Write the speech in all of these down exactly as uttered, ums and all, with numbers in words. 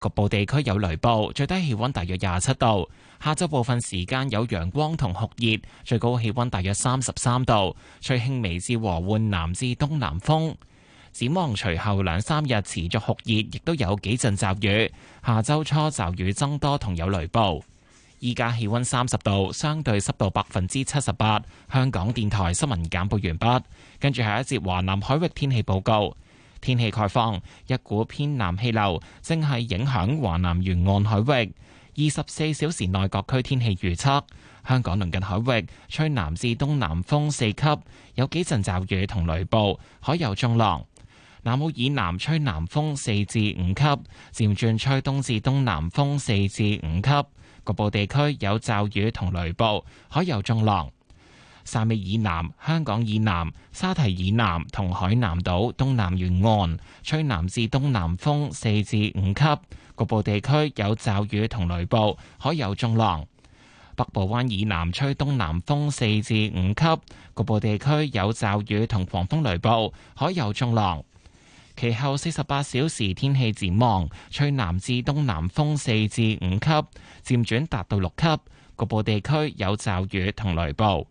局部地區有雷暴，最低氣溫大約廿七度。下晝部分時間有陽光同酷熱，最高氣溫大約三十三度，吹輕微至和緩南至東南風。展望隨後兩三日持續酷熱，亦都有幾陣驟雨。下週初驟雨增多同有雷暴。依家氣溫三十度，相對濕度百分之七十八。香港電台新聞簡報完畢，跟住係一節華南海域天氣報告。天氣概況，一股偏南氣流正係影響華南沿岸海域。二十四小時內各區天氣預測：香港鄰近海域吹南至東南風四級，有幾陣驟雨同雷暴，海有中浪。南澳以南吹南風四至五級，漸轉吹東至東南風四至五級，局部地區有驟雨同雷暴，海有中浪。汕尾以南、香港以南、沙堤以南同海南島東南沿岸吹南至東南風四至五級，局部地區有驟雨同雷暴，海有中浪。北部灣以南吹東南風四至五級，局部地區有驟雨同狂風雷暴，海有中浪。其後四十八小時天氣展望，吹南至東南風四至五級，漸轉達到六級，局部地區有驟雨同雷暴。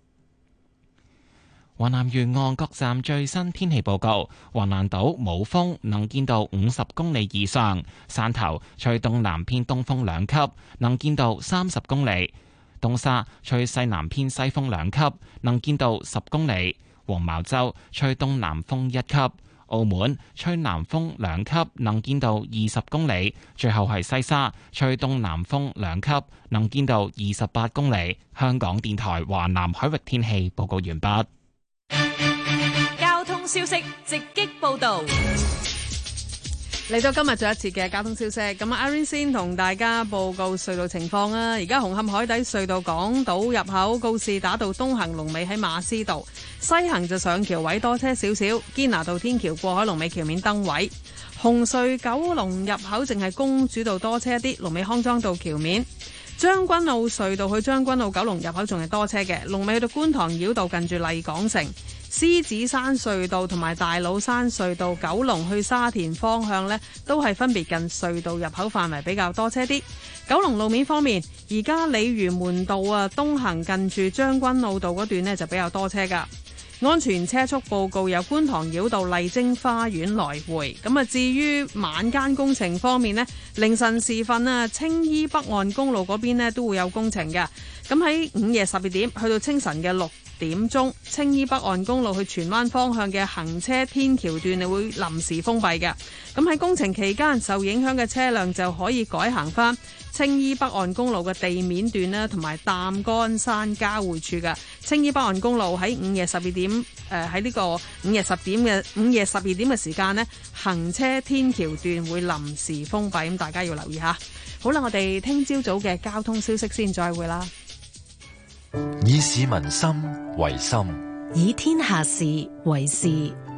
華南沿岸各站最新天氣報告：華南島冇風，能見度五十公里以上；汕頭吹東南偏東風兩級，能見度三十公里；東沙吹西南偏西風兩級，能見度十公里；黃茅洲吹東南風一級；澳門吹南風兩級，能見度二十公里；最後係西沙吹東南風兩級，能見度二十八公里。香港電台華南海域天氣報告完畢。 交通消息直擊報道， 嚟到今日最後一節嘅交通消息，咁啊 Irene 先同大家報告隧道情況啊！而家紅磡海底隧道港島入口告士打道東行龍尾喺馬師道，西行就上橋位多車少少，堅拿道天橋過海龍尾橋面燈位，紅隧九龍入口淨係公主道多車一啲，龍尾康莊道橋面。將軍澳隧道去將軍澳九龍入口仲係多車嘅，龍尾去到觀塘繞道近住麗港城。獅子山隧道同埋大老山隧道九龍去沙田方向呢，都係分別近隧道入口範圍比較多車啲。九龍路面方面，而家鯉魚門道啊東行近住將軍澳道嗰段呢，就比較多車噶。安全車速報告有觀塘繞道麗晶花園來回。咁啊，至於晚間工程方面呢，凌晨時分啊，青衣北岸公路嗰邊呢都會有工程嘅。咁喺午夜十二點去到清晨嘅六點鐘，青衣北岸公路去荃灣方向嘅行車天橋段，你會臨時封閉嘅。咁喺工程期間受影響嘅車輛就可以改行翻青衣北岸公路嘅地面段啦，同埋擔桿山交匯處嘅青衣北岸公路喺午夜十二點，誒喺呢個午夜十點嘅午夜十二點嘅時間呢，行車天橋段會臨時封閉，咁大家要留意下。好啦，我哋聽朝早嘅交通消息先，再會啦。 以市民心為心， 以天下事為事。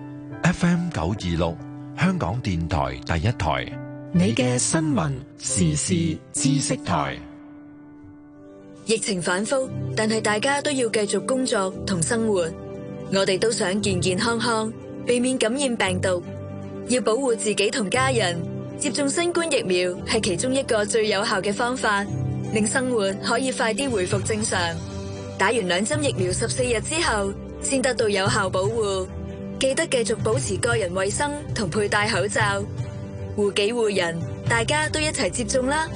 F M 九二六，香港電台第一台， 你嘅新聞時事知識台。 疫情反覆，但係大家都要繼續工作同生活。我哋都想健健康康，避免感染病毒。要保護自己同家人，接種新冠疫苗係其中一個最有效嘅方法，令生活可以快啲回復正常。打完兩針疫苗十四日之後，先得到有效保護。記得繼續保持個人衛生同佩戴口罩，護己護人，大家都一齊接種啦！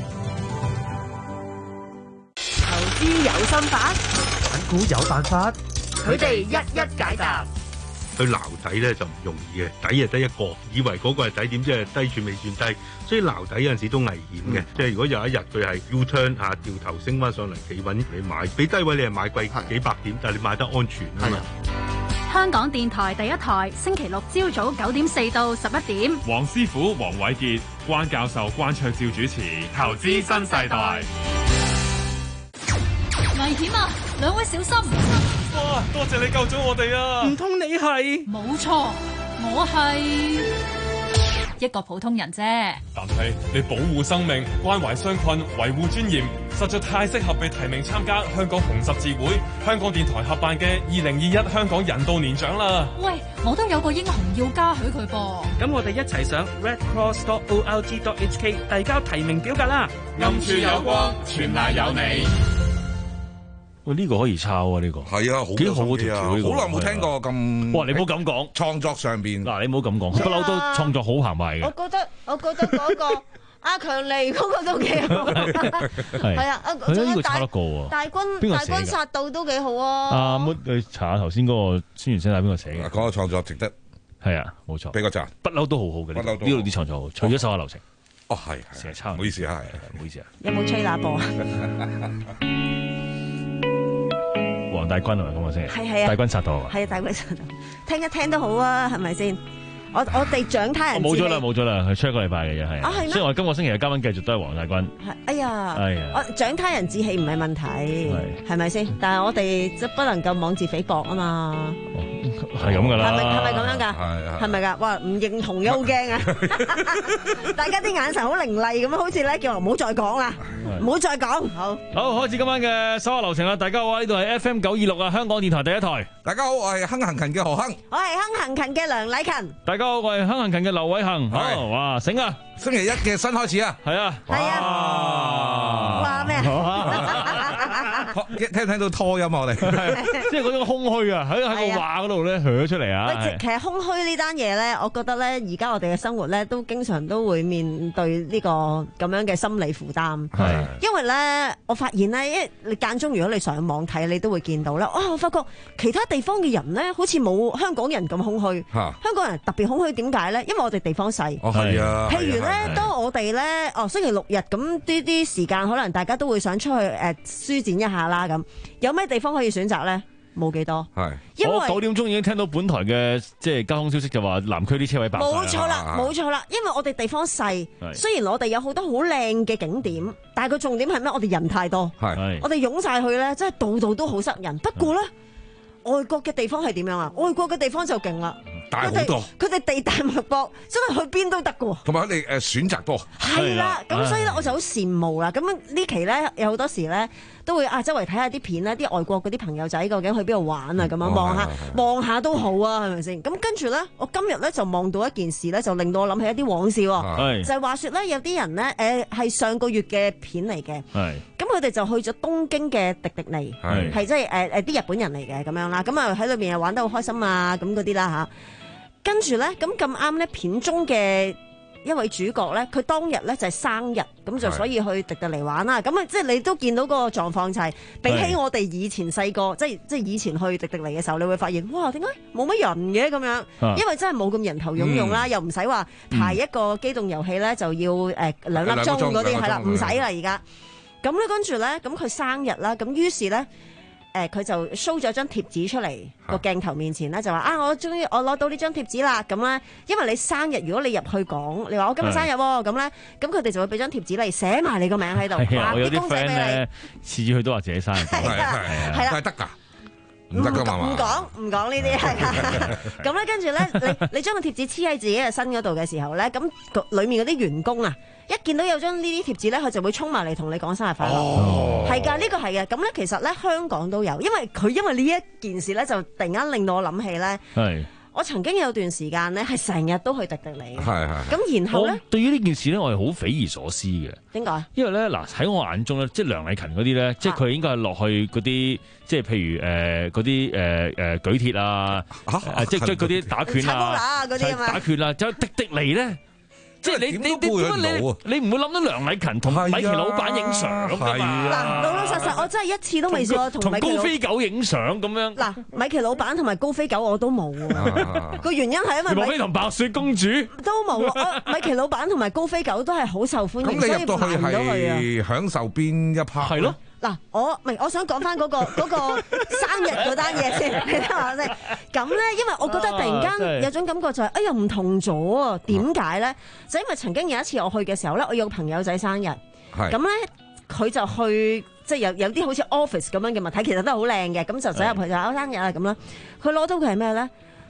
投資有心法， 揀股有辦法， 佢哋一一解答。 去撈底咧就唔容易嘅，底係得一個，以為嗰個係底點，即係低處未算低，所以撈底有陣時都危險嘅。嗯、即係如果有一日佢係 U turn 嚇掉頭升翻上嚟企穩，你買俾低位你係買貴幾百點，但係你買得安全啊嘛。 香港電台第一台，星期六朝早九點四到十一點， 黃師傅、黃偉傑、關教授、關卓照主持《投資新世代》。 危險啊！兩位小心！ 哇！多謝你救咗我哋啊！ 唔通你係？ 冇錯，我係一個普通人啫。 但係你保護生命、關懷傷困、維護尊嚴，實在太適合被提名參加香港紅十字會、香港電台合辦嘅二零二一香港人道年獎啦。 喂，我都有個英雄要嘉許佢噃。 咁我哋一齊上 red cross dot org dot h k 遞交提名表格啦。 暗處有光，全賴有你。 喂，呢個可以抄啊！呢個係啊，好幾好嗰條橋， 好耐冇聽過咁。 哇！你唔好咁講， 創作上邊嗱，你唔好咁講，不嬲都創作好澎湃嘅。 我覺得，我覺得嗰個阿強利嗰個都幾好，係啊， 係呢個抄得過喎。 大軍大軍殺到都幾好啊！ 阿乜你查下頭先嗰個宣傳聲帶邊個寫嘅？ 嗰個創作值得， 係啊，冇錯， 俾個讚， 不嬲都好好嘅，呢度啲創作好，除咗手下留情。 哦，係成日抄， 唔好意思啊， 唔好意思啊。 有冇吹喇叭啊？ 黃大軍係咪咁嘅聲？ 係係啊， 大軍殺到啊！ 係啊，大軍殺到，聽一聽都好啊，係咪先？我我哋長他人冇咗啦，冇咗啦，係出一個禮拜嘅嘢係。 啊係咩？ 所以我今個星期嘅嘉賓繼續都係黃大軍。 係，哎呀， 哎呀， 我長他人志氣唔係問題，係咪先？但係我哋即不能夠妄自菲薄啊嘛。 係咁噶啦， 係咪係咪咁樣㗎？係咪㗎？哇！唔認同又好驚啊！大家啲眼神好凌厲咁，好似咧叫我唔好再講啦，唔好再講。好， 好開始今晚嘅手下留情啦！大家好，呢度係 F M 九二六啊，香港電台第一台。 大家好，我係亨行勤嘅何亨， 我係亨行勤嘅梁禮勤。 大家好，我係亨行勤嘅劉偉恒。好，哇，醒啊！ 星期一嘅新開始啊， 係啊， 係啊，話咩？ 聽唔聽到拖音啊？我哋即係嗰種空虛啊，喺喺個話嗰度咧，響出嚟啊！ 喂，其實空虛呢單嘢咧，我覺得咧，而家我哋嘅生活咧，都經常都會面對呢個咁樣嘅心理負擔。係，因為咧，我發現咧，因為你間中如果你上網睇，你都會見到啦。哇！我發覺其他地方嘅人咧，好似冇香港人咁空虛。香港人特別空虛，點解咧？因為我哋地方細。 哦，係啊。 譬如咧，當我哋咧，哦，星期六日咁呢啲時間，可能大家都會想出去誒舒展一下啦。咁有咩地方可以選擇咧？冇幾多。係，因為我九點鐘已經聽到本台嘅即係交通消息，就話南區啲車位爆晒。 冇錯啦，冇錯啦，因為我哋地方細，雖然我哋有好多好靚嘅景點，但係個重點係咩？我哋人太多，係，我哋湧晒去咧，真係度度都好塞人。不過咧，外國嘅地方係點樣啊？外國嘅地方就勁啦。 大好多， 佢哋地大物博，真係去邊都得㗎喎。 同埋佢哋誒選擇多。 係啦，咁所以咧我就好羨慕啦。咁呢期咧有好多時咧都會啊周圍睇下啲片咧，啲外國嗰啲朋友仔究竟去邊度玩啊？咁樣望下望下都好啊，係咪先？咁跟住咧，我今日咧就望到一件事咧，就令到我諗起一啲往事喎。就係話説咧，有啲人咧誒係上個月嘅片嚟嘅。係。咁佢哋就去咗東京嘅迪迪尼，係即係誒誒啲日本人嚟嘅咁樣啦。咁啊喺裏面又玩得好開心啊，咁嗰啲啦嚇。跟住咧，咁咁啱咧，片中嘅一位主角咧，佢當日咧就係生日，咁就所以去迪迪尼玩啦。咁啊，即係你都見到嗰個狀況就係，比起我哋以前細個，即係即係以前去迪迪尼嘅時候，你會發現，哇，點解冇乜人嘅咁樣？因為真係冇咁人頭湧湧啦，又唔使話排一個機動遊戲咧，就要誒兩粒鐘嗰啲，係啦，唔使啦而家。咁咧跟住咧，咁佢生日啦，咁於是咧。誒佢就 show 咗張貼紙出嚟個鏡頭面前咧，就話啊，我終於我攞到呢張貼紙啦！咁咧，因為你生日，如果你入去講，你話我今日生日喎，咁咧，咁佢哋就會俾張貼紙你，寫埋你個名喺度， 我有啲 friend 咧，次次去都話自己生日，係啊，係啦， 係得㗎。唔得㗎嘛， 唔講唔講呢啲係啦。咁咧跟住咧，你你將個貼紙黐喺自己嘅身嗰度嘅時候咧，咁裡面嗰啲員工啊，一見到有張呢啲貼紙咧，佢就會衝埋嚟同你講生日快樂。哦，係㗎，呢個係嘅。咁咧其實咧香港都有，因為佢因為呢一件事咧，就突然間令到我諗起咧。係。我曾經有段時間咧，係成日都去迪迪尼。係係。咁然後咧，對於呢件事咧，我係好匪夷所思嘅。點解？因為咧嗱，喺我眼中咧，即係梁禮勤嗰啲咧，即係佢應該係落去嗰啲，即係譬如誒嗰啲誒誒舉鐵啊，即係即係嗰啲打拳啊，打拳啊，就迪迪尼咧。即係你你你點解你你唔會諗到梁禮勤同米奇老闆影相㗎嘛？嗱，老老實實，我真係一次都未試過同高飛狗影相咁樣。嗱，米奇老闆同埋高飛狗我都冇喎。個原因係因為莫非同白雪公主都冇啊？米奇老闆同埋高飛狗都係好受歡迎，所以排唔到去啊。係享受邊一 part？係咯。嗱，我唔係，我想講翻嗰個嗰個生日嗰單嘢先，你聽下先。咁咧，因為我覺得突然間有種感覺就係，哎呀唔同咗啊！點解咧？就因為曾經有一次我去嘅時候咧，我有個朋友仔生日，咁咧佢就去即係有有啲好似 office 咁樣嘅物體，其實都係好靚嘅，咁就走入去就我生日啊咁啦。佢攞到佢係咩咧？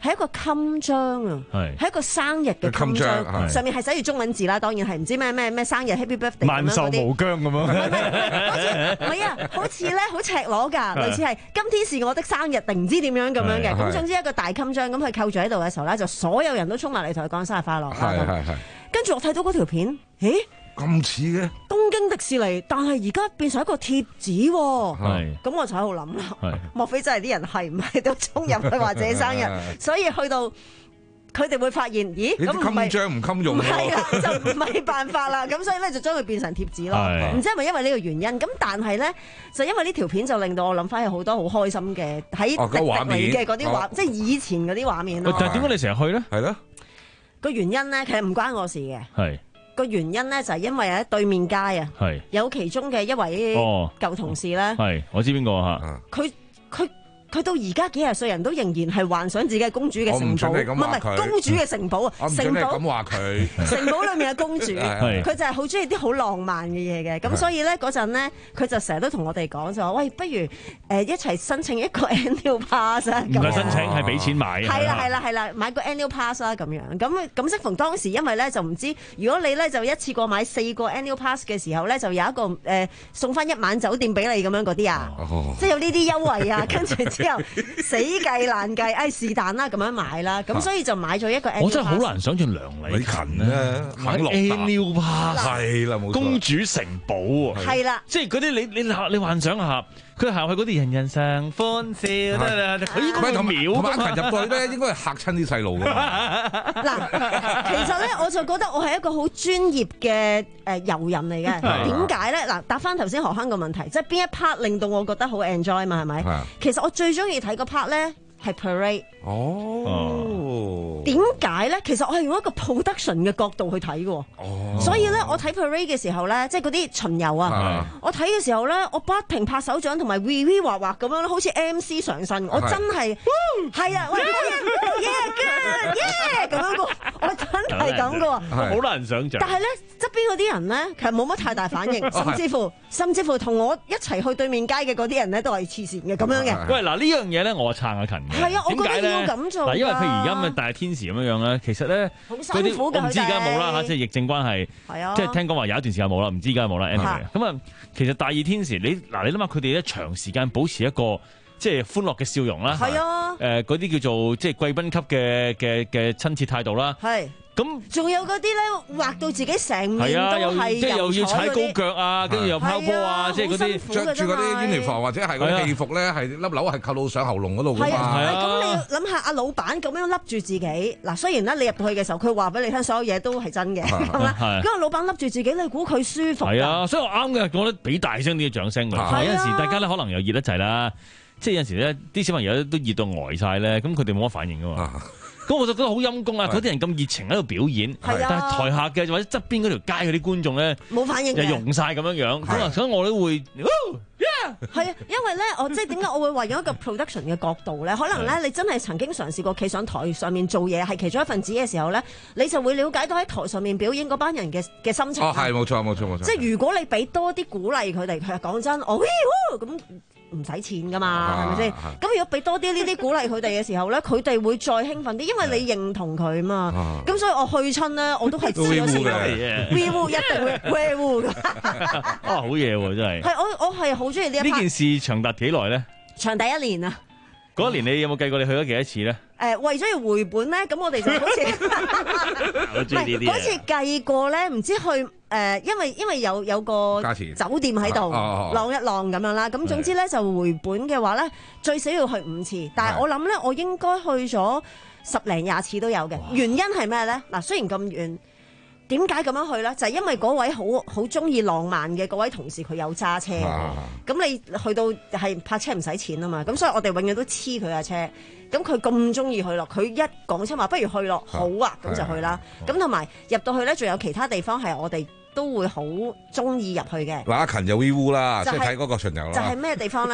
係一個襟章啊，係一個生日嘅襟章，上面係寫住中文字啦，當然係唔知咩咩咩生日 Happy Birthday 萬壽無疆咁樣， 唔係唔係啊，好似咧好赤裸㗎，類似係今天是我的生日定唔知點樣咁樣嘅，咁總之一個大襟章咁佢扣住喺度嘅時候咧，就所有人都衝埋嚟同佢講生日快樂。 係係係。 跟住我睇到嗰條片，咦？ 咁似嘅東京迪士尼，但係而家變成一個貼紙喎。 係。 咁我就喺度諗啦，莫非真係啲人係唔係都衝入去話自己生日，所以去到佢哋會發現，咦？咁唔係襟章唔襟用， 唔係啦，就唔係辦法啦。咁所以咧就將佢變成貼紙咯。唔知係咪因為呢個原因？咁但係咧就因為呢條片就令到我諗翻起好多好開心嘅喺迪士尼嘅嗰啲畫，即係以前嗰啲畫面咯。 但係點解你成日去咧？係咯。 個原因咧，其實唔關我事嘅。 係個原因咧，就係因為喺對面街啊，有其中嘅一位舊同事咧， 係我知邊個嚇。 佢佢佢到而家幾廿歲人都仍然係幻想自己係公主嘅城堡，唔係唔係公主嘅城堡啊，城堡咁話佢城堡裏面嘅公主，佢就係好中意啲好浪漫嘅嘢嘅。咁所以咧嗰陣咧，佢就成日都同我哋講就話：喂，不如誒一齊申請一個 annual pass 啊！ 唔係申請，係俾錢買啊！ 係啦係啦係啦，買個 annual pass 啦咁樣。咁咁適逢當時，因為咧就唔知如果你咧就一次過買四個 annual pass 嘅時候咧，就有一個誒送翻一晚酒店俾你咁樣嗰啲啊，即係有呢啲優惠啊，跟住之後死計爛計，哎是但啦咁樣買啦，咁所以就買咗一個 annual pass。我真係好難想象梁禮勤咧買 annual pass，係啦，冇錯，公主城堡啊， 係啦， 即係嗰啲你你你幻想下。佢行去嗰啲人人常歡笑得啦，佢應該同廟馬群入到去咧，應該係嚇親啲細路㗎嘛。 嗱，其實咧我就覺得我係一個好專業嘅誒遊人嚟嘅。點解咧？嗱，答翻頭先何坑個問題，即係邊一 part 令到我覺得好 enjoy 嘛？係咪？其實我最中意睇個 part 咧係 parade。哦。點解咧？其實我係用一個 production 嘅角度去睇嘅。哦。所以咧，我睇 parade 嘅時候咧，即係嗰啲巡遊啊，我睇嘅時候咧，我不停拍手掌同埋 we we 畫畫咁樣，好似 M C 上身，我真係係啊，喂 yeah good yeah 咁樣個，我真係咁嘅喎， 好難想像。 但係咧，側邊嗰啲人咧，其實冇乜太大反應，甚至乎甚至乎同我一齊去對面街嘅嗰啲人咧，都係黐線嘅咁樣嘅。 喂，嗱呢樣嘢咧，我撐阿勤嘅。 係啊，我覺得要咁做。 嗱，因為譬如而家咁嘅大天時咁樣樣咧，其實咧好辛苦嘅， 我唔知而家冇啦嚇，即係疫症關係。係啊，即係聽講話有一段時間冇啦，唔知而家有冇啦。anyway，咁啊，其實大熱天時，你嗱你諗下佢哋咧長時間保持一個即係歡樂嘅笑容啦。 係啊， 誒嗰啲叫做即係貴賓級嘅嘅嘅親切態度啦。 係。咁仲有嗰啲咧畫到自己成面都係即係又要踩高腳啊，跟住又拋波啊，即係嗰啲着住嗰啲 uniform 或者係嗰啲戲服咧，係粒紐係扣到上喉嚨嗰度㗎嘛。 係啊，咁你諗下阿老闆咁樣笠住自己，嗱雖然咧你入到去嘅時候，佢話俾你聽所有嘢都係真嘅，係嘛？咁阿老闆笠住自己，你估佢舒服？ 係啊，所以我啱嘅，我覺得俾大聲啲嘅掌聲㗎。有陣時大家咧可能又熱得滯啦，即係有陣時咧啲小朋友都熱到呆晒咧，咁佢哋冇乜反應㗎嘛。咁我就覺得好陰功啊！嗰啲人咁熱情喺度表演，但係台下嘅或者側邊嗰條街嗰啲觀眾咧冇反應嘅， 又融晒咁樣樣，咁啊，所以我都會， 係啊，因為咧，我即係點解我會話用一個 production 嘅角度咧？可能咧，你真係曾經嘗試過企上台上面做嘢，係其中一份子嘅時候咧，你就會了解到喺台上面表演嗰班人嘅嘅心情。 哦，係冇錯冇錯冇錯。 即係如果你俾多啲鼓勵佢哋，其實講真，我咁。唔使錢噶嘛，係咪先？咁如果俾多啲呢啲鼓勵佢哋嘅時候咧，佢哋會再興奮啲，因為你認同佢嘛。咁、啊、所以我去親咧，我都係黐咗線嘅 ，we will 一定會 we will 噶。 啊，好嘢喎，真係。 係我我係好中意呢一 part。 呢件事長達幾耐咧？ 長達一年啊！ 嗰一年你有冇計過你去咗幾多次咧？誒、 呃，為咗要回本咧，咁我哋就好似唔係好似計過咧，唔知去誒、呃，因為因為有有個酒店喺度浪一浪咁樣啦。咁總之咧就回本嘅話咧，最少要去五次。但係我諗咧，我應該去咗十零廿次都有嘅。原因係咩咧？嗱，雖然咁遠。點解咁樣去咧？就係、是、因為嗰位好好中意浪漫嘅嗰位同事佢有揸車，咁、啊、你去到係泊車唔使錢啊嘛，咁所以我哋永遠都黐佢架車。咁佢咁中意去咯，佢一講出話不如去咯，好啊，咁就去啦。咁同埋入到去咧，仲有其他地方係我哋都會好中意入去嘅。 嗱，阿勤就 V U 啦，即係睇嗰個巡遊啦。 就係咩地方咧？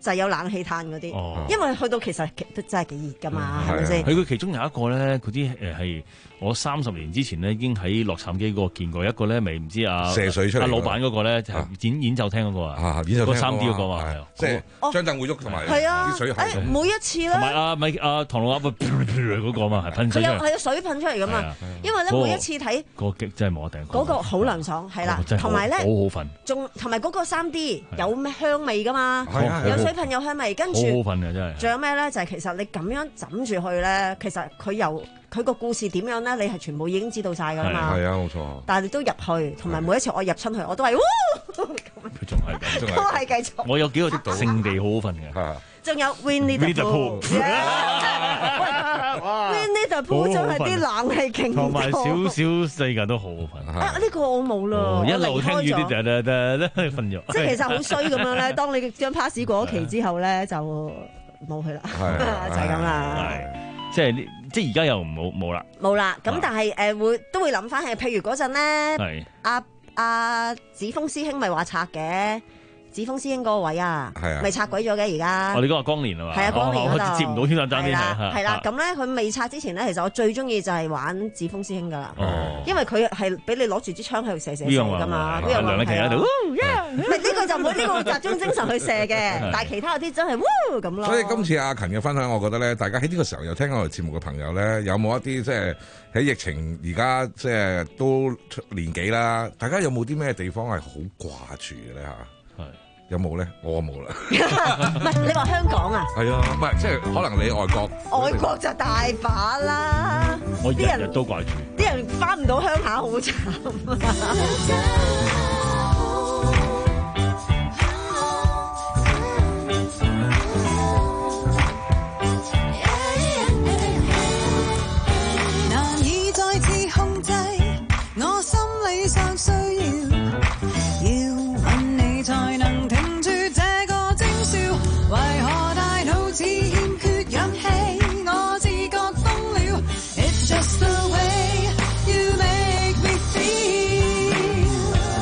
就係有冷氣嘆嗰啲， 哦因為去到其實都真係幾熱㗎嘛，係咪先？ 佢佢其中有一個咧，嗰啲誒係我三十年之前咧已經喺洛杉磯嗰個見過一個咧，咪唔知啊射水出嚟啊老闆嗰個咧就係演演奏廳嗰個啊， 演奏廳嗰三 D 嗰個啊，係啊即係張振會喐同埋係啊啲水誒每一次咧， 同埋啊咪啊唐老鴨嗰個嘛係噴佢水出嚟， 有係有水噴出嚟㗎嘛，因為咧每一次睇嗰個真係冇得頂， 嗰個好涼爽，係啦，同埋咧好好瞓， 仲同埋嗰個三 D 有咩香味㗎嘛，有水噴有香味，跟住好好瞓嘅真係。 仲有咩咧？就係其實你咁樣枕住去咧，其實佢由佢個故事點樣咧，你係全部已經知道晒㗎啦嘛。 係啊，冇錯。 但係你都入去，同埋每一次我入親去，我都係， 佢仲係咁， 都係繼續。 我有幾個聖地好好瞓嘅。 仲有 Winnie the Pooh，Winnie the Pooh 真係啲冷氣勁同埋少少世界都好好瞓。 啊！呢個我冇啦， 一路聽住啲就就就瞓咗。 即係其實好衰咁樣咧，當你張 pass 過咗期之後咧，就冇去啦，就係咁啦。 即係即係而家又冇冇啦。 冇啦，咁但係誒會都會諗翻係，譬如嗰陣咧，阿阿子峰師兄咪話拆嘅。子峰師兄嗰個位啊，咪拆鬼咗嘅而家。 我哋嗰個光年係嘛？ 係啊，光年嗰度接唔到天眼爭啲係。係啦，咁咧佢未拆之前咧，其實我最中意就係玩子峰師兄噶啦。 哦。因為佢係俾你攞住支槍喺度射射射噶嘛。 呢個梁麗琪喺度。 唔係呢個就唔會呢個集中精神去射嘅，但係其他嗰啲真係喎咁咯。 所以今次阿勤嘅分享，我覺得咧，大家喺呢個時候又聽我哋節目嘅朋友咧，有冇一啲即係喺疫情而家即係都年紀啦，大家有冇啲咩地方係好掛住嘅咧嚇？係。有冇咧？我冇啦。 唔係你話香港啊？ 係啊，唔係即係可能你外國。 外國就大把啦。 我日日都掛住。 啲人翻唔到鄉下好慘。 難以再次控制，我心理上需要，要問你才能停。為何大腦只欠缺氧氣？我自覺瘋了 It's just the way you make me feel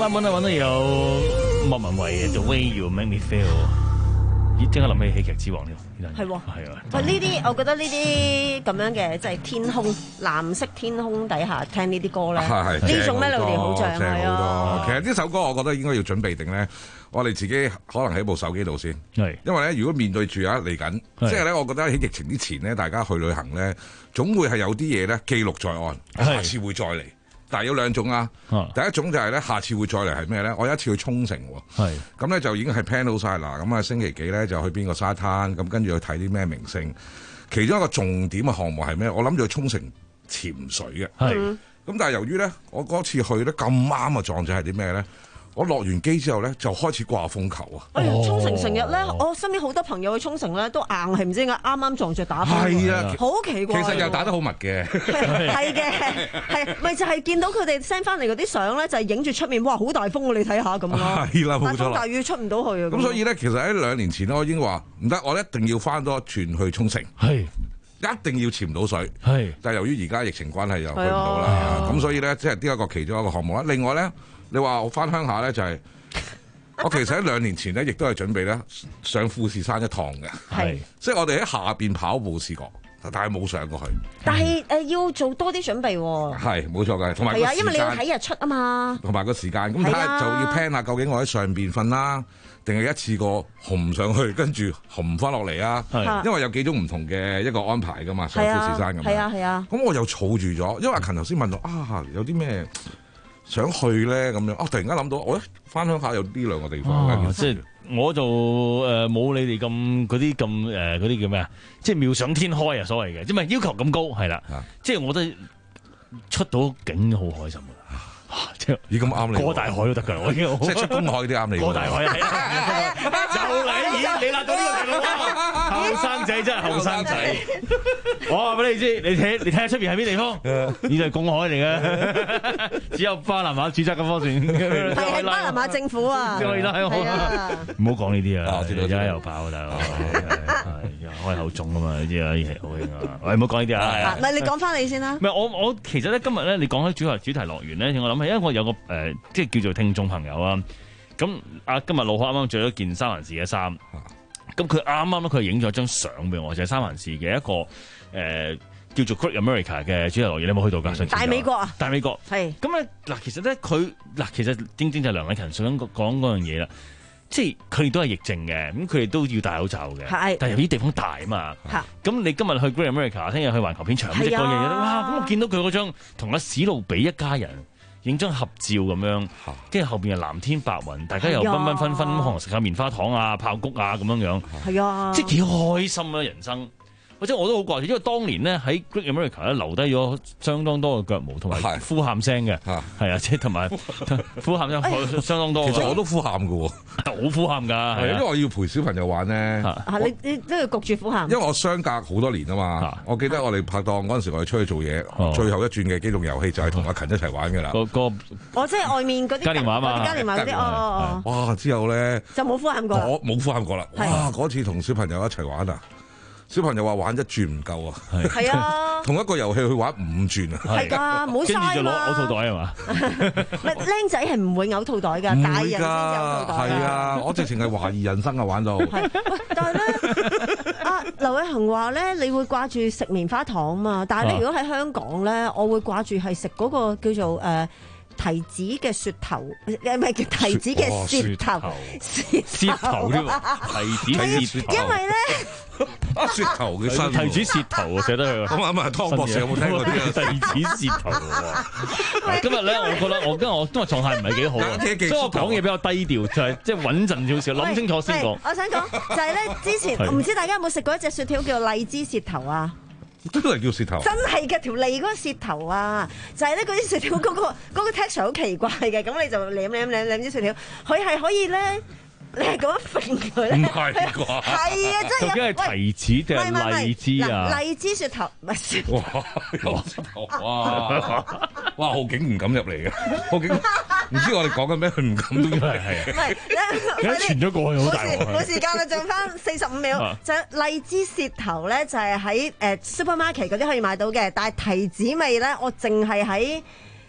版本咧揾到有莫文蔚嘅《The Way You Make Me Feel》，咦，即刻諗起喜劇之王添。 係喎， 係啊！ 喂，呢啲我覺得呢啲咁樣嘅，即係天空藍色天空底下聽呢啲歌咧，呢種 melody 好正係啊！ 其實呢首歌我覺得應該要準備定咧，我哋自己可能喺部手機度先， 係因為咧如果面對住啊嚟緊，即係咧，我覺得喺疫情之前咧，大家去旅行咧，總會係有啲嘢咧記錄在案，下次會再嚟。但係有兩種啊，第一種就係咧，下次會再嚟係咩咧？我有一次去沖繩喎，咁咧就已經係 plan 好晒啦。咁啊星期幾咧就去邊個沙灘，咁跟住去睇啲咩明星。其中一個重點嘅項目係咩？我諗住去沖繩潛水嘅。咁、嗯、但係由於咧，我嗰次去咧咁啱嘅撞正係啲咩咧？我落完機之後咧，就開始掛風球啊！ 哎呀，沖繩成日咧，我身邊好多朋友去沖繩咧，都硬係唔知點解啱啱撞著打風。 係啊， 好奇怪。 其實又打得好密嘅。 係嘅，係咪就係見到佢哋 send 翻嚟嗰啲相咧，就係影住出面，哇，好大風喎！你睇下咁咯。 係啦，冇錯啦。大風大雨出唔到去啊！ 咁所以咧，其實喺兩年前咧，我已經話唔得，我一定要翻多一轉去沖繩。係。一定要潛到水。係。但係由於而家疫情關係又去唔到啦，咁所以咧，即係呢一個其中一個項目啦。另外咧。你話我翻鄉下咧，就係、是、我其實喺兩年前咧，亦都係準備咧上富士山一趟嘅，係即係我哋喺下邊跑步試過，但係冇上過去。 但係誒、呃、要做多啲準備喎、哦。係冇錯嘅，同埋係啊， 因為你要睇日出啊嘛。 同埋個時間，咁睇下就要 plan 下究竟我喺上邊瞓啦，定係一次過紅上去，跟住紅翻落嚟啊？因為有幾種唔同嘅一個安排噶嘛，上富士山咁樣。係啊係啊。咁我又儲住咗，因為阿勤頭先問到啊，有啲咩？想去咧咁樣啊！突然間諗到，我咧翻鄉下有呢兩個地方。 啊、即係我就誒冇、呃、你哋咁嗰啲咁誒嗰啲叫咩啊？即係妙想天開啊！所謂嘅，即係要求咁高係啦。即係我覺得出到境好開心㗎。即係咦咁啱你過大海都得㗎，我已經即係出公海啲啱你。 過大海係啊！就嚟咦？你辣到呢個地方，後生仔真係後生仔。我話俾你知，你睇你睇下出邊係咩地方？呢度係公海嚟嘅，只有巴拿馬註冊嘅方船。 係係巴拿馬政府啊！ 可以拉我啊！唔好講呢啲啊！而家又跑大佬，開口中啊嘛！你知啊，好興啊！喂，唔好講呢啲啊！ 唔係你講翻你先啦。 唔係我我其實咧今日咧，你講起主題主題樂園咧，我諗係因為我有個誒、呃，即係叫做聽眾朋友啊。咁啊，今日老何啱啱着咗件三藩市嘅衫，咁佢啱啱咧佢影咗張相俾我，就係、是、三藩市嘅一個誒、呃、叫做 Great America 嘅主題樂園，你有冇去到㗎？ 大美國啊！ 大美國係。咁咧嗱，其實咧佢嗱，其實正正就係梁禮勤想講嗰樣嘢啦。即係佢哋都係疫症嘅，咁佢哋都要戴口罩嘅。係，但係由於地方大啊嘛。咁你今日去 Great America， 聽日去環球片場，即係嗰樣嘢。哇！咁我見到佢嗰張同阿史路比一家人影張合照咁樣，跟住後邊係藍天白雲，大家又繽紛紛紛，可能食下棉花糖啊、爆谷啊咁樣樣。係啊，即係幾開心啊！人生。或者我都好掛住，因為當年咧喺 Great America 咧留低咗相當多嘅腳毛同埋呼喊聲嘅，係啊，即係同埋呼喊聲相當多。 其實我都呼喊嘅喎， 好呼喊㗎，係因為我要陪小朋友玩咧。 啊，你你都要焗住呼喊。 因為我相隔好多年啊嘛，我記得我哋拍檔嗰陣時，我哋出去做嘢，最後一轉嘅機動遊戲就係同阿勤一齊玩㗎啦。 個個哦，即係外面嗰啲嘉年華啊嘛， 嘉年華嗰啲哦。 哇！之後咧就冇呼喊過。 我冇呼喊過啦。哇！嗰次同小朋友一齊玩啊！小朋友話玩一轉唔夠啊， 係啊， 同一個遊戲去玩五轉啊， 係㗎，冇嘥嘛。 跟住就攞嘔吐袋係嘛？ 唔係僆仔係唔會嘔吐袋㗎，大人先有嘔吐袋。 係啊，我直情係懷疑人生啊，玩到。 係，但係咧，阿劉偉恒話咧，你會掛住食棉花糖嘛？但係咧，如果喺香港咧，我會掛住係食嗰個叫做誒提子嘅雪頭，唔係叫提子嘅舌頭， 舌頭添提子舌頭， 因為咧。 雪頭嘅身， 提子舌頭啊，寫得佢。 咁啊，咁啊，湯博士有冇聽過啲提子舌頭喎？今日咧，我覺得我今日我今日狀態唔係幾好啊，所以我講嘢比較低調，就係即係穩陣少少，諗清楚先講。 我想講就係咧，之前唔知大家有冇食過一隻雪條叫荔枝舌頭啊？ 真係叫舌頭？真係嘅，條脷嗰個舌頭啊，就係咧嗰啲雪條嗰個嗰個 texture 好奇怪嘅，咁你就舐舐舐舐啲雪條，佢係可以咧。你係咁樣揈佢咧？ 唔係啩？ 係啊，真係。 究竟係提子定係荔枝啊？ 荔枝雪頭唔係雪頭。 哇！雪頭哇！哇！浩景唔敢入嚟嘅，浩景唔知我哋講緊咩，佢唔敢都係係。 唔係， 你傳咗過去好大鑊。 冇時間啦，剩翻四十五秒。就荔枝雪頭咧，就係喺誒 supermarket 嗰啲可以買到嘅，但係提子味咧，我淨係喺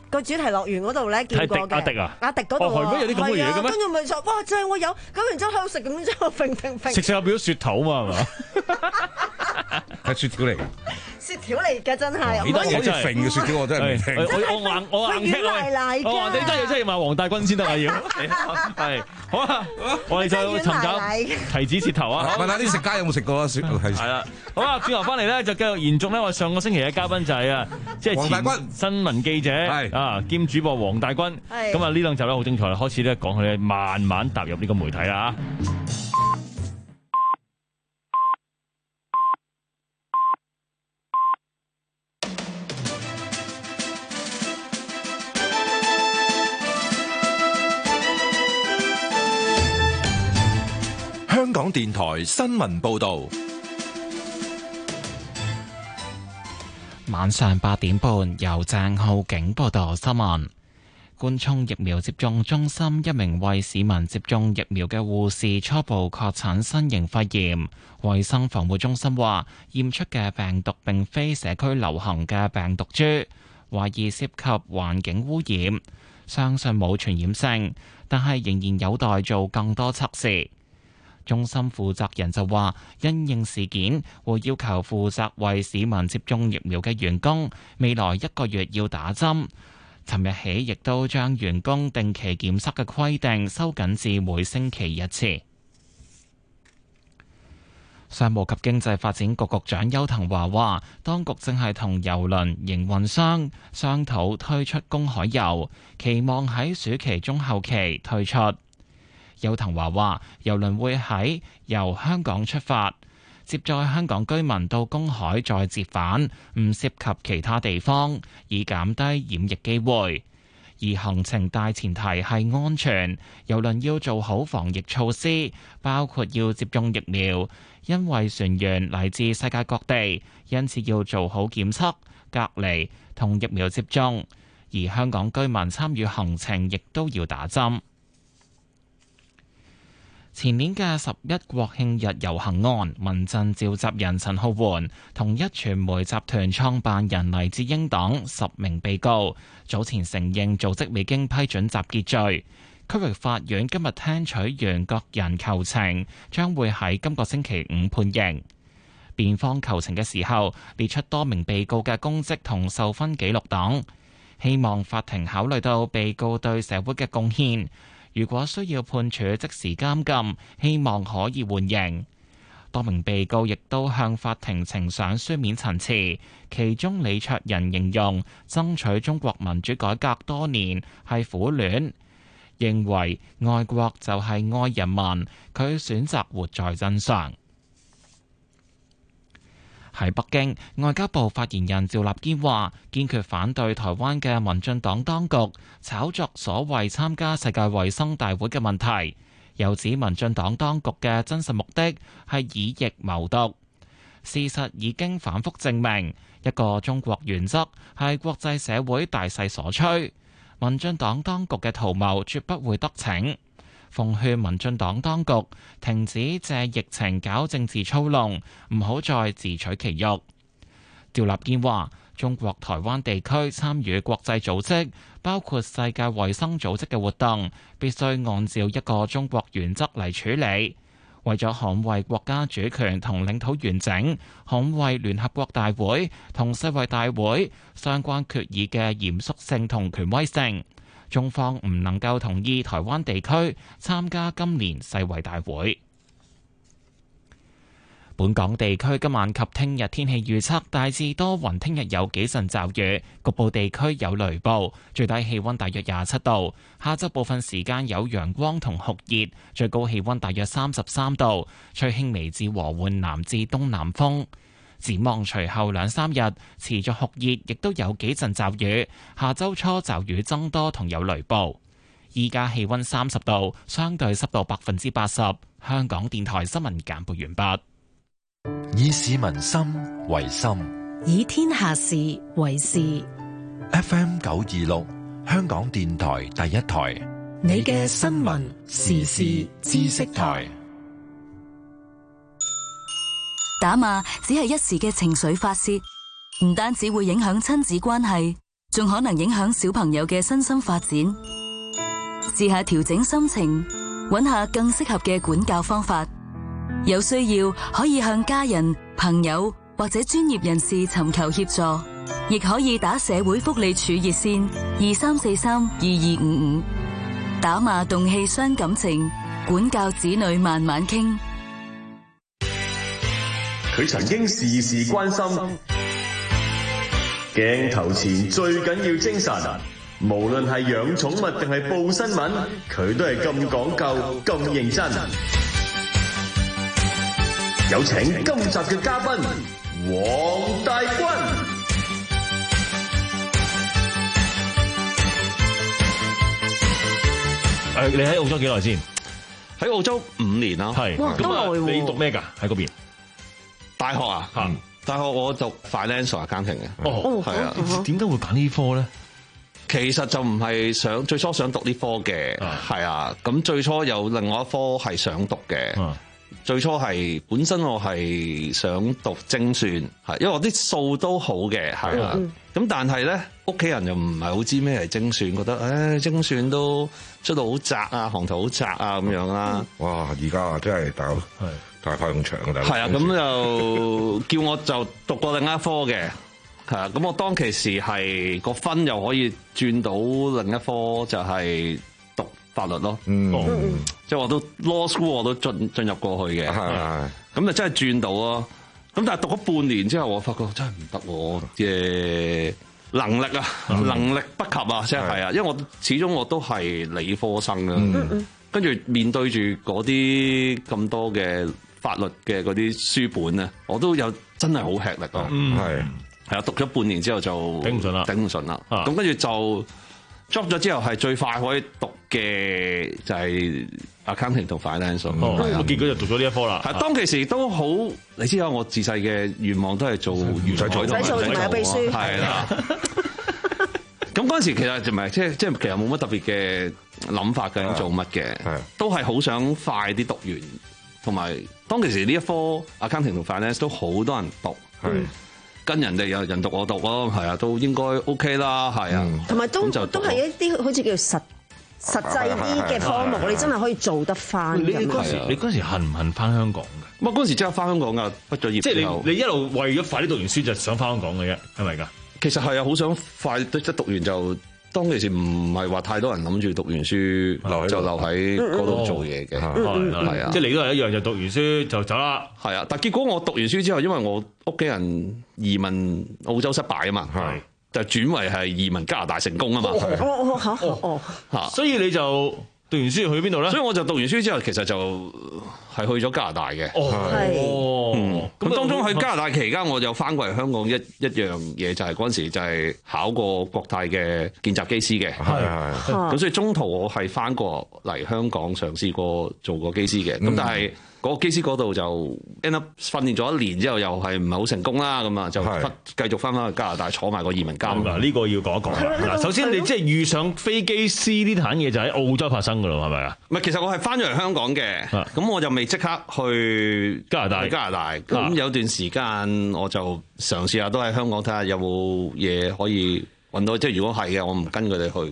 個主題樂園嗰度咧見過嘅。 阿迪啊， 阿迪嗰度哦係咩？有啲咁嘅嘢嘅咩？ 跟住咪就哇正我有，咁然之後喺度食，咁之後揈揈揈。 食食下變咗雪頭嘛係嘛？ 係雪條嚟嘅。 雪條嚟嘅真係， 幾多嘢真係揈嘅雪條我真係未聽。 我我硬我硬聽奶奶㗎。 我話你真係真係要買黃大軍先得啊要。係好啊，我哋就尋找提子舌頭啊。 問下啲食家有冇食過啊？雪係係啦，好啦，轉頭翻嚟咧就繼續延續咧，我上個星期嘅嘉賓就係啊，即係黃大軍新聞記者啊兼主播黃大軍。咁啊呢兩集咧好精彩，開始咧講佢哋慢慢踏入呢個媒體啦。 香港電台新聞報道， 晚上八點半由鄭浩景報道新聞。官涌疫苗接種中心一名為市民接種疫苗嘅護士初步確診新型肺炎。衛生防護中心話，驗出嘅病毒並非社區流行嘅病毒株，懷疑涉及環境污染，相信冇傳染性，但係仍然有待做更多測試。中心負責人就話，因應事件，會要求負責為市民接種疫苗嘅員工，未來一個月要打針。尋日起，亦都將員工定期檢測嘅規定收緊至每星期一次。商務及經濟發展局局長邱騰華話，當局正係同郵輪營運商商討推出公海遊，期望喺暑期中後期推出。邱騰華話，郵輪會喺由香港出發，接載香港居民到公海再折返，唔涉及其他地方，以減低染疫機會。而行程大前提係安全，郵輪要做好防疫措施，包括要接種疫苗，因為船員嚟自世界各地，因此要做好檢測、隔離同疫苗接種。而香港居民參與行程，亦都要打針。前年嘅十一國慶日遊行案，民陣召集人陳浩桓同一傳媒集團創辦人黎智英等十名被告，早前承認組織未經批准集結罪。區域法院今日聽取完各人求情，將會喺今個星期五判刑。辯方求情嘅時候列出多名被告嘅公職同受勳記錄等，希望法庭考慮到被告對社會嘅貢獻。如果需要判處即時監禁，希望可以緩刑。多名被告亦都向法庭呈上書面陳詞，其中李卓人形容爭取中國民主改革多年係苦戀，認為愛國就係愛人民，佢選擇活在真相。喺北京，外交部發言人趙立堅話，堅決反對台灣嘅民進黨當局炒作所謂參加世界衛生大會嘅問題，又指民進黨當局嘅真實目的係以疫謀獨。事實已經反覆證明，一個中國原則係國際社會大勢所趨，民進黨當局嘅圖謀絕不會得逞。奉勸民進黨當局停止借疫情搞政治操弄，唔好再自取其辱。趙立堅話：中國台灣地區參與國際組織，包括世界衛生組織嘅活動，必須按照一個中國原則嚟處理。為咗捍衛國家主權同領土完整，捍衛聯合國大會同世衛大會相關決議嘅嚴肅性同權威性，中方唔能夠同意台灣地區參加今年世衛大會。本港地區今晚及聽日天氣預測大致多雲，聽日有幾陣驟雨，局部地區有雷暴，最低氣溫大約廿七度。下晝部分時間有陽光同酷熱，最高氣溫大約三十三度，吹輕微至和緩南至東南風。展望隨後兩三日持續酷熱，亦都有幾陣驟雨。下周初驟雨增多同有雷暴。依家氣溫三十度，相對濕度百分之八十。香港電台新聞簡報完畢。 以市民心為心， 以天下事為事。 F M 九二六，香港電台第一台， 你嘅新聞時事知識台。 打罵只係一時嘅情緒發洩，唔單止會影響親子關係， 仲可能影響小朋友嘅身心發展。試下調整心情，揾下更適合嘅管教方法。有需要可以向家人、朋友或者專業人士尋求協助，亦可以打社會福利署熱線二三四三二二五五。打罵動氣傷感情，管教子女慢慢傾。 佢曾經事事關心，鏡頭前最緊要精神。無論係養寵物定係報新聞，佢都係咁講究、咁認真。有請今集嘅嘉賓黃大軍。 誒，你喺澳洲幾耐先？ 喺澳洲五年啦。 係，咁啊，你讀咩㗎？喺嗰邊？ 大學啊？嗯，大學我讀 financial accounting 嘅。 哦，係啊。點解會揀呢科咧？ 其實就唔係想最初想讀呢科嘅，係啊。咁最初有另外一科係想讀嘅。啊最初係本身我係想讀精算，係因為我啲數都好嘅，係啦。咁、嗯、但係咧，屋企人又唔係好知咩係精算，覺得誒、哎、精算都出到好窄啊，行頭好窄啊咁樣啦。 哇！而家啊真係大大派咁長嘅， 係啊。咁就叫我就讀過另一科嘅，係啊。咁我當其時係個分又可以轉到另一科，就係、是。法律咯，嗯，即係我都 law school 我都進進入過去嘅，係咁就真係轉到咯。咁但係讀咗半年之後，我發覺真係唔得，我嘅能力啊，嗯、能力不及啊，即係係啊，因為我始終我都係理科生啦，跟、嗯、住面對住嗰啲咁多嘅法律嘅嗰啲書本啊，我都有真係好吃力咯，係係啊，讀咗半年之後就頂唔順啦，頂唔順啦，咁跟住就。drop 咗之後係最快可以讀嘅就係 accounting 同 finance，咁、哦啊、 結果就讀咗呢一科啦。 係當其時都好，你知啊，我自細嘅願望都係做員仔同埋秘書，係啦。咁嗰陣時其實就唔係即係即係其實冇乜特別嘅諗法嘅，做乜嘅，都係好想快啲讀完。同埋當其時呢一科 accounting 同 finance 都好多人讀。係。跟人哋有人讀我讀咯，係啊，都應該 OK 啦，係啊。同埋都都係一啲好似叫實實際啲嘅科目，你真係可以做得翻。 你嗰時你嗰時恨唔恨翻香港嘅？ 我嗰時真係翻香港㗎，畢咗業。 即係你你一路為咗快啲讀完書就想翻香港嘅啫，係咪㗎？ 其實係啊，好想快啲一讀完就。當其時唔係話太多人諗住讀完書就留喺嗰度做嘢嘅，係啊， 即係你都係一樣，就讀完書就走啦。 係啊，但係結果我讀完書之後，因為我屋企人移民澳洲失敗啊嘛，就轉為係移民加拿大成功啊嘛。 哦嚇哦嚇， 所以你就讀完書去邊度咧？ 所以我就讀完書之後，其實就係去咗加拿大嘅。 哦，係。 嗯，咁當中喺加拿大期間，我又翻過嚟香港一一樣嘢，就係嗰陣時就係考過國泰嘅見習機師嘅。係係。咁所以中途我係翻過嚟香港嘗試過做過機師嘅。咁但係嗰個機師嗰度就 end up 訓練咗一年之後，又係唔係好成功啦。咁啊就繼續翻返去加拿大坐埋個移民監。 嗱呢個要講一講啦。嗱，首先你即係遇上飛機師呢壇嘢就喺澳洲發生㗎咯，係咪啊？ 唔係，其實我係翻咗嚟香港嘅。咁我就未即刻去加拿大。 加拿大咁有段時間我就嘗試下都喺香港睇下有冇嘢可以揾到。即係如果係嘅，我唔跟佢哋去。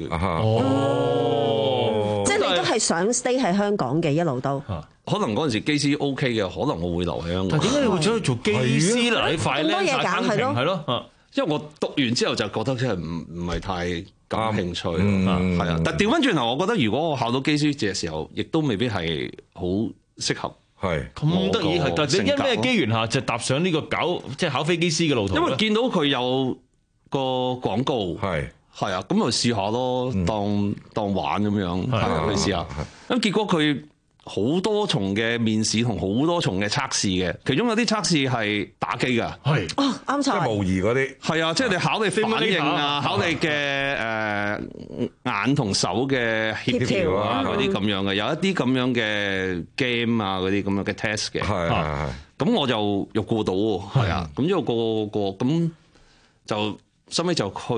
哦，即係你都係想 stay 喺香港嘅一路都。 可能嗰陣時機師 OK 嘅，可能我會留喺香港。 但點解你會走去做機師啦？你快多嘢揀係咯， 係咯。 因為我讀完之後就覺得真係唔唔係太感興趣，係啊。但調翻轉頭，我覺得如果我考到機師嘅時候，亦都未必係好適合。 係咁得意，係但係因咩機緣下就踏上呢個搞即係考飛機師嘅路途？ 因為見到佢有個廣告，係係啊，咁咪試下咯，當當玩咁樣，係啊，去試下。咁結果佢好多重嘅面試同好多重嘅測試嘅，其中有啲測試係打機㗎， 係哦啱晒， 即係模擬嗰啲， 係啊，即係你考你反應啊，考你嘅誒眼同手嘅協調啊嗰啲咁樣嘅，有一啲咁樣嘅 game 啊嗰啲咁樣嘅 test 嘅，係係咁我就又過到喎，係啊，咁之後過過咁就收尾就去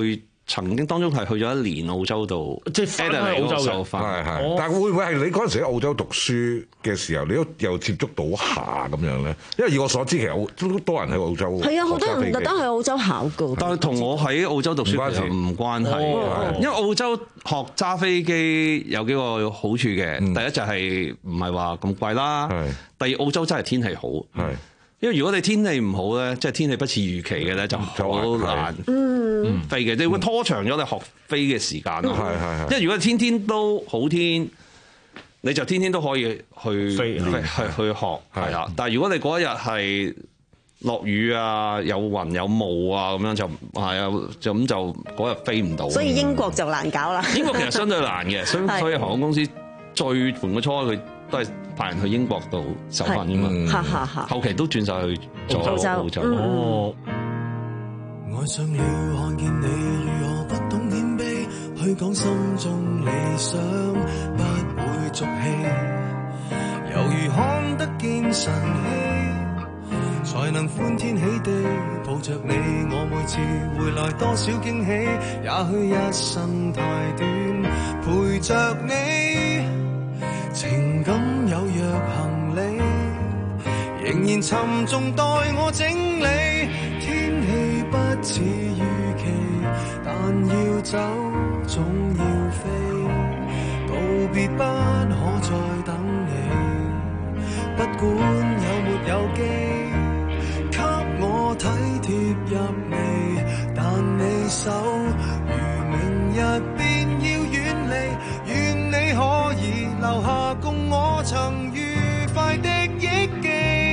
曾經當中係去咗一年澳洲度， 即係翻去澳洲受訓。 係係，但係會唔會係你嗰陣時喺澳洲讀書嘅時候，你都又接觸到下咁樣咧？因為以我所知，其實澳都多人喺澳洲。 係啊，好多人特登去澳洲考㗎。 但係同我喺澳洲讀書其實唔關係，因為澳洲學揸飛機有幾個好處嘅。第一就係唔係話咁貴啦。第二澳洲真係天氣好。因為如果你天氣唔好咧，即係天氣不似預期嘅咧，就好難飛嘅。你會拖長咗你學飛嘅時間咯。因為如果天天都好天，你就天天都可以去飛去去學係啦。但係如果你嗰一日係落雨啊、有雲有霧啊咁樣就係啊，就咁就嗰日飛唔到。 所以英國就難搞啦。 英國其實相對難嘅，所以所以航空公司最盤嘅初佢都係派人去英國度受訓㗎嘛，後期都轉晒去做澳洲。澳洲哦， 愛上了看見你如何不懂謙卑，去講心中理想不會俗氣，猶如看得見晨曦，才能歡天喜地抱着你。我每次回來多少驚喜，也許一生太短，陪着你。情感有若行李，仍然沉重待我整理。天氣不似預期，但要走總要飛，道別不可再等你。不管有沒有機，給我體貼入微，但你手如明日便要遠離，願你可以留下共我曾愉快的憶記。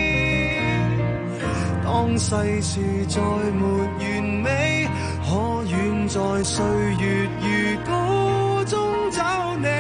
當世事再沒完美，可願在歲月如歌中找你。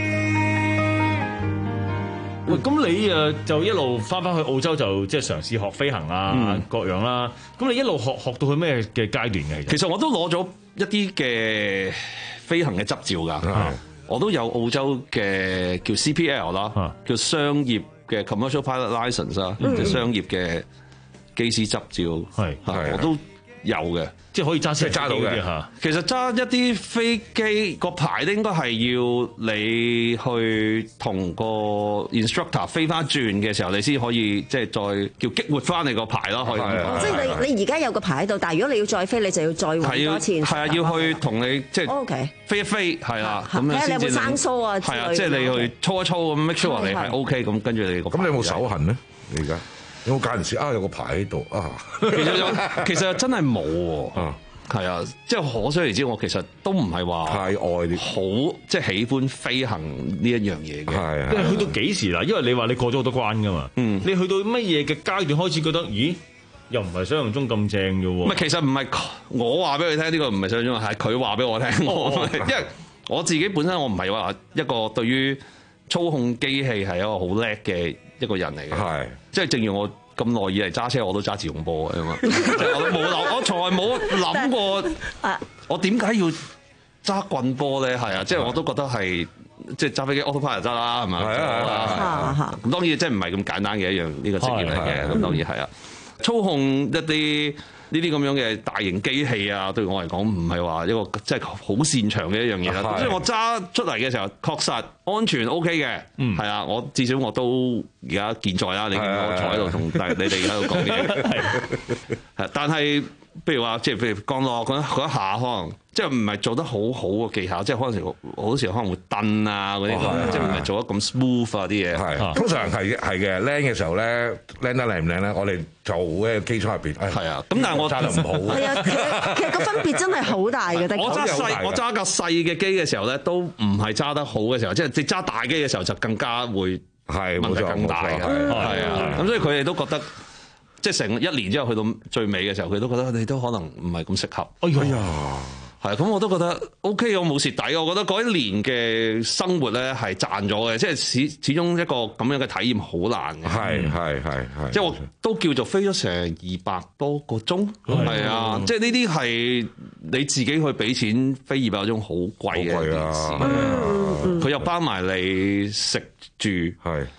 喂，咁你誒就一路翻返去澳洲就即係嘗試學飛行啊、嗯、各樣啦。咁你一路學學到去咩嘅階段嘅？ 其實我都攞咗一啲嘅飛行嘅執照㗎。嗯我都有澳洲嘅叫 C P L 啦、啊，叫商業嘅 Commercial Pilot License 啦、嗯，即係商業嘅機師執照，係、嗯，我都有嘅， 即係可以揸車揸到嘅嚇。 其實揸一啲飛機個牌咧，應該係要你去同個 instructor 飛翻轉嘅時候，你先可以即係再叫激活翻你個牌咯。可以咁即係你你而家有個牌喺度，但係如果你要再飛，你就要再揾多錢。 係啊，要去同你即係。 OK。 飛一飛係啦，咁樣先至。睇下你有冇生疏啊？ 係啊，即係你去操一操咁 make sure 你係 OK 咁，跟住你個。 咁你有冇手痕咧？你而家有冇間唔時啊？有個牌喺度啊？ 其實其實真係冇喎。係啊，即係可想而知，我其實都唔係話太愛好，即係喜歡飛行呢一樣嘢嘅。 係啊。 因為去到幾時啦？因為你話你過咗好多關㗎嘛。嗯。你去到乜嘢嘅階段開始覺得，咦？又唔係想象中咁正嘅喎。 唔係，其實唔係我話俾佢聽，呢、呢個唔係想象中，係佢話俾我聽。哦、因為我自己本身我唔係話一個對於操控機器係一個好叻嘅一個人嚟嘅。係，即係正如我咁耐以嚟揸車，我都揸自動波嘅嘛。即係我都冇諗，我從來冇諗過，我點解要揸棍波咧？係啊，即係我都覺得係，即係揸飛機 autopilot 揸啦，係咪？係啊，咁當然即係唔係咁簡單嘅一樣呢個職業嚟嘅，咁當然係啊。操控一啲呢啲咁樣嘅大型機器啊，對我嚟講唔係話一個即係好擅長嘅一樣嘢啦。所以我揸出嚟嘅時候，確實安全 OK 嘅，係、嗯、啊，我至少我都而家健在啦。你見我坐喺度同大你哋喺度講嘢，係，但係譬如話即係譬如降落嗰嗰一下，可能即係唔係做得好好嘅技巧，即係可能時好多時候可能會蹬啊嗰啲，即係唔係做得咁 smooth 啊啲嘢。係通常係係嘅 land 嘅時候咧，land 得靚唔靚咧？我哋做嘅機艙入邊係啊。咁但係我揸得唔好。 係啊，其實其實個分別真係好大嘅。 我揸細我揸架細嘅機嘅時候咧，都唔係揸得好嘅時候，即係你揸大機嘅時候就更加會係問題更大嘅。係啊，咁所以佢哋都覺得。即係成一年之後去到最尾嘅時候，佢都覺得你都可能唔係咁適合。哎呀，係咁我都覺得 OK，我冇蝕底。我覺得嗰一年嘅生活咧係賺咗嘅，即係始始終一個咁樣嘅體驗好難嘅。係係係係，即係我都叫做飛咗成二百多個鐘。係啊，即係呢啲係你自己去俾錢飛二百個鐘，好貴嘅一件事。佢又包埋你食住係。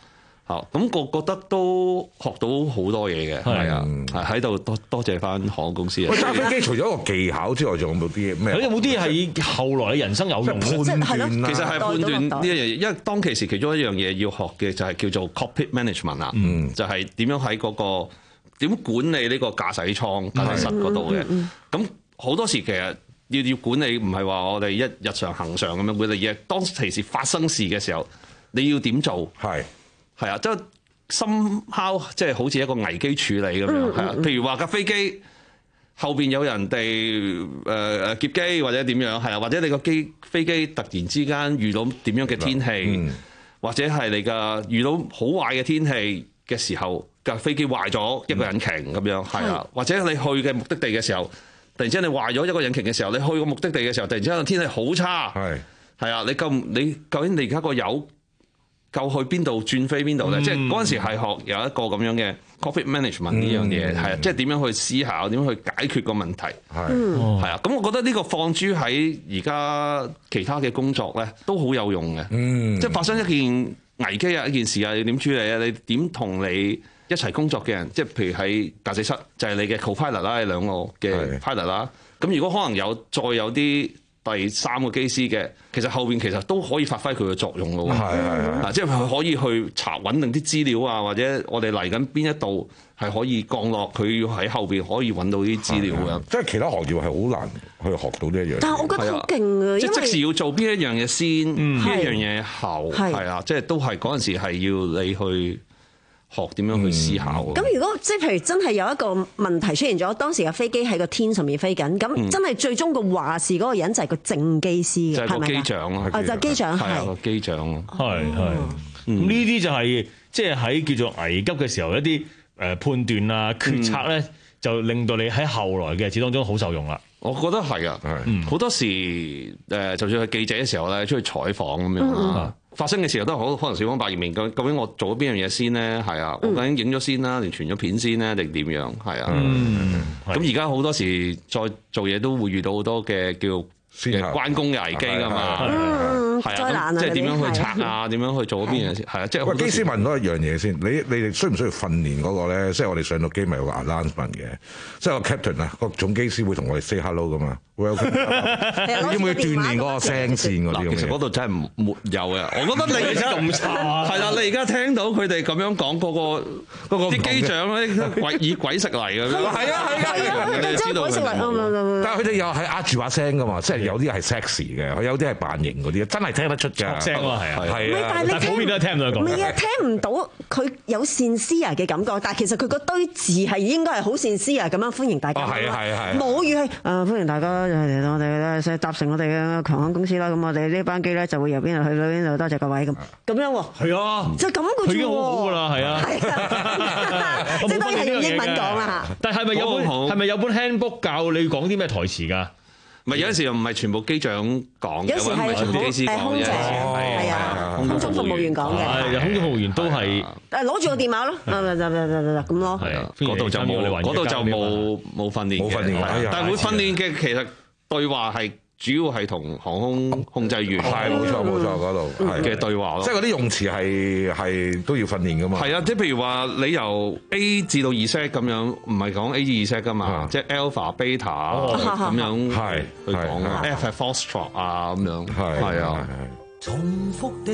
嚇，咁我覺得都學到好多嘢嘅，係啊，喺度多多謝翻航空公司。 喂，揸飛機除咗個技巧之外，仲有冇啲咩？ 有冇啲係後來嘅人生有用嘅判斷啊？ 其實係判斷呢一樣嘢，因為當其時其中一樣嘢要學嘅就係叫做 cockpit management 啊，嗯、就係點樣喺嗰、嗰個點管理呢個駕駛艙、駕駛室嗰度嘅。咁好多時其實要要管理唔係話我哋一日常恒常咁樣管理嘢，當其時發生事嘅時候，你要點做？係。係啊，即係深敲，即係好似一個危機處理咁樣，係啊。譬如話架飛機後邊有人哋誒誒劫機或者點樣，係啊，或者你個機飛機突然之間遇到點樣嘅天氣，嗯、或者係你嘅遇到好壞嘅天氣嘅時候，架飛機壞咗一個引擎咁樣，係啊，或者你去嘅目的地嘅時候，突然之間你壞咗一個引擎嘅時候，你去個目的地嘅時候，突然之間天氣好差，係係啊，你究你究竟你而家個油夠去邊度轉飛邊度咧？嗯、即係嗰陣時係學有一個咁樣嘅 cockpit management 呢樣嘢，係啊、嗯，即係點樣去思考，點樣去解決個問題，係係啊。咁我覺得呢個放諸喺而家其他嘅工作咧，都好有用嘅。嗯，即係發生一件危機啊，一件事啊，你點處理啊？你點同你一齊工作嘅人，即係譬如喺駕駛室就係、是、你嘅 co-pilot 啦，兩個嘅 pilot 啦。咁如果可能有再有啲第三個機師嘅，其實後邊其實都可以發揮佢嘅作用咯。係係係，即係佢可以去查穩定啲資料啊，或者我哋嚟緊邊一度係可以降落，佢要喺後邊可以揾到啲資料嘅。即係其他行業係好難去學到呢一樣。但係我覺得好勁啊！即係即時要做邊一樣嘢先，邊一樣嘢後，係啊，即係都係嗰陣時係要你去學點樣去思考。咁、 嗯、如果即係譬如真係有一個問題出現咗，當時嘅飛機喺個天上面飛緊，咁真係最終個話事嗰個人就係個正機師嘅，係咪啊？就係個機長咯， 哦，就係機長，係個機長咯，係係。咁呢啲就係即係喺叫做危急嘅時候一啲誒判斷啊決策咧，嗯、就令到你喺後來嘅日子當中好受用啦。 我覺得係啊，好多時誒，就算係記者嘅時候咧，出去採訪咁樣啦。嗯發生嘅時候都好，可能小方百葉面。究究竟我做咗邊樣嘢先咧？係啊，我究竟影咗先啦，定傳咗片先咧，定點樣？係啊。咁而家好多時再做嘢都會遇到好多嘅叫嘅關公嘅危機㗎嘛。係啊，即係點樣去拆啊？點樣去做嗰邊嘢先？係啊，即係。喂， 機師問多一樣嘢先，你你哋需唔需要訓練嗰個咧？即係我哋上到機咪有個 announcement 嘅，即係個 captain 啊，個總機師會同我哋 say hello 㗎嘛。Welcome，你要唔要鍛鍊嗰個聲線嗰啲？ 其實嗰度真係沒有嘅。我覺得你而家咁差，係啦，你而家聽到佢哋咁樣講，嗰個嗰個啲機長咧鬼以鬼食嚟嘅。係啊係啊，你知道佢。 但係佢哋又係壓住把聲㗎嘛，即係有啲係 sexy 嘅，有啲係扮型嗰啲，真係聽得出㗎。 聲啊，係啊，係啊。但係你普遍都係聽唔到佢講。 唔係啊，聽唔到佢有善思啊嘅感覺，但係其實佢嗰堆字係應該係好善思啊咁樣歡迎大家。係啊係啊係。冇語氣誒歡迎大家嚟到我哋咧搭乘我哋嘅航空公司啦。咁我哋呢班機咧就會由邊度去到邊度，多謝各位咁咁樣喎。係啊，就咁嘅啫喎。佢已經好好㗎啦，係啊。即係當然係用英文講啦嚇。 但係咪有本係咪有本 handbook 教你講啲咩台詞㗎？ 唔係有陣時又唔係全部機長講嘅， 有時係全部機師講嘅，係啊， 空中服務員講嘅， 係空中服務員都係誒攞住個電話咯，咁咯， 係啊，嗰度就冇，嗰度就冇冇訓練，冇訓練，但係會訓練嘅其實對話係。主要係同航空控制員係冇錯冇錯嗰度嘅對話咯， 即係嗰啲用詞係係都要訓練噶嘛。 係啊，即係譬如話你由 A 至到 Z 咁樣，唔係講 A 至 Z 噶嘛，即係 Alpha、Beta 咁樣係去講啊 ，F 係 Foxtrot 啊咁樣，係係啊。 重複地，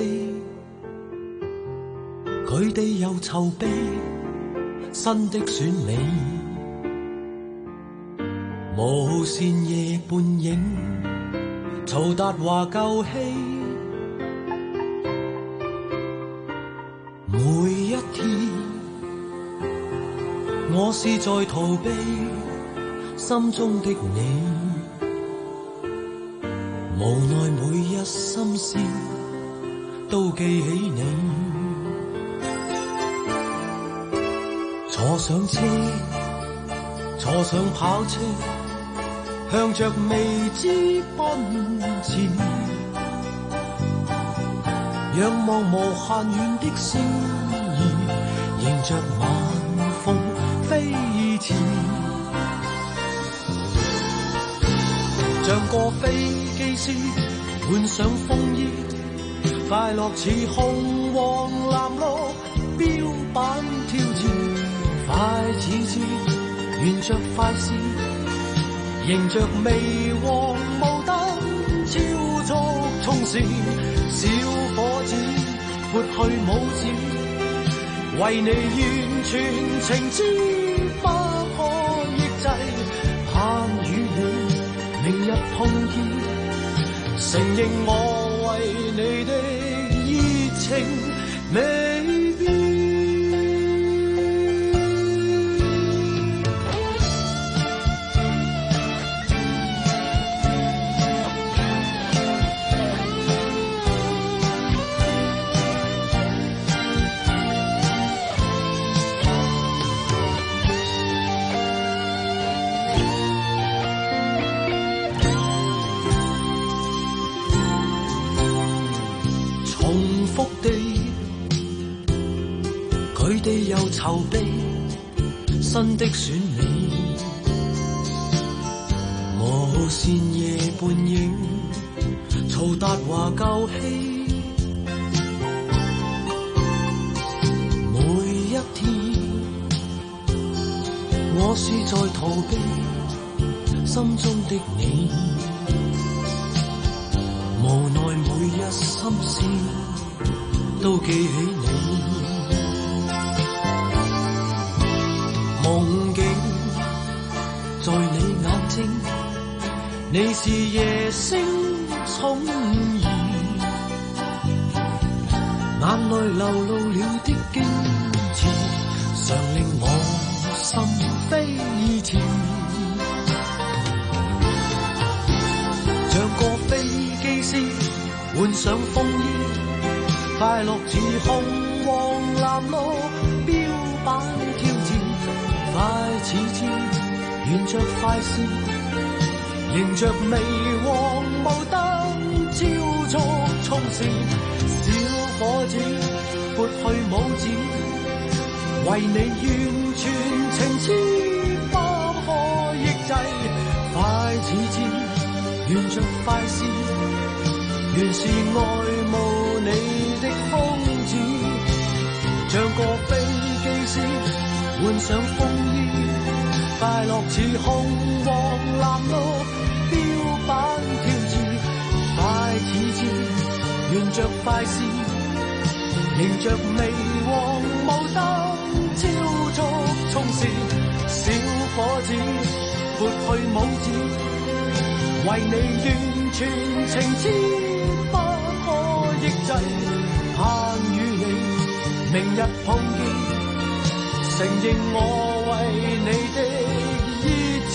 佢哋又籌備新的選美，無線夜半影。曹達華舊戲，每一天我是在逃避心中的你，無奈每一心思都記起你，坐上車，坐上跑車，向着未知奔前，仰望無限遠的星兒，迎着晚風飛馳，像個飛機師換上風衣，快樂似紅黃藍綠變板挑戰，快似箭，沿着快線，迎着微黃霧燈，超速衝線，小伙子撥去拇指，為你完全情知，不可抑制，盼與你明日碰見，承認我為你的熱情未變。佢哋又籌備新的選美，無線夜半影，曹達華舊戲，每一天我是在逃避心中的你，無奈每一心思都記起你。夢境在你眼睛，你是夜星寵兒，眼內流露了的矜持，常令我心飛馳。像個飛機師換上風衣，快樂似紅黃藍綠標板挑戰。快似箭，沿着快線，迎着微黃霧燈，超速衝線。小伙子撥去拇指，為你完全情痴，不可抑制。快似箭，沿着快線，原是愛慕你的瘋子，像個飛機師。換上風衣，快樂似紅黃藍綠標板挑戰，快似箭，沿着快線，迎着微黃霧燈，超速衝線。小伙子撥去拇指，為你完全情痴，不可抑制，盼與你明日碰見。承認我為你的熱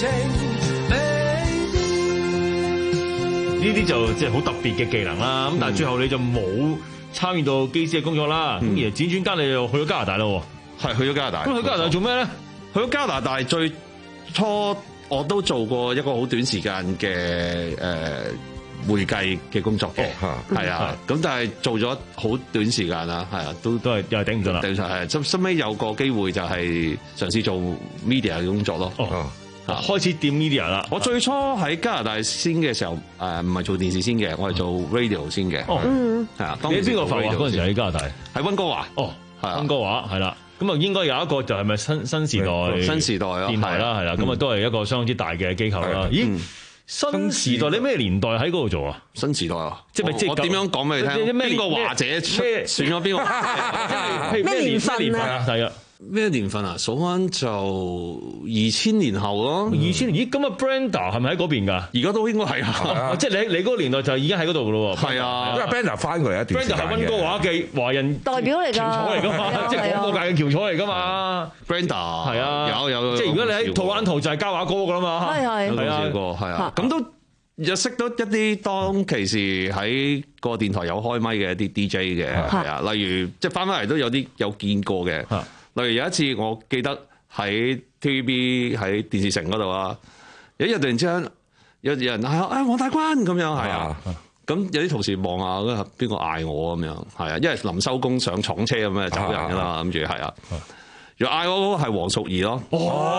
情未變。 呢啲就即係好特別嘅技能啦。咁、嗯、但係最後你就冇參與到機師嘅工作啦。咁、嗯、而輾轉間你又去咗加拿大咯。 係去咗加拿大。咁去加拿大做咩咧？ 去咗加拿大最初我都做過一個好短時間嘅誒。呃會計嘅工作嘅，係啊，咁但係做咗好短時間啦，係啊，都都係又係頂唔順啦，頂唔順係，收收尾有個機會就係嘗試做 media 嘅工作咯， 哦，開始掂 media 啦。 我最初喺加拿大先嘅時候，誒唔係做電視先嘅，我係做 radio 先嘅， 哦， 係啊。 你喺邊個發話嗰陣時喺加拿大？ 喺溫哥華， 哦，溫哥華係啦。咁啊，應該有一個就係咪新新時代新時代電台啦，係啦，咁啊都係一個相當之大嘅機構啦。咦？新時代，你咩年代喺嗰度做啊？ 新時代啊， 即係即係我點樣講俾你聽？邊個華姐出選咗邊個？ 咩年份啊？ 係啊， 咩年份啊？數翻就二千年後咯。 二千年咦？咁啊，Brenda 係咪喺嗰邊㗎？ 而家都應該係啊。 即係你你嗰個年代就已經喺嗰度㗎咯喎。 係啊， 因為 Brenda 翻過嚟一段時間嘅。 Brenda 係溫哥華嘅華人代表嚟㗎， 翹楚嚟㗎嘛，即係廣播界嘅翹楚嚟㗎嘛。 Brenda 係啊， 有有。 即係如果你喺圖灣圖就係交話歌㗎啦嘛。 係係係啊，係啊，咁都。又識到一啲當其時喺個電台有開咪嘅一啲 D J 嘅，係啊，例如即係翻返嚟都有啲有見過嘅。例如有一次我記得喺 T V B 喺電視城嗰度啊，有一日突然之間有人嗌啊黃大軍咁樣，係啊，咁有啲同事望下，邊個嗌我咁樣，係啊，因為臨收工上廠車咁樣走人㗎啦，諗住係啊，又嗌我嗰個係黃淑儀咯。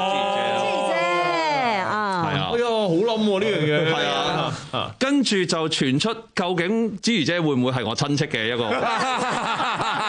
係啊， 哎呀，好冧喎呢樣嘢。 係啊，跟住就傳出究竟芝如姐會唔會係我親戚嘅一個？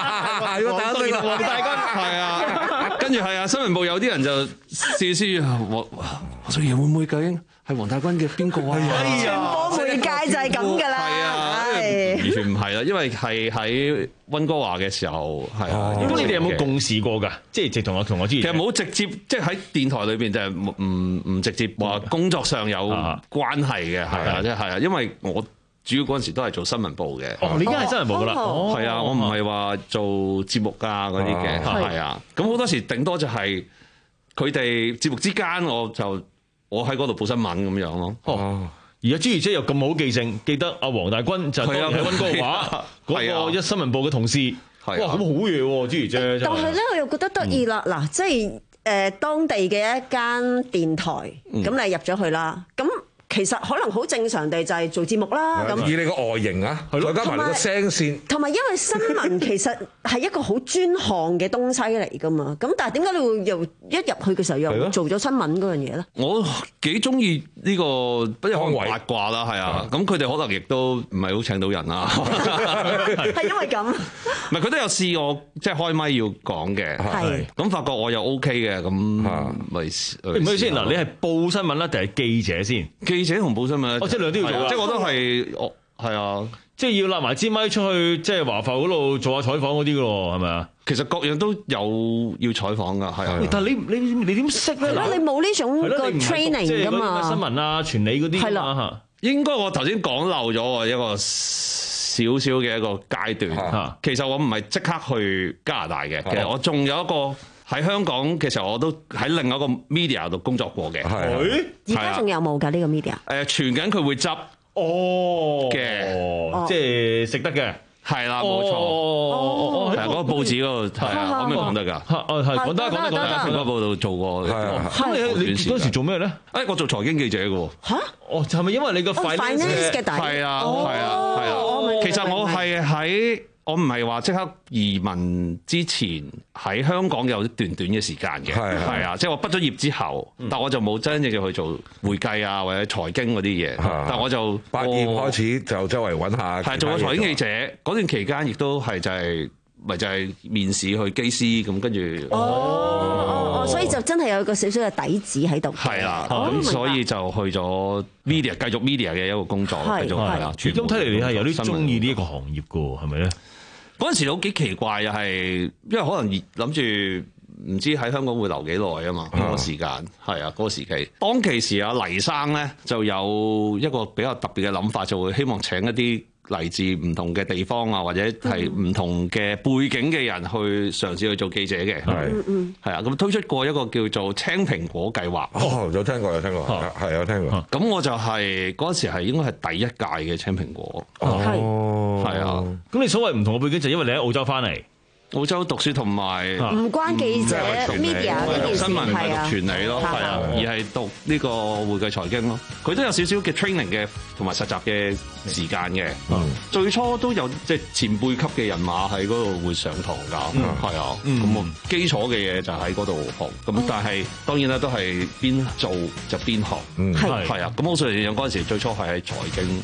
大喎，大咗黃大軍係啊，跟住係啊，新聞部有啲人就試試黃黃瑞賢會唔會究竟係黃大軍嘅邊個啊？ 傳播媒介就係咁㗎啦， 係啊，完全唔係啦，因為係喺溫哥華嘅時候係啊。 咁你哋有冇共事過㗎？即係直同我同我之前其實冇直接，即係喺電台裏邊就係唔唔直接話工作上有關係嘅，係啊，即係啊，因為我。主要嗰陣時都係做新聞部嘅。 哦，你而家係新聞部噶啦。哦， 係啊，我唔係話做節目啊嗰啲嘅，係啊。咁好多時頂多就係佢哋節目之間，我就我喺嗰度報新聞咁樣咯。 哦，而家朱如姐又咁好記性，記得阿黃大軍就係喺溫哥華嗰個一新聞部嘅同事。哇，咁好嘢喎，朱如姐。 但係咧，我又覺得得意啦。嗱，即係誒當地嘅一間電台，咁你入咗去啦，咁。其實可能好正常地就係做節目啦，咁以你個外形啊，再加埋你個聲線， 同埋因為新聞其實係一個好專項嘅東西嚟㗎嘛，咁但係點解你會又一入去嘅時候又做咗新聞嗰樣嘢咧？ 我幾中意呢個不如講八卦啦，係啊，咁佢哋可能亦都唔係好請到人啦， 係因為咁， 唔係佢都有試我即係開咪要講嘅，係咁發覺我又 OK 嘅，咁咪唔係先嗱，你係報新聞啦定係記者先？ 記者同報新聞， 哦，即係兩都要做， 即係我都係，我係啊， 即係要攬埋支咪出去，即係華埠嗰度做下採訪嗰啲嘅喎，係咪啊？ 其實各樣都有要採訪㗎，係啊。 但係你你你點識咧？ 嗱，你冇呢種個 training 㗎嘛？ 新聞啊、傳理嗰啲係啦。 應該我頭先講漏咗一個少少嘅一個階段。其實我唔係即刻去加拿大嘅，其實我仲有一個。喺香港嘅時候，我都喺另外一個 media 度工作過嘅。 係，而家仲有冇㗎呢個 media？ 誒，傳緊佢會執哦嘅， 即係食得嘅。 係啦，冇錯。哦，係嗰個報紙嗰度，係啊，可唔可以講得㗎？ 哦，係講得講得講得。 蘋果報道做過。係啊。 咁你你嗰時做咩咧？ 誒，我做財經記者嘅喎。 嚇？ 哦， 係咪因為你個 finance 嘅底？ 係啊，係啊，係啊。其實我係喺。我唔係話即刻移民之前喺香港有一段短嘅時間嘅，係啊，即係我畢咗業之後，但我就冇真正去做會計啊或者財經嗰啲嘢，但我就畢業開始就周圍揾下， 係做個財經記者嗰段期間，亦都係就係咪就係面試去機師咁，跟住哦哦哦，所以就真係有個少少嘅底子喺度， 係啦，咁所以就去咗 media 繼續 media 嘅一個工作，繼續係啦。 咁睇嚟你係有啲中意呢一個行業㗎喎，係咪咧？ 嗰陣時都幾奇怪，又係因為可能諗住唔知喺香港會留幾耐啊嘛，嗰、嗰個時間係啊，嗰、嗰個時期。當其時啊，黎生咧就有一個比較特別嘅諗法，就會希望請一啲嚟自唔同嘅地方啊，或者係唔同嘅背景嘅人去嘗試去做記者嘅。係嗯係啊，咁推出過一個叫做青蘋果計劃。 哦，有聽過有聽過，係有聽過。 咁我就係嗰陣時係應該係第一屆嘅青蘋果。 哦， 係啊。 咁你所謂唔同嘅背景就因為你喺澳洲翻嚟。 澳洲讀書同埋唔關記者 media 呢件事， 新聞唔係讀傳理咯，係啊，而係讀呢個會計財經咯。佢都有少少嘅 training 嘅同埋實習嘅時間嘅。最初都有即係前輩級嘅人馬喺嗰度會上堂㗎，係啊。咁我基礎嘅嘢就喺嗰度學。咁但係當然啦，都係邊做就邊學。係係啊。咁我雖然嗰陣時最初係喺財經。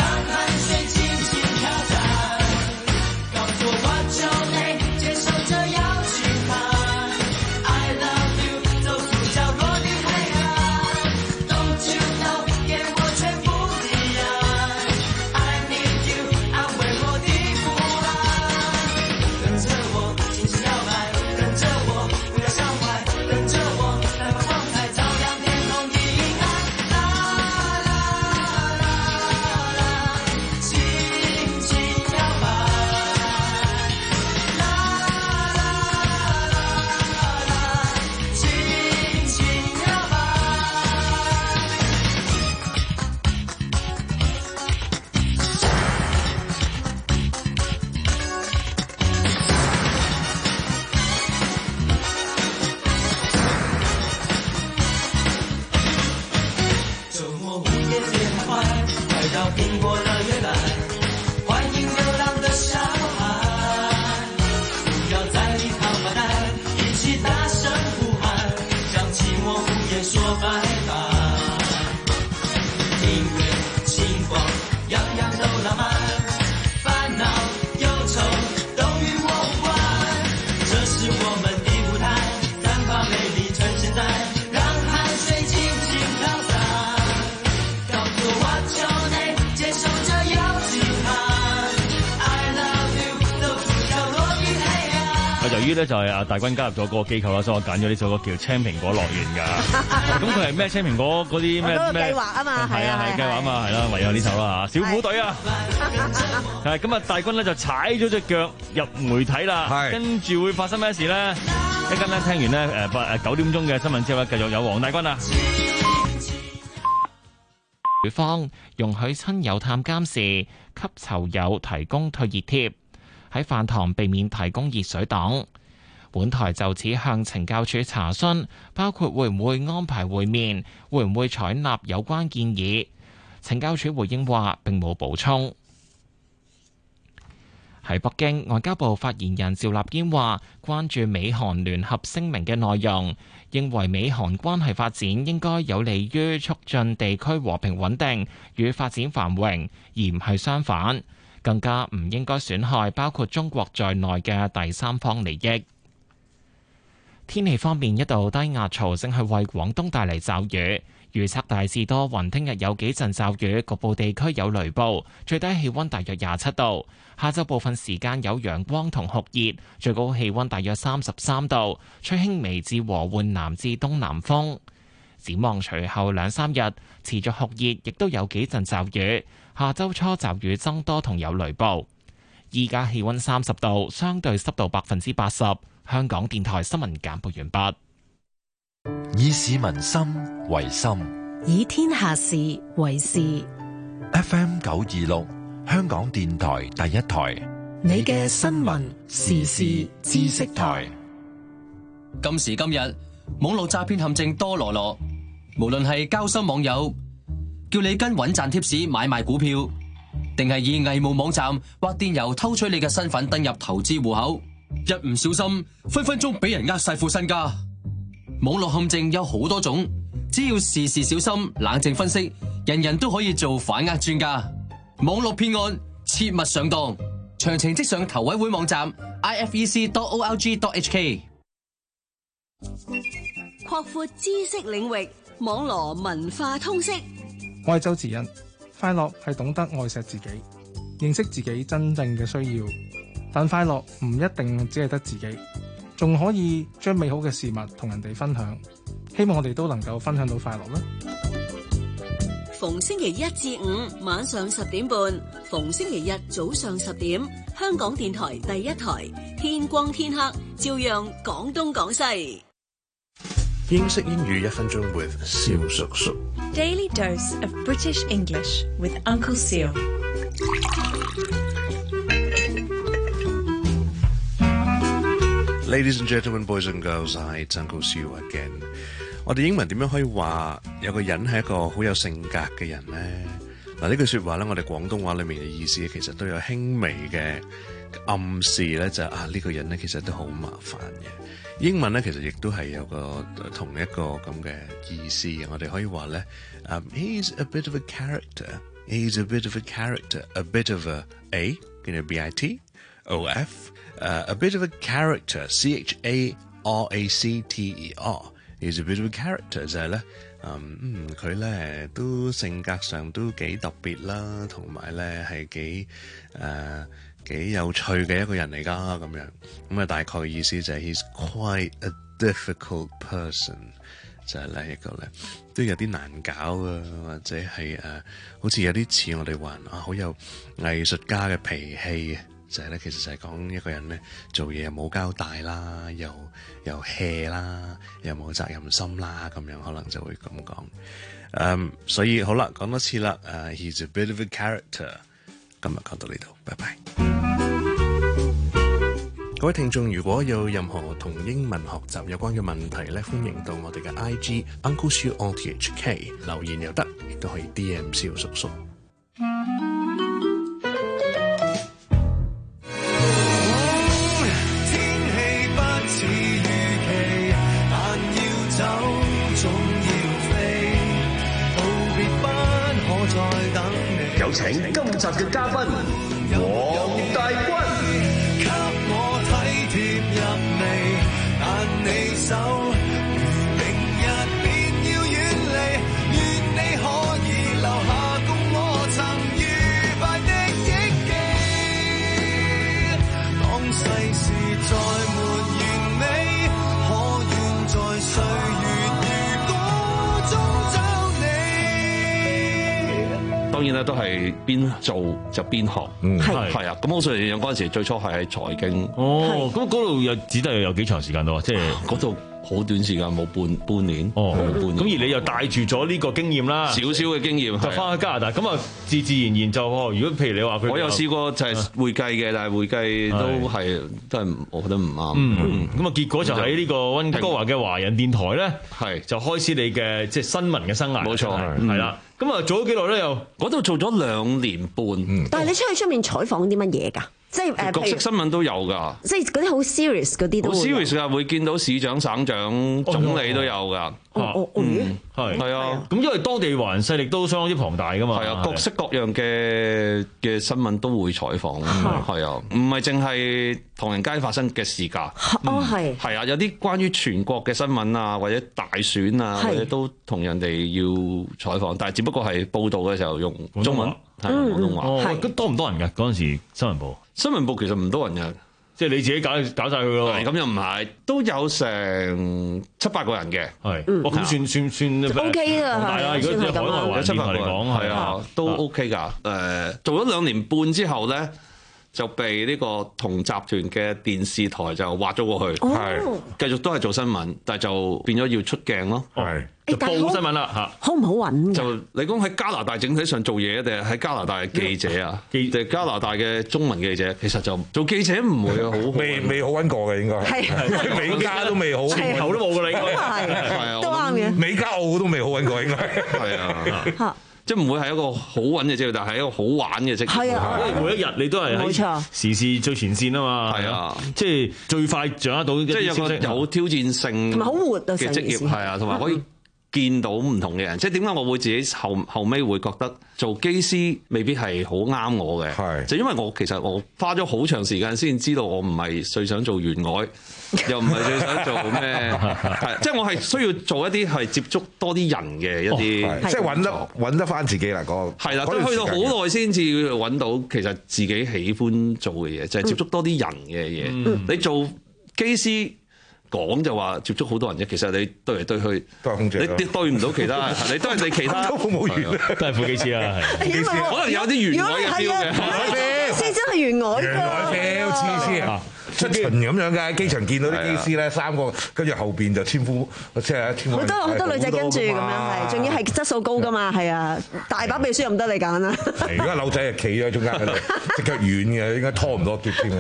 这样。 界徘徊，快到苹果乐园来，欢迎流浪的小孩，不要在里头发呆，一起大声呼喊，向寂寞无言说拜拜。音乐星光，样样都浪漫，烦恼忧愁都与我无关，这是我们的舞台，散发美丽呈现在，让汗水轻轻飘散。告诉我 what's your name， 接受这邀请函 ，I love you， 走出角落的黑暗。 由於咧就係阿大軍加入咗嗰個機構啦，所以我揀咗呢首歌叫《青蘋果樂園》㗎。咁佢係咩青蘋果嗰啲咩咩計劃啊嘛， 係啊係計劃啊嘛，係啦，唯有呢首啦嚇，小虎隊啊。係咁啊，大軍咧就踩咗隻腳入媒體啦，跟住會發生咩事咧？一陣咧聽完咧誒八誒九點鐘嘅新聞之後咧，繼續有黃大軍啊。 對方容許親友探監時給囚友提供退熱貼，喺飯堂避免提供熱水等。本台就此向懲教署查詢，包括會唔會安排會面，會唔會採納有關建議。懲教署回應話並冇補充。喺北京，外交部發言人趙立堅話關注美韓聯合聲明嘅內容，認為美韓關係發展應該有利於促進地區和平穩定與發展繁榮，而唔係相反，更加唔應該損害包括中國在內嘅第三方利益。天氣方面，一道低壓槽正係為廣東帶嚟驟雨，預測大致多雲，聽日有幾陣驟雨，局部地區有雷暴，最低氣溫大約廿七度。下晝部分時間有陽光同酷熱，最高氣溫大約三十三度，吹輕微至和緩南至東南風。展望隨後兩三日持續酷熱，亦都有幾陣驟雨。下週初驟雨增多同有雷暴。依家氣溫三十度，相對濕度百分之八十。香港電台新聞簡報完畢。 以市民心為心， 以天下事為事。 F M 九二六，香港電台第一台， 你嘅新聞時事知識台。 今時今日，網絡詐騙陷阱多羅羅，無論係交心網友叫你跟穩賺貼士買賣股票，定係以偽冒網站或電郵偷取你嘅身份登入投資戶口，一唔小心分分鐘俾人呃晒副身家。網絡陷阱有好多種，只要事事小心，冷靜分析，人人都可以做反呃專家。網絡騙案切勿上當，詳情即上投委會網站 i f e c dot o r g dot h k。 擴闊知識領域，網羅文化通識。 我係周志恩。快樂係懂得愛錫自己，認識自己真正嘅需要，但快樂唔一定只係得自己，仲可以將美好嘅事物同人哋分享。希望我哋都能夠分享到快樂啦。 逢星期一至五晚上十點半，逢星期日早上十點，香港電台第一台，天光天黑照樣講東講西。 英式英語一分鐘 with 蕭叔叔。 Daily dose of British English with Uncle Seal。 Ladies and gentlemen, boys and girls, I Uncle Seal again。我哋英文點樣可以話有個人係一個好有性格嘅人呢？嗱，呢句説話咧，我哋廣東話裡面嘅意思其實都有輕微嘅暗示咧，就係、啊呢、呢個人咧其實都好麻煩嘅。英文咧其實亦都係有個同一個咁嘅意思嘅。我哋可以話咧、um, ，He's a bit of a character. He's a bit of a character. A bit of a A， 跟住 B I T O F。Uh, a bit of a character, C H A R A C T E R。He's a bit of a character 就係咧，嗯，佢咧都性格上都幾特別啦，同埋咧係幾誒幾有趣嘅一個人嚟噶咁樣。咁啊，大概嘅意思就係 He's quite a difficult person， 就係咧一個咧都有啲難搞啊，或者係誒、呃、好似有啲似我哋話啊，好有藝術家嘅脾氣。就係咧，其實就係講一個人咧做嘢又冇交代啦，又又 hea 啦，又冇責任心啦，咁樣可能就會咁講。嗯，所以好啦，講多次啦。誒、uh, ，He's a bit of a character。今日講到呢度，拜拜。 各位聽眾，如果有任何同英文學習有關嘅問題咧，歡迎到我哋嘅 I G Uncle Siu O T H K 留言又得，亦都可以 D M 蕭叔叔。 有請今集嘅嘉賓黃大軍。 給我體貼入微，但你手如明日便要遠離，願你可以留下共我曾愉快的憶記。當世事再沒完美，可願在歲月如歌中找你。 當然咧，都係邊做就邊學，係係啊。咁我雖然嗰陣時最初係喺財經， 哦，咁嗰度又只得有幾長時間到啊？即係嗰度好短時間，冇半半年， 哦， 冇半年。 咁而你又帶住咗呢個經驗啦， 少少嘅經驗， 就翻去加拿大，咁啊自自然然就，如果譬如你話佢， 我有試過就係會計嘅，但係會計都係都係我覺得唔啱。 嗯，咁啊結果就喺呢個溫哥華嘅華人電台咧，係就開始你嘅即係新聞嘅生涯， 冇錯， 係啦。咁啊做咗幾耐咧？又嗰度做咗兩年半。 但係你出去出面採訪啲乜嘢㗎？即係誒， 角色新聞都有㗎， 即係嗰啲好 serious 嗰啲都好 serious 㗎，會見到市長、省長、總理都有㗎。 哦， 嗯，係係啊， 咁因為當地華人勢力都相當之龐大㗎嘛， 係啊，各式各樣嘅嘅新聞都會採訪，係啊，唔係淨係唐人街發生嘅事㗎。 哦，係係啊，有啲關於全國嘅新聞啊，或者大選啊，或者都同人哋要採訪，但係只不過係報導嘅時候用中文，係廣東話。 哦，咁多唔多人㗎？嗰陣時新聞部， 新聞部其實唔多人嘅。 即係你自己搞搞曬佢咯， 咁又唔係，都有成七八個人嘅， 係，哦咁算算算 OK 啦， 係啊，如果喺海外有七八個人嚟講，係啊，都 OK 㗎。誒，做咗兩年半之後咧，就被呢個同集團嘅電視台就挖咗過去，係繼續都係做新聞，但係就變咗要出鏡咯，係就報新聞啦嚇。 好唔好揾？ 就你講喺加拿大整體上做嘢，定係喺加拿大嘅記者啊？記定加拿大嘅中文記者，其實就做記者唔會好未未好揾過嘅應該係美加都未好， 頭都冇㗎啦應該係啊， 都啱嘅。 美加澳都未好揾過應該係啊。即係唔會係一個好揾嘅職業，但係一個好玩嘅職業。 係啊， 因為每一日你都係喺時事最前線啊嘛。係啊，即係最快掌握到一啲消息， 即係有個有挑戰性同埋好活嘅職業係啊，同埋可以見到唔同嘅人。即係點解我會自己後後尾會覺得做機師未必係好啱我嘅？係就因為我其實我花咗好長時間先知道我唔係最想做員外。又唔係最想做咩？係即係我係需要做一啲係接觸多啲人嘅一啲， 即係揾得揾得翻自己啦。嗰係啦，都去到好耐先至揾到其實自己喜歡做嘅嘢，就係接觸多啲人嘅嘢。你做機師講就話接觸好多人啫，其實你對嚟對去，你對唔到其他，你都係你其他服務員都係副機師啦，係可能有啲員外嘅 feel 嘅， 機師真係員外員外 feel 黐線啊！出巡咁樣嘅，機場見到啲機師咧，三個跟住後邊就千夫，即係千夫好多好多女仔跟住咁樣係，仲要係質素高噶嘛，係啊，大把秘書又唔得你揀啦。 而家柳仔係企咗喺中間嗰度，隻腳軟嘅，應該拖唔多喼添。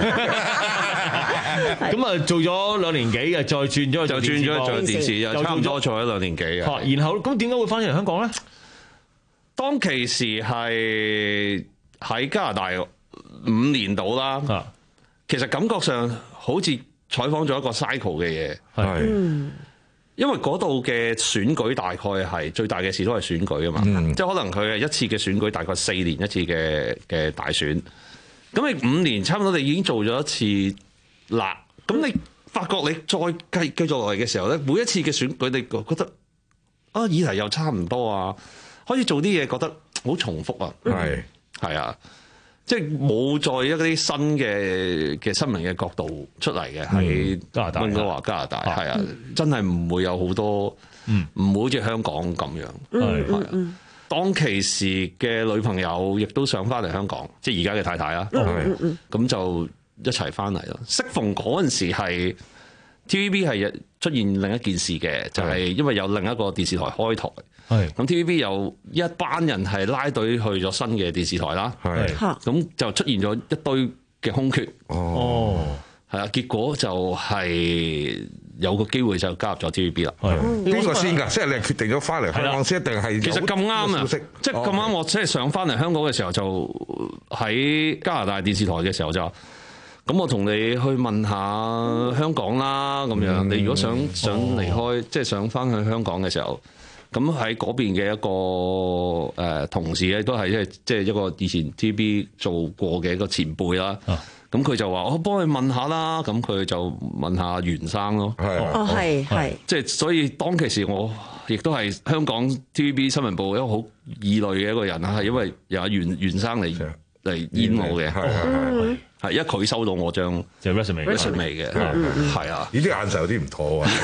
咁啊，做咗兩年幾嘅，再轉咗就轉咗做電視，又差唔多做咗兩年幾嘅。 然後咁點解會翻嚟香港咧？ 當其時係喺加拿大五年度啦。其實感覺上好似採訪咗一個 cycle 嘅嘢，係，因為嗰度嘅選舉大概係最大嘅事都係選舉啊嘛，嗯、即係可能佢係一次嘅選舉，大概四年一次嘅嘅大選，咁你五年差唔多你已經做咗一次啦，咁你發覺你再繼繼續落嚟嘅時候咧，每一次嘅選舉你覺得啊議題又差唔多啊，開始做啲嘢覺得好重複啊，係係啊。即係冇再一啲新嘅嘅新聞嘅角度出嚟嘅，喺加拿大，溫哥華加拿大係啊，真係唔會有好多，唔、嗯、會好似香港咁樣，係係、嗯、啊。當其時嘅女朋友亦都想翻嚟香港，即係而家嘅太太啊，咁、嗯、就一齊翻嚟咯。適逢嗰陣時係 T V B 係出現另一件事嘅，就係、是、因為有另一個電視台開台。係咁 T V B 有一班人係拉隊去咗新嘅電視台啦，係咁就出現咗一堆嘅空缺。哦， 係啊，結果就係有個機會就加入咗 T V B 啦。 邊個先㗎？即係你係決定咗翻嚟香港先，一定係其實咁啱啊！即係咁啱，我即係上翻嚟香港嘅時候，就喺加拿大電視台嘅時候就。咁我同你去問下香港啦，咁樣、嗯、你如果想想離開，哦、即係想翻去香港嘅時候，咁喺嗰邊嘅一個誒、呃、同事咧，都係即係即係一個以前 T V B 做過嘅一個前輩啦。咁佢、啊、就話：我幫佢問下啦。咁佢就問下袁生咯。 係哦，係係。即係所以當其時我亦都係香港 T V B 新聞部一個好異類嘅一個人啊，係因為有袁袁生嚟嚟煙我嘅。係係係，因為佢收到我張就 resume resume 嘅，係啊， 呢啲眼神有啲唔妥啊！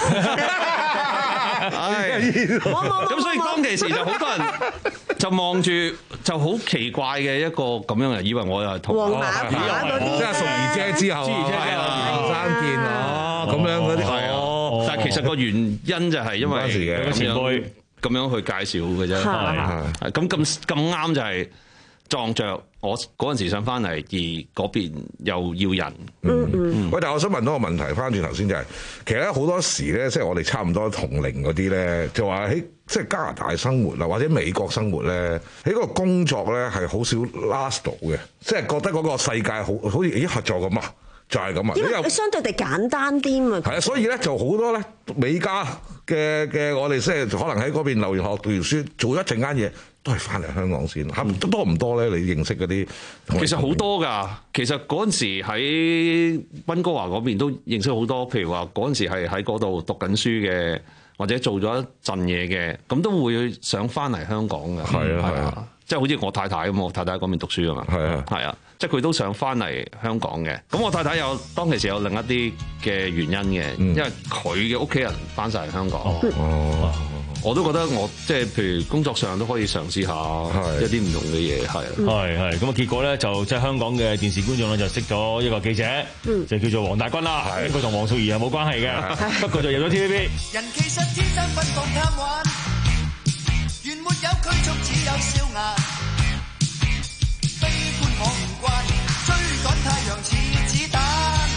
唉，咁所以當其時就好多人就望住就好奇怪嘅一個咁樣嘅，以為我又係同黃馬馬嗰啲， 即係淑儀姐之後，淑儀姐之後袁生見哦，咁樣嗰啲係啊， 但係其實個原因就係因為有個前輩咁樣去介紹嘅啫，係咁咁咁啱就係撞着。我嗰陣時想翻嚟，而嗰邊又要人。 嗯嗯。喂，但係我想問多個問題，翻轉頭先就係、是，其實咧好多時咧，即係我哋差唔多同齡嗰啲咧，就話喺即係加拿大生活啊，或者美國生活咧，喺嗰個工作咧係好少 last 到嘅，即係覺得嗰個世界好好似咦合作咁啊，就係咁啊。 因為佢相對地簡單啲嘛。係啊，所以咧就好多咧美加嘅嘅，我哋即係可能喺嗰邊留完學讀完書，做一陣間嘢。都係翻嚟香港先，多唔多咧？你認識嗰啲其實好多㗎。其實嗰陣時喺溫哥華嗰邊都認識好多，譬如話嗰陣時係喺嗰度讀緊書嘅，或者做咗一陣嘢嘅，咁都會想翻嚟香港㗎。 係啊係啊， 即係好似我太太咁，我太太喺嗰邊讀書啊嘛。係啊係啊，即係佢都想翻嚟香港嘅。咁我太太有當其時有另一啲嘅原因嘅，嗯、因為佢嘅屋企人翻晒嚟香港。哦。哦我都覺得我即係譬如工作上都可以嘗試下一啲唔同嘅嘢，係係係咁啊！結果咧就即係香港嘅電視觀眾咧就識咗一個記者，嗯、就叫做黃大軍啦。應該同黃素儀係冇關係嘅，不過就入咗 T V B。 人其實天生奔放貪玩，原沒有拘束，只有笑顏。悲觀我唔慣，追趕太陽似子彈，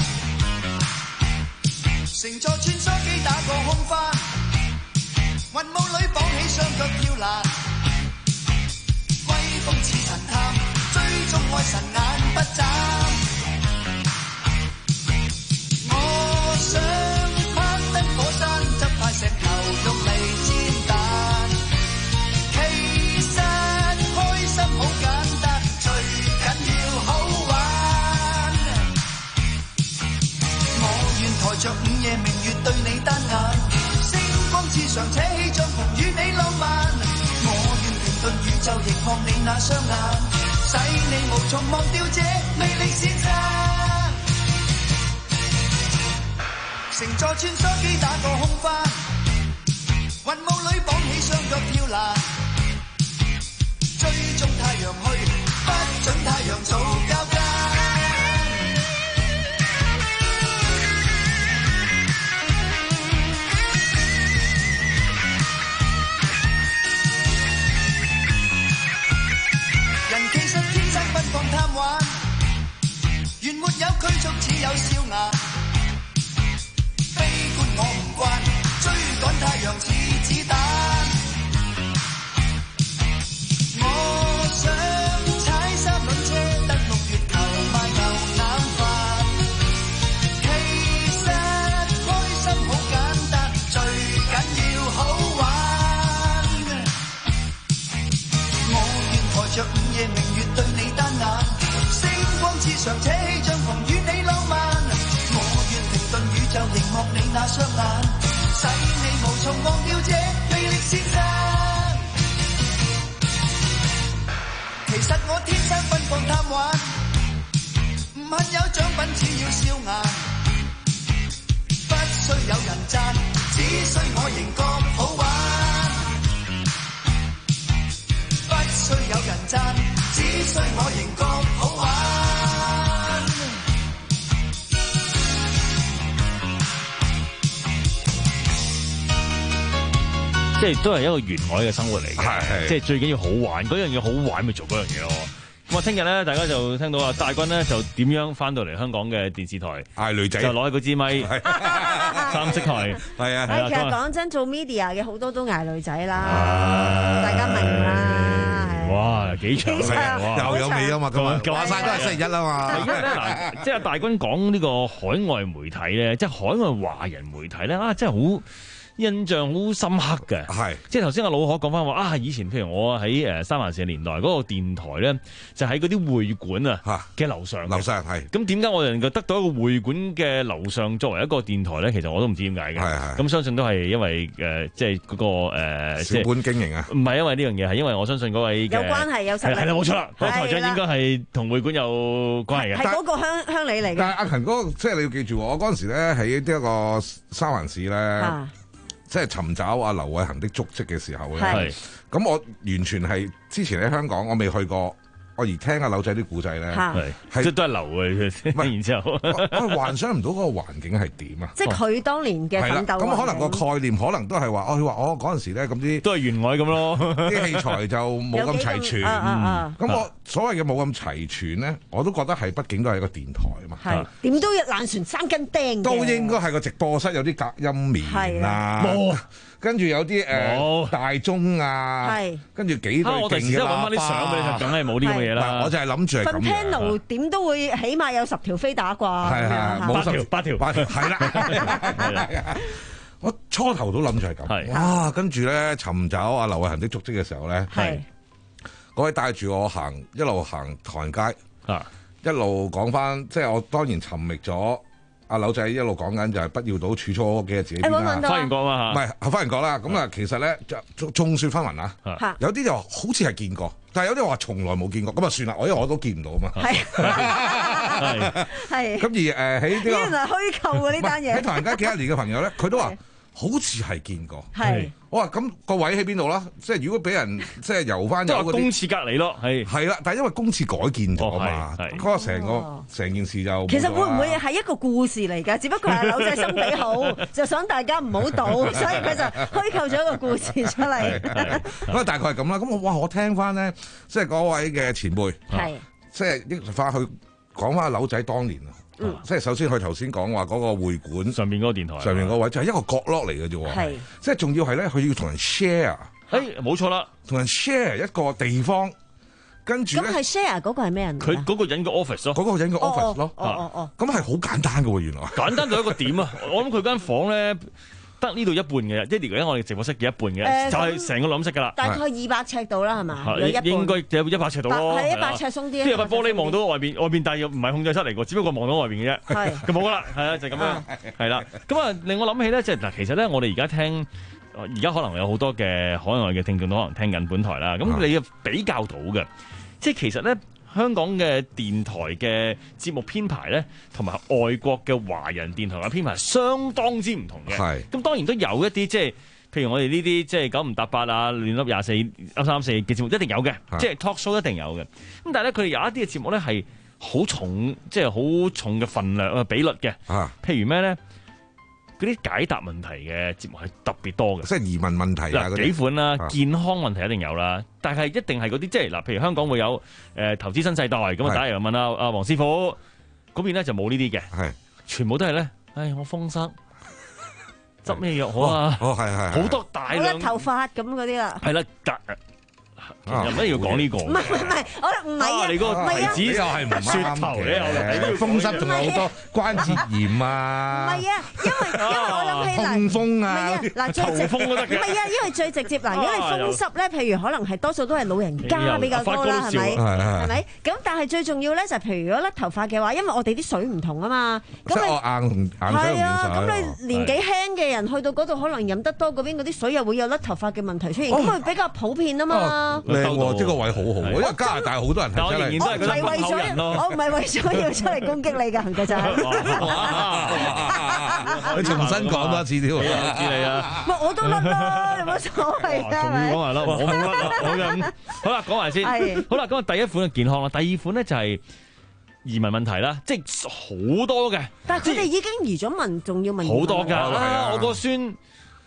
乘坐穿梭機打個空翻。雲霧裏綁起雙腳跳欄，威風似神探，追蹤愛神眼不眨。我想攀登火山，執塊石頭用嚟煎蛋。其實開心好簡單，最緊要好玩。我願抬着午夜明月對你單眼。至常扯起帳篷與你浪漫，我願停頓宇宙凝望你那雙眼，使你無從忘掉這魅力先生。乘坐穿梭機打個空翻，雲霧裏綁起雙腳跳欄，追蹤太陽去，不准太陽做交間。貪玩，原沒有拘束，只有笑顏。悲觀我唔慣，追趕太陽似子彈。我想踩三輪車登陸月球賣牛腩飯。其實開心好簡單，最緊要好玩。我願抬着午夜明月對你單眼。至常扯起帳篷與你浪漫，我願停頓宇宙凝望你那雙眼，使你無從忘掉這魅力先生。其實我天生奔放貪玩，唔恨有獎品，只要笑顏。不需有人讚，只需我仍覺好玩。不需有人讚，只需我仍覺好玩。 即係都係一個沿海嘅生活嚟嘅，即係最緊要好玩，嗰樣嘢好玩咪做嗰樣嘢咯。 咁啊，聽日咧，大家就聽到啊，大軍咧就點樣翻到嚟香港嘅電視台嗌女仔， 就攞起嗰支咪，三色台， 係啊。 其實講真，做 media 嘅好多都嗌女仔啦，大家明啦。 哇，幾長又有味啊嘛，咁啊，話晒都係星期一啦嘛。 因為咧嗱，即係大軍講呢個海外媒體咧，即係海外華人媒體咧啊，真係好。印象好深刻嘅，係即係頭先阿老可講翻話啊，以前譬如我喺誒三藩市年代嗰、那個電台咧，就喺嗰啲會館啊嘅樓上， 樓上係。咁點解我哋能夠得到一個會館嘅樓上作為一個電台咧？其實我都唔知點解嘅。係係。咁相信都係因為誒、呃，即係嗰、那個誒，呃、 小本經營啊。唔係因為呢樣嘢，係因為我相信嗰位有關係有實力。 係啦，冇錯啦，嗰台長應該係同會館有關係嘅。 係嗰個鄉鄉里嚟嘅。 但係阿勤哥，即係你要記住，我嗰陣時咧喺呢一個三藩市咧。啊即係尋找阿劉偉恒的足跡嘅時候咧，咁我完全係之前喺香港，我未去過，我而聽阿劉仔啲故仔咧，係即都係流嘅，然之後我我幻想唔到嗰個環境係點啊！ 即係佢當年嘅奮鬥。 咁可能個概念可能都係話，哦，佢話我嗰陣時咧咁啲都係原外咁咯， 啲器材就冇咁齊全。咁我所謂嘅冇咁齊全咧，我都覺得係畢竟都係一個電台啊嘛。 係點都要爛船三根釘。 都應該係個直播室有啲隔音棉啊。跟住有啲誒大鐘啊，跟住幾對勁嘅喇叭。 我哋而家揾翻啲相俾你睇，梗係冇啲咁嘅嘢啦。 我就係諗住係咁樣。 份 panel 點都會起碼有十條飛打啩。 係係冇十條八條八條係啦。我初頭都諗住係咁。哇！跟住咧尋找阿劉偉恒的足跡嘅時候咧，嗰位帶住我行一路行唐人街，一路講翻，即係我當然尋覓咗。阿柳仔一路講緊就係不要到處初幾日自己邊啦， 花園角啊， 唔係花園角啦。咁啊，其實咧就眾說紛紜啊，有啲就好似係見過，但係有啲話從來冇見過。咁啊算啦，我因為我都見唔到啊嘛。係係。咁而誒喺呢個原來虛構嘅呢單嘢。 喺唐人街幾十年嘅朋友咧，佢都話好似係見過。 係。 我話咁個位喺邊度啦？即係如果俾人即係遊翻， 即係公廁隔離咯，係係啦。但係因為公廁改建咗嘛，嗰個成個成件事就其實會唔會係一個故事嚟㗎？只不過係柳仔心地好，就想大家唔好賭，所以佢就虛構咗一個故事出嚟。 咁啊，大概係咁啦。咁我哇，我聽翻咧，即係嗰位嘅前輩，係即係憶翻去講翻阿柳仔當年啊。嗯、即係首先佢頭先講話嗰個會館上面嗰個電台， 上面嗰位就係一個角落嚟嘅啫喎，係即係仲要係咧，佢要同人 share， 誒冇錯啦， 同人 share 一個地方，跟住咁係 share 嗰個係咩人？ 佢嗰個人嘅 office 咯， 嗰個人嘅 office 咯， 哦哦哦， 咁係好簡單嘅喎，原來簡單到一個點啊！我諗佢間房咧。得呢度一半嘅，即係而家我哋直播室嘅一半嘅，呃、就係成個諗式噶啦。 大概二百尺度啦，係嘛？ 應該有一百尺度咯。 係一百尺鬆啲。 即係個玻璃望到外邊，外邊但係又唔係控制室嚟嘅，只不過望到外邊嘅啫。係。咁冇啦，係啊，就係、是、咁樣，係啦。咁啊，令我諗起咧，即係嗱，其實咧，我哋而家聽，而家可能有好多嘅海外嘅聽眾都可能聽緊本台啦。咁你要比較到嘅，即係其實咧。香港嘅電台嘅節目編排咧，同埋外國嘅華人電台嘅編排相當之唔同嘅。係，咁當然都有一啲即係，譬如我哋呢啲即係九唔搭八啊、亂粒廿四、噏三四嘅節目一定有嘅，即係 talk show 一定有嘅。咁但係咧，佢哋有一啲嘅節目咧係好重，即係好重嘅份量啊比率嘅。啊，譬如咩咧？嗰啲解答問題嘅節目係特別多嘅， 即係疑問問題啊， 幾款啦，啊、健康問題一定有啦，但係一定係嗰啲即係嗱，譬如香港會有誒、呃、投資新世代咁啊，打嚟問啊阿黃師傅嗰邊咧就冇呢啲嘅，係全部都係咧，唉我風濕執咩藥好啊？ 哦係係， 好多大量甩頭髮咁嗰啲啦， 係啦，有乜要講呢個？ 唔係唔係，我唔係啊！ 你個例子又係唔雪頭咧， 你風濕仲有好多關節炎啊！ 唔係啊，因為因為我諗起痛風啊， 嗱最直風都得嘅。 唔係啊，因為最直接嗱，如果你風濕咧，譬如可能係多數都係老人家比較多啦，係咪？係咪？咁但係最重要咧就係譬如如果甩頭髮嘅話，因為我哋啲水唔同啊嘛，咁你硬硬係啊，咁你年紀輕嘅人去到嗰度可能飲得多，嗰邊嗰啲水又會有甩頭髮嘅問題出現，咁佢比較普遍啊嘛。 靚喎，即係個位好好，因為加拿大好多人係真係， 我唔係為咗，我唔係為咗要出嚟攻擊你㗎，行家仔。 你重新講多次啲喎， 知你啊。 唔係我都甩啦，有乜所謂啊？ 仲要講埋啦，我冇甩啦，我咁好啦，講埋先。好啦，咁啊，第一款嘅健康啦，第二款咧就係移民問題啦，即係好多嘅。 但係佢哋已經移咗民，仲要問好多㗎。我個孫。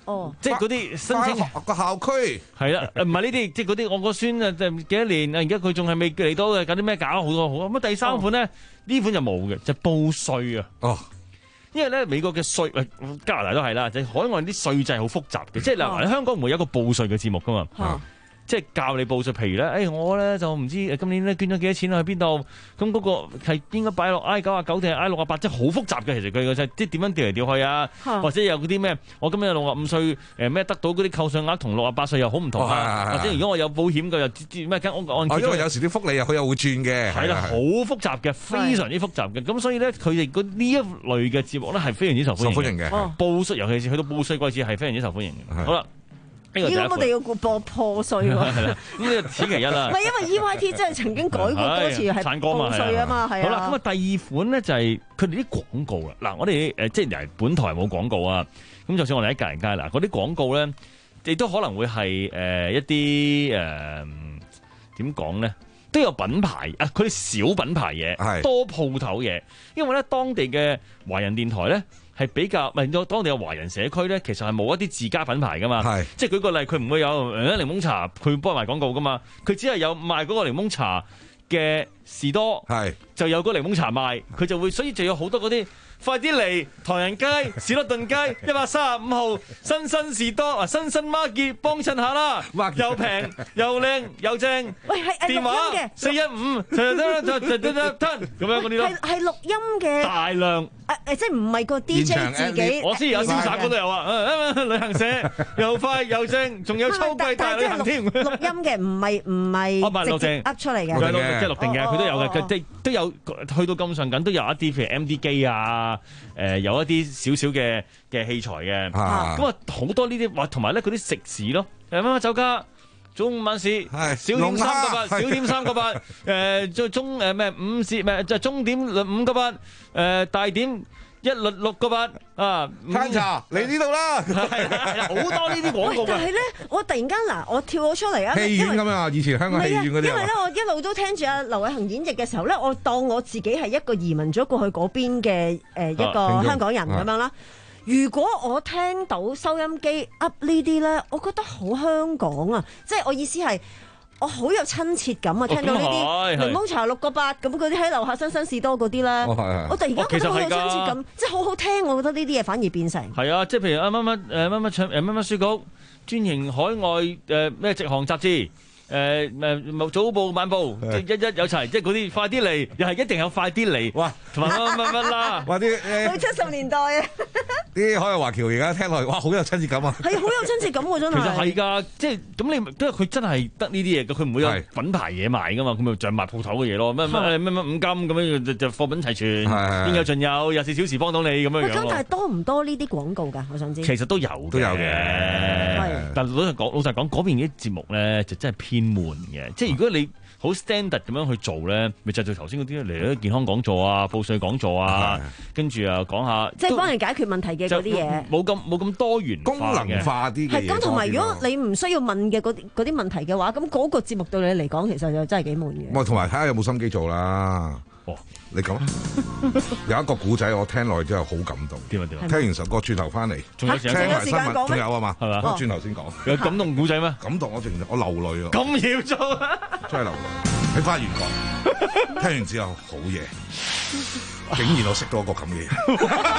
哦， 即係嗰啲申請個校區係啦，唔係呢啲，即係嗰啲我個孫啊，即係幾多年啊，而家佢仲係未嚟到嘅，搞啲咩搞好多好。咁啊第三款咧，呢款就冇嘅，就報稅啊。 哦。 因為咧美國嘅稅，加拿大都係啦，就係、海外啲稅制好複雜嘅，即係嗱，香港唔會有一個報稅嘅節目噶嘛。 啊即係教你報稅，譬如咧，誒、哎、我咧就唔知今年咧捐咗幾多錢去邊度，咁嗰個係應該擺落 I 九啊九定係 I 六啊八，即係好複雜嘅。其實佢個即係即係點樣調嚟調去啊，或者有嗰啲咩，我今日六啊五歲誒咩得到嗰啲扣稅額同六啊八歲又好唔同啊，或者如果我有保險嘅又咩間屋按揭， 因為有時啲福利又佢又會轉嘅， 係啦，好複雜嘅，非常之複雜嘅。咁所以咧，佢哋嗰呢一類嘅節目咧係非常之受歡迎，受歡迎嘅。報稅尤其是去到報稅季節係非常之受歡迎嘅。好啦。 依家我哋要播破稅喎， 係啦，咁呢個此其一啦。 唔係因為 E Y T 真係曾經改過多次係報稅啊嘛，係啊。 好啦，咁啊第二款咧就係佢哋啲廣告啦。嗱，我哋誒即係本台冇廣告啊，咁就算我哋喺隔離街嗱，嗰啲廣告咧，亦都可能會係誒一啲誒點講咧，都有品牌啊，佢哋小品牌嘢，多鋪頭嘢，因為咧當地嘅華人電台咧。係比較，唔係當地嘅華人社區咧，其實係冇一啲自家品牌噶嘛。係，即係舉個例，佢唔會有誒檸檬茶，佢幫人賣廣告噶嘛。佢只係有賣嗰個檸檬茶嘅士多，係就有個檸檬茶賣，佢就會，所以就有好多嗰啲。快啲嚟唐人街、史諾頓街一百三十五號新新士多啊！新新孖結幫襯下啦，又平又靚又正。 喂，係電話四一五咁樣嗰啲咯。 係係錄音嘅大量。 誒誒，即係唔係個 D J 自己？ 我知有瀟灑嗰度有啊，旅行社又快又正，仲有秋季大旅行添。 錄音嘅唔係唔係直接噏出嚟嘅， 即係錄定嘅，佢都有嘅，即係都有去到咁上緊，都有一啲譬如 M D 機啊。誒、呃、有一啲少少嘅嘅器材嘅，咁啊好多呢啲，哇同埋咧嗰啲食肆咯，誒乜乜酒家，中午晚市，小點三個八，小點三個八，誒最中誒咩午市咩就中點五個八，誒大點一律六個八啊！ 餐茶嚟呢度啦， 係係好多呢啲廣告嘅。 但係咧，我突然間嗱，我跳咗出嚟啊！ 戲院咁樣啊，以前香港戲院嗰啲。 因為咧，我一路都聽住阿劉偉恒演繹嘅時候咧，我當我自己係一個移民咗過去嗰邊嘅誒一個香港人咁樣啦。如果我聽到收音機噏呢啲咧，我覺得好香港啊！即係我意思係。我好有親切感啊！聽到呢啲檸檬茶六個八咁嗰啲喺樓下新新士多嗰啲咧，我突然間覺得好有親切感，即係好好聽。我覺得呢啲嘢反而變成係啊！即係譬如啊乜乜誒乜乜唱誒乜乜書局專營海外誒咩直航雜誌。誒誒早報晚報，即一一有齊，即係嗰啲快啲嚟，又係一定有快啲嚟，哇！同埋乜乜乜啦， 哇啲誒， 到七十年代啊， 啲海外華僑而家聽落去，哇，好有親切感啊！ 係好有親切感喎，真係。 其實係㗎，即係咁你，因為佢真係得呢啲嘢嘅，佢唔會有品牌嘢賣㗎嘛，佢咪就係賣鋪頭嘅嘢咯，乜乜乜乜五金咁樣就就貨品齊全，應有盡有，廿四小時幫到你咁樣樣。 咁但係多唔多呢啲廣告㗎？我想知。 其實都有，都有嘅。但老實講，老實講，嗰邊啲節目咧就真係偏悶嘅。即係如果你好 standard 咁樣去做咧，咪就係頭先嗰啲嚟咗健康講座啊、報稅講座啊，跟住啊講下， 即係幫人解決問題嘅嗰啲嘢， 冇咁冇咁多元功能化啲嘅嘢。 係咁，同埋如果你唔需要問嘅嗰啲嗰啲問題嘅話，咁嗰個節目對你嚟講，其實就真係幾悶嘅。 我同埋睇下有冇心機做啦。哦，你講有一個古仔，我聽落去之後好感動。 點啊點啊！ 聽完首歌轉頭翻嚟， 仲有時間聽埋新聞，仲有啊嘛，係嘛？轉頭先講。 有感動古仔咩？ 感動我淨我流淚啊！ 咁嚴重啊！ 真係流淚。喺花園講，聽完之後好嘢，竟然我識到一個咁嘅嘢。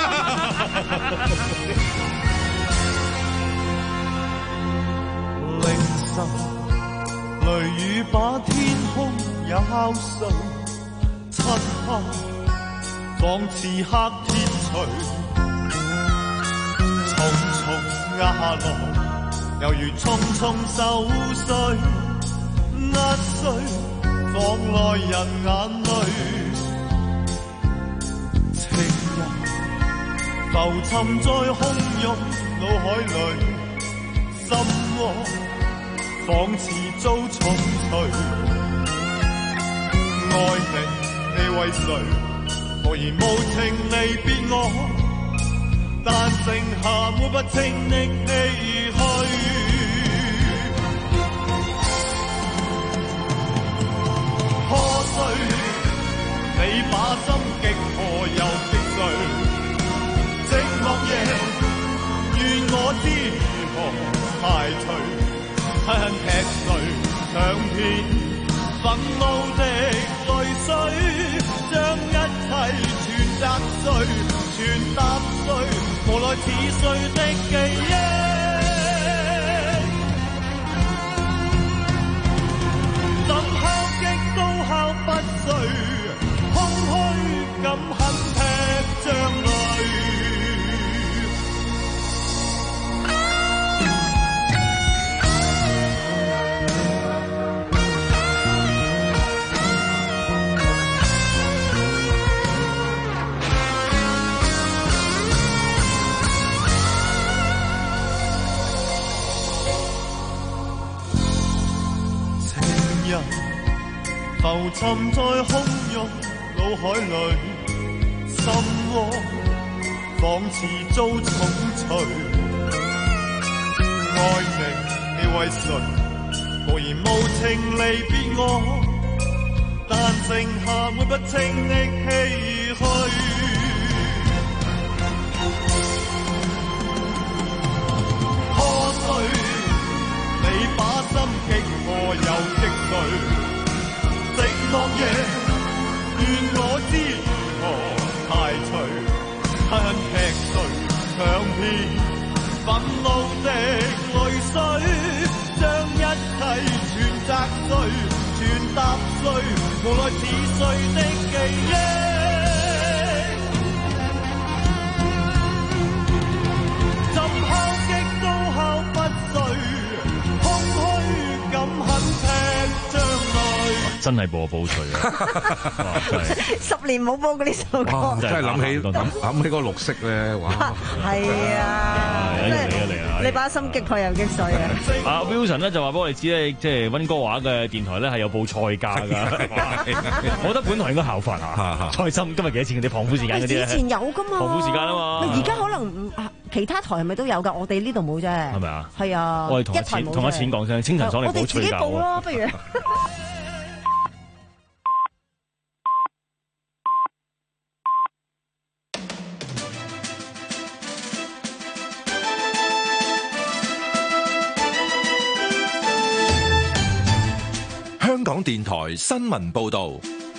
凌晨雷雨把天空也敲碎。漆黑仿似黑鐵錘，重重壓落，猶如匆匆手碎，壓碎放內人眼淚。情人浮沉在洶湧腦海裏，心窩仿似遭重錘，愛你。你為誰無言無情離別我？但剩下抹不清的唏噓。破碎，你把心極何由擊碎？寂寞夜，願我知。 排除，狠狠劈碎強片憤怒的淚水，將一切全砸碎，全踏碎，無奈似碎的記憶。怎敲擊都敲不碎，空虛敢狠劈將淚。浮沉在洶湧腦海裏，心窩仿似遭重錘。愛明你為誰無言無情離別我，但剩下會不清的唏噓。破碎你把心擊破又擊碎。寂寞夜，願我知如何排除，狠狠劈碎強片憤怒的淚水，將一切全砸碎，全踏碎，無奈似碎的記憶。怎敲擊都敲不碎，空虛敢狠劈將淚。 真係播報除啊！哇，真係十年冇播過呢首歌， 真係諗起諗諗起個綠色咧，哇！ 係啊， 嚟啊嚟啊！ 你把心擊破又擊碎啊！ 阿 Wilson 咧就話俾我哋知咧，即係溫哥華嘅電台咧係有報菜價㗎。我覺得本台應該效法啊！菜心今日幾多錢？嗰啲胖虎時間嗰啲咧， 以前有㗎嘛， 胖虎時間啊嘛。 而家可能其他台係咪都有㗎？我哋呢度冇啫。係咪啊？ 係啊， 我哋同阿錢同阿錢講聲，清晨爽嚟報菜價。 報咯，不如。 香港電台新聞報道，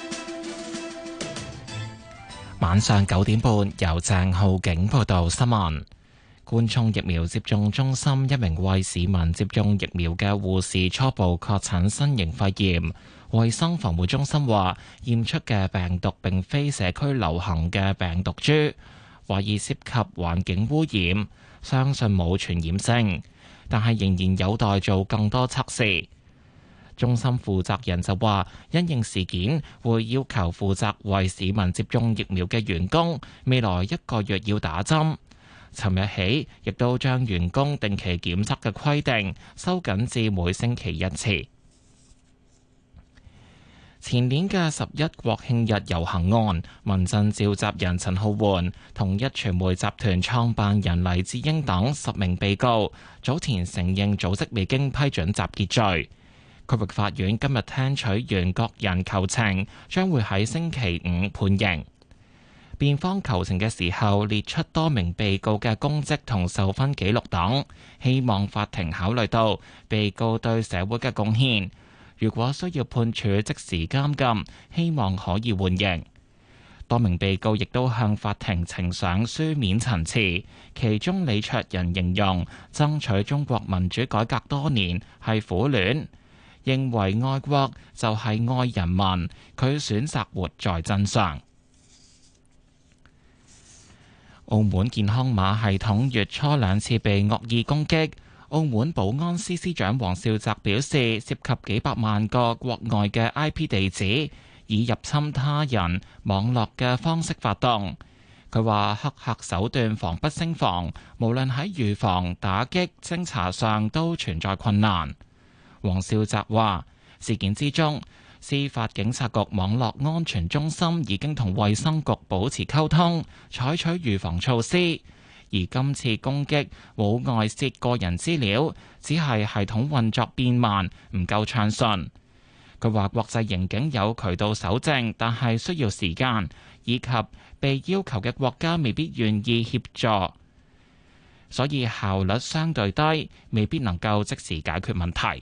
晚上九點半由鄭浩景報道新聞。官涌疫苗接種中心一名為市民接種疫苗嘅護士初步確診新型肺炎，衛生防護中心話驗出嘅病毒並非社區流行嘅病毒株，懷疑涉及環境污染，相信冇傳染性，但係仍然有待做更多測試。中心負責人就話，因應事件，會要求負責為市民接種疫苗嘅員工，未來一個月要打針。尋日起，亦都將員工定期檢測嘅規定收緊至每星期一次。前年嘅十一國慶日遊行案，民陣召集人陳浩桓同一傳媒集團創辦人黎智英等十名被告，早前承認組織未經批准集結罪。區域法院今日聽取完各人求情，將會喺星期五判刑。辯方求情嘅時候列出多名被告嘅公職同授勳記錄等，希望法庭考慮到被告對社會嘅貢獻。如果需要判處即時監禁，希望可以緩刑。多名被告亦都向法庭呈上書面陳詞，其中李卓人形容爭取中國民主改革多年係苦戀，認為愛國就係愛人民，佢選擇活在真相。澳門健康碼系統月初兩次被惡意攻擊，澳門保安司司長黃少澤表示，涉及幾百萬個國外嘅 I P 地址，以入侵他人網絡嘅方式發動。佢話黑客手段防不勝防，無論喺預防、打擊、偵查上都存在困難。黃少澤話，事件之中，司法警察局網絡安全中心已經同衛生局保持溝通，採取預防措施。而今次攻擊冇外泄個人資料，只係系統運作變慢，唔夠暢順。佢話國際刑警有渠道搜證，但係需要時間，以及被要求嘅國家未必願意協助。 所以效率相對低，未必能夠即時解決問題。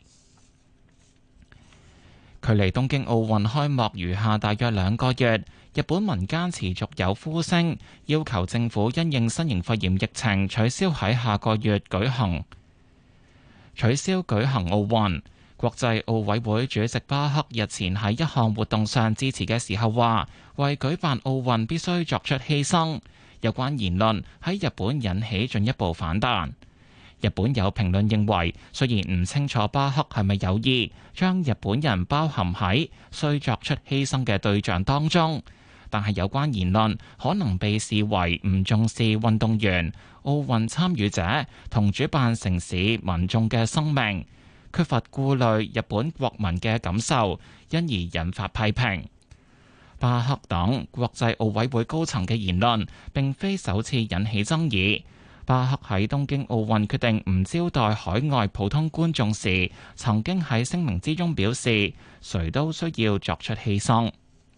距離東京奧運開幕餘下大約兩個月，日本民間持續有呼聲，要求政府因應新型肺炎疫情取消喺下個月舉行取消舉行奧運。國際奧委會主席巴克日前喺一項活動上致辭嘅時候話，為舉辦奧運必須作出犧牲。有關言論喺日本引起進一步反彈。日本有評論認為，雖然唔清楚巴克係咪有意將日本人包含喺需作出犧牲嘅對象當中，但係有關言論可能被視為唔重視運動員、奧運參與者同主辦城市民眾嘅生命，缺乏顧慮日本國民嘅感受，因而引發批評。巴克等國際奧委會高層嘅言論並非首次引起爭議。巴克喺東京奧運決定唔招待海外普通觀眾時，曾經喺聲明之中表示，誰都需要作出犧牲。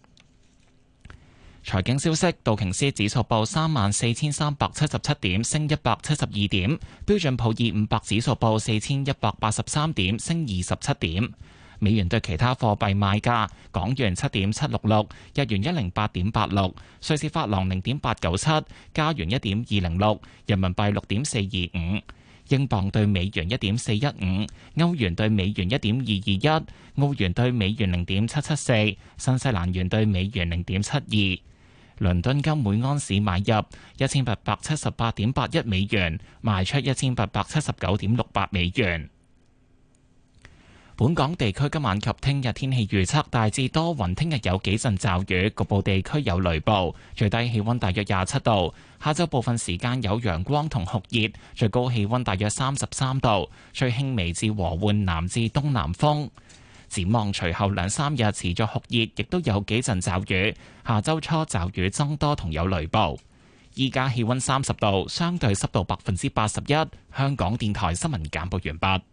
財經消息：道瓊斯指數報三萬四千三百七十七點，升一百七十二點；標準普爾五百指數報四千一百八十三點，升二十七點。美元對其他貨幣賣價：港元七點七六六，日元一零八點八六，瑞士法郎零點八九七，加元一點二零六，人民幣六點四二五，英鎊對美元一點四一五，歐元對美元一點二二一，澳元對美元零點七七四，新西蘭元對美元零點七二。倫敦金每安士買入一千八百七十八點八一美元，賣出一千八百七十九點六八美元。本港地區今晚及聽日天氣預測大致多雲，聽日有幾陣驟雨，局部地區有雷暴，最低氣溫大約廿七度。下晝部分時間有陽光同酷熱，最高氣溫大約三十三度，吹輕微至和緩南至東南風。展望隨後兩三日持續酷熱，亦都有幾陣驟雨。下周初驟雨增多同有雷暴。依家氣溫三十度，相對濕度百分之八十一。香港電台新聞簡報完畢。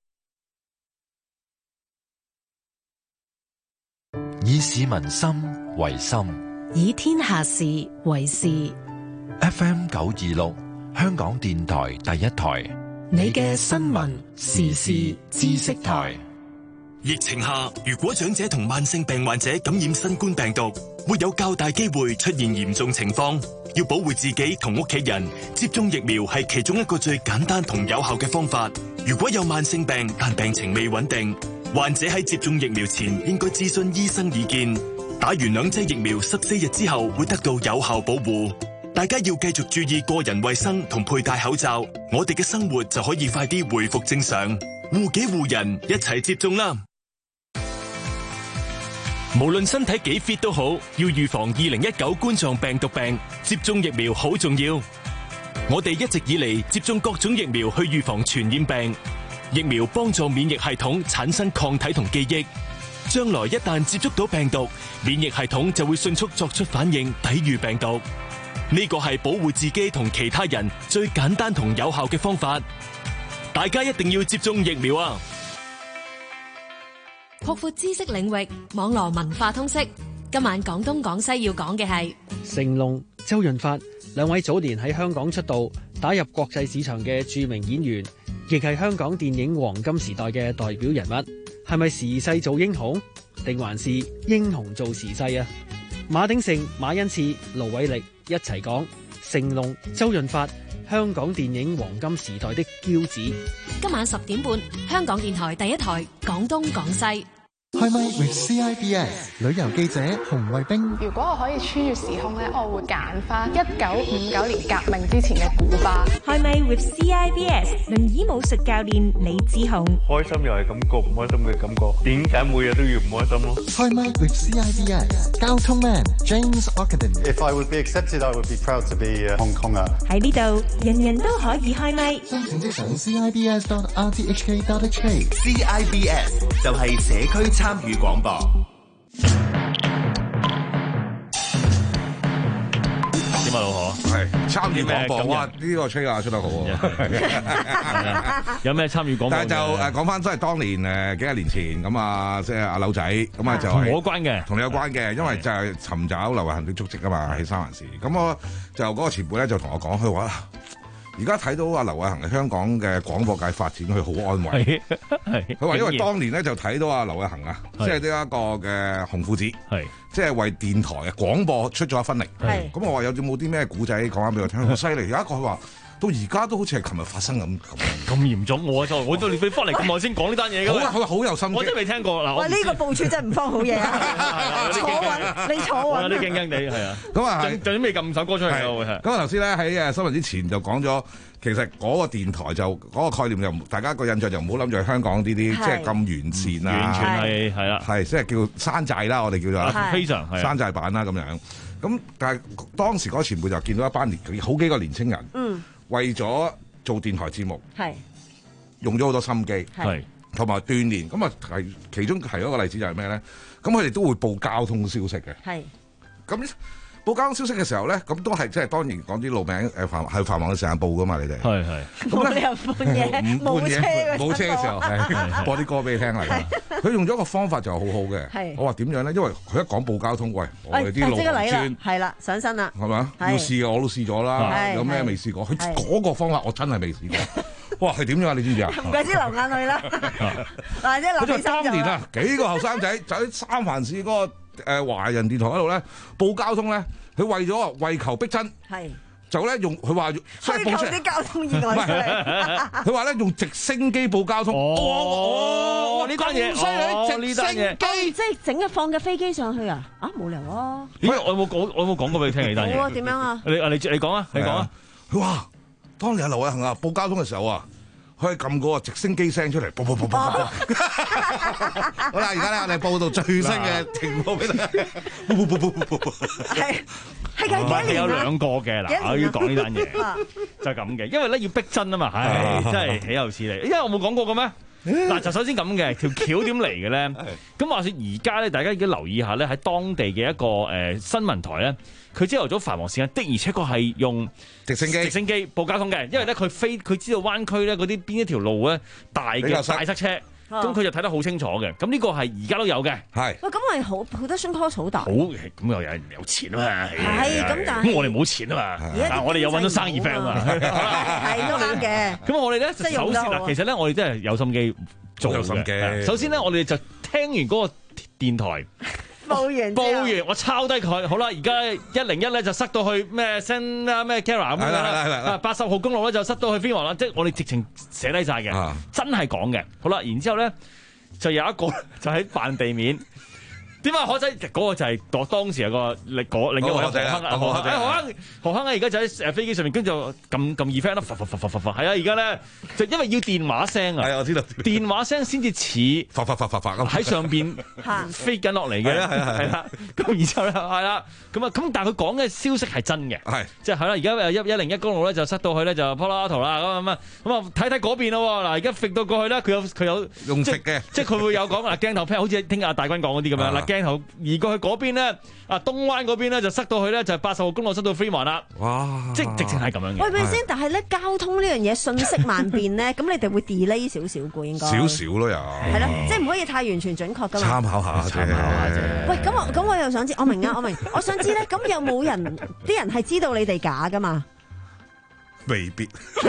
以市民心為心， 以天下事為事。 F M 九二六，香港電台第一台， 你嘅新聞時事知識台。 疫情下，如果長者同慢性病患者感染新冠病毒，會有較大機會出現嚴重情況。要保護自己同屋企人，接種疫苗係其中一個最簡單同有效嘅方法。如果有慢性病但病情未穩定，患者喺接種疫苗前應該諮詢醫生意見。打完兩劑疫苗十四日之後會得到有效保護。大家要繼續注意個人衛生同佩戴口罩，我哋嘅生活就可以快啲恢復正常。護己護人，一齊接種啦！無論身體幾 fit 都好，要預防二零一九冠狀病毒病，接種疫苗好重要。我哋一直以嚟接種各種疫苗去預防傳染病。疫苗幫助免疫系統產生抗體同記憶，將來一旦接觸到病毒，免疫系統就會迅速作出反應，抵禦病毒。呢個係保護自己同其他人最簡單同有效嘅方法。大家一定要接種疫苗啊！ 擴闊知識領域，網絡文化通識。今晚廣東廣西要講嘅係成龍、周潤發兩位早年喺香港出道、打入國際市場嘅著名演員，亦係香港電影黃金時代嘅代表人物。係咪時勢做英雄，定還是英雄做時勢啊？馬鼎盛、馬恩賜、盧偉力一齊講成龍、周潤發，香港電影黃金時代的驕子。 今晚十點半，香港電台第一台廣東廣西。 開咪 with C I B S 旅遊記者洪慧冰。 如果我可以穿越時空咧，我會揀翻一九五九年革命之前嘅古巴。 開咪 with C I B S 輪椅武術教練李志雄。 開心又係感覺，唔開心嘅感覺，點解每日都要唔開心咯？ 開咪 with C I B S 交通 man James Ockenden。 If I would be accepted, I would be proud to be a Hong Konger。 喺呢度，人人都可以開咪。 申請即上 C I B S dot R T H K dot H K。 C I B S 就係社區參與廣播。 點啊，老何？ 係參與廣播，哇！呢個吹啊，出得好有咩參與廣播？ 但係就誒講翻，真係當年誒幾廿年前咁啊，即係阿柳仔咁啊，就係同我有關嘅， 同你有關嘅，因為就係尋找劉慧衡的足跡啊嘛，喺三藩市。咁我就嗰個前輩咧就同我講，佢話而家睇到阿劉偉恒喺香港嘅廣播界發展，佢好安慰。佢話因為當年咧就睇到阿劉偉恒啊，即係呢一個嘅紅褲子，即係為電台嘅廣播出咗一分力。咁我話有冇啲咩古仔講翻俾我聽？好犀利！有一個佢話。到而家都好似係琴日發生咁咁嚴重，我就我都你翻嚟咁耐先講呢單嘢嘅。 好啊，佢好有心機， 我真係未聽過嗱。 喂，呢個部署真係唔方好嘢啊！坐穩，你坐穩。 有啲驚驚地係啊。 咁啊， 就準備撳首歌出嚟啊！ 咁啊，頭先咧喺誒新聞之前就講咗，其實嗰個電台就嗰個概念就大家個印象就唔好諗住香港呢啲即係咁完善啊， 完全係係啦， 係即係叫山寨啦，我哋叫做非常係山寨版啦咁樣。咁但係當時嗰個前輩就見到一班年好幾個年青人，嗯，為咗做電台節目係用咗好多心機，係同埋鍛鍊。咁啊，係其中係一個例子就係咩咧？咁佢哋都會報交通消息嘅，係咁報交通消息嘅時候咧，咁都係即係當然講啲路名誒繁係繁忙嘅時間報噶嘛，你哋係係冇理由半夜冇車冇車嘅時候係播啲歌俾你聽嚟㗎。佢用咗一個方法就好好嘅，我話點樣咧？因為佢一講報交通，喂，我哋啲路專係啦上身啦， 係嘛？要試嘅我都試咗啦，有咩未試過？佢嗰個方法我真係未試過。哇，係點樣啊？你知唔知啊？ 唔怪之流眼淚啦。嗱，即係佢就當年啊，幾個後生仔就喺三藩市嗰個誒華人電台嗰度咧報交通咧，佢為咗為求逼真，係就咧用佢話開頭啲交通意外出嚟。 佢話咧用直升機報交通。 哦，呢單嘢， 犀利， 呢單嘢， 即係整一放架飛機上去啊？啊，冇理由啊！ 咦，我有冇講？我有冇講過俾你聽呢單嘢？ 冇啊，點樣啊？ 你啊，你你講啊，你講啊！ 佢話當年阿劉偉恒啊報交通嘅時候啊，佢係撳嗰個直升機聲出嚟，啵啵啵啵啵。好啦，而家咧我哋報道最新嘅情況俾你。啵啵啵啵啵啵。係係幾多年啊？ 有兩個嘅嗱，我要講呢單嘢就係咁嘅，因為咧要逼真啊嘛，唉，真係豈有此理！因為我冇講過嘅咩？嗱，就首先咁嘅條橋點嚟嘅咧？咁話說而家咧，大家已經留意下咧，喺當地嘅一個誒新聞台咧，佢朝頭早繁忙時間的而且確係用直升機直升機報交通嘅，因為咧佢飛佢知道灣區咧嗰啲邊一條路咧大嘅大塞車，咁佢就睇得好清楚嘅。咁呢個係而家都有嘅，係。 喂，咁咪好 production cost 好大。 好，咁又有人有錢啊嘛。 係，咁但係咁我哋冇錢啊嘛，但我哋有揾到生意 friend 啊嘛。 係都啱嘅。 咁我哋咧首先嗱，其實咧我哋真係有心機做有心機。 首先咧，我哋就聽完嗰個電台。 報完， 報完，我抄低佢。好啦，而家一零一咧就塞到去咩 Send 啊咩 Kara 咁樣啦。八十號公路咧就塞到去飛鵝啦，即係我哋直情寫低晒嘅，啊、真係講嘅。好啦，然之後咧就有一個就喺扮地面。點解何仔嗰、嗰個就係當當時有個另嗰另一位何亨啊？何亨，何亨，何亨啊！而家就喺誒飛機上面，跟住就撳撳 effect 啦，發發發發發發，係啊！而家咧就因為要電話聲啊，係我知道，電話聲先至似發發發發發咁喺上邊飛緊落嚟嘅，係啊係啦。咁然之後咧係啦，咁啊咁，但係佢講嘅消息係真嘅，係即係係啦。而家一一零一公路咧就塞到去咧就 Palo Alto 啦咁啊咁啊睇睇嗰邊咯嗱，而家揈到過去咧，佢有佢有用直嘅，即係佢會有講嗱鏡頭 pan 好似聽日阿大軍講嗰啲咁樣嗱。鏡頭移過去嗰邊咧，啊東灣嗰邊咧就塞到去咧，就係八十號公路塞到飛環啦。哇！即係直情係咁樣嘅。 喂，咪先？但係咧交通呢樣嘢信息萬變咧，咁你哋會 delay 少少嘅應該。少少咯又。係咯，即係唔可以太完全準確㗎嘛。參考下，參考下啫。喂，咁我咁我又想知，我明啊，我明，我想知咧，咁有冇人啲人係知道你哋假㗎嘛？ 未必。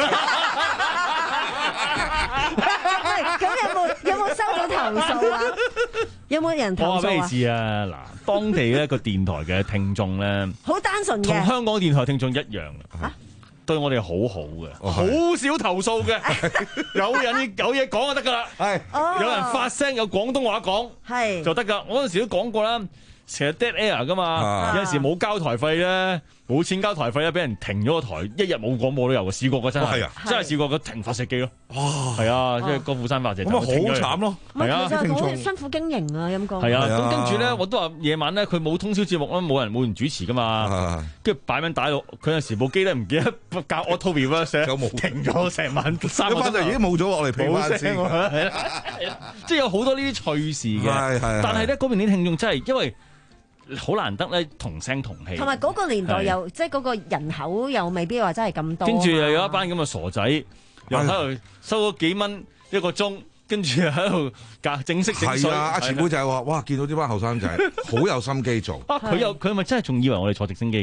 喂，咁有冇有冇收到投訴啊？有冇人投訴啊？我話俾你知啊，嗱，當地咧個電台嘅聽眾咧， 好單純嘅， 同香港電台聽眾一樣啊，對我哋好好嘅，好少投訴嘅，有人有嘢講就得噶啦，係，有人發聲有廣東話講，係就得噶。我嗰陣時都講過啦，成日 dead air 噶嘛，有陣時冇交台費咧。冇錢交台費咧，俾人停咗個台，一日冇廣播都有嘅，試過嘅真係，真係試過嘅停發射機咯。哇，係啊，即係高富山發射。咁啊，好慘咯，係啊， 其實好辛苦經營啊，陰公。 係啊，咁跟住咧，我都話夜晚咧，佢冇通宵節目啦，冇人冇人主持噶嘛，跟住擺緊帶到，佢有時部機咧唔記得教 auto reverse，停咗成晚三個鐘頭， 已經冇咗落嚟，冇聲係啦，即係有好多呢啲趣事嘅，但係咧嗰邊啲聽眾真係因為。好難得咧，同聲同氣， 同埋嗰個年代又即係嗰個人口又未必話真係咁多。 跟住又有一班咁嘅傻仔，又喺度收咗幾蚊一個鐘，跟住又喺度教正式整水。 係啊，阿前輩就係話：哇，見到呢班後生仔好有心機做。 啊，佢又佢係咪真係仲以為我哋坐直升機㗎？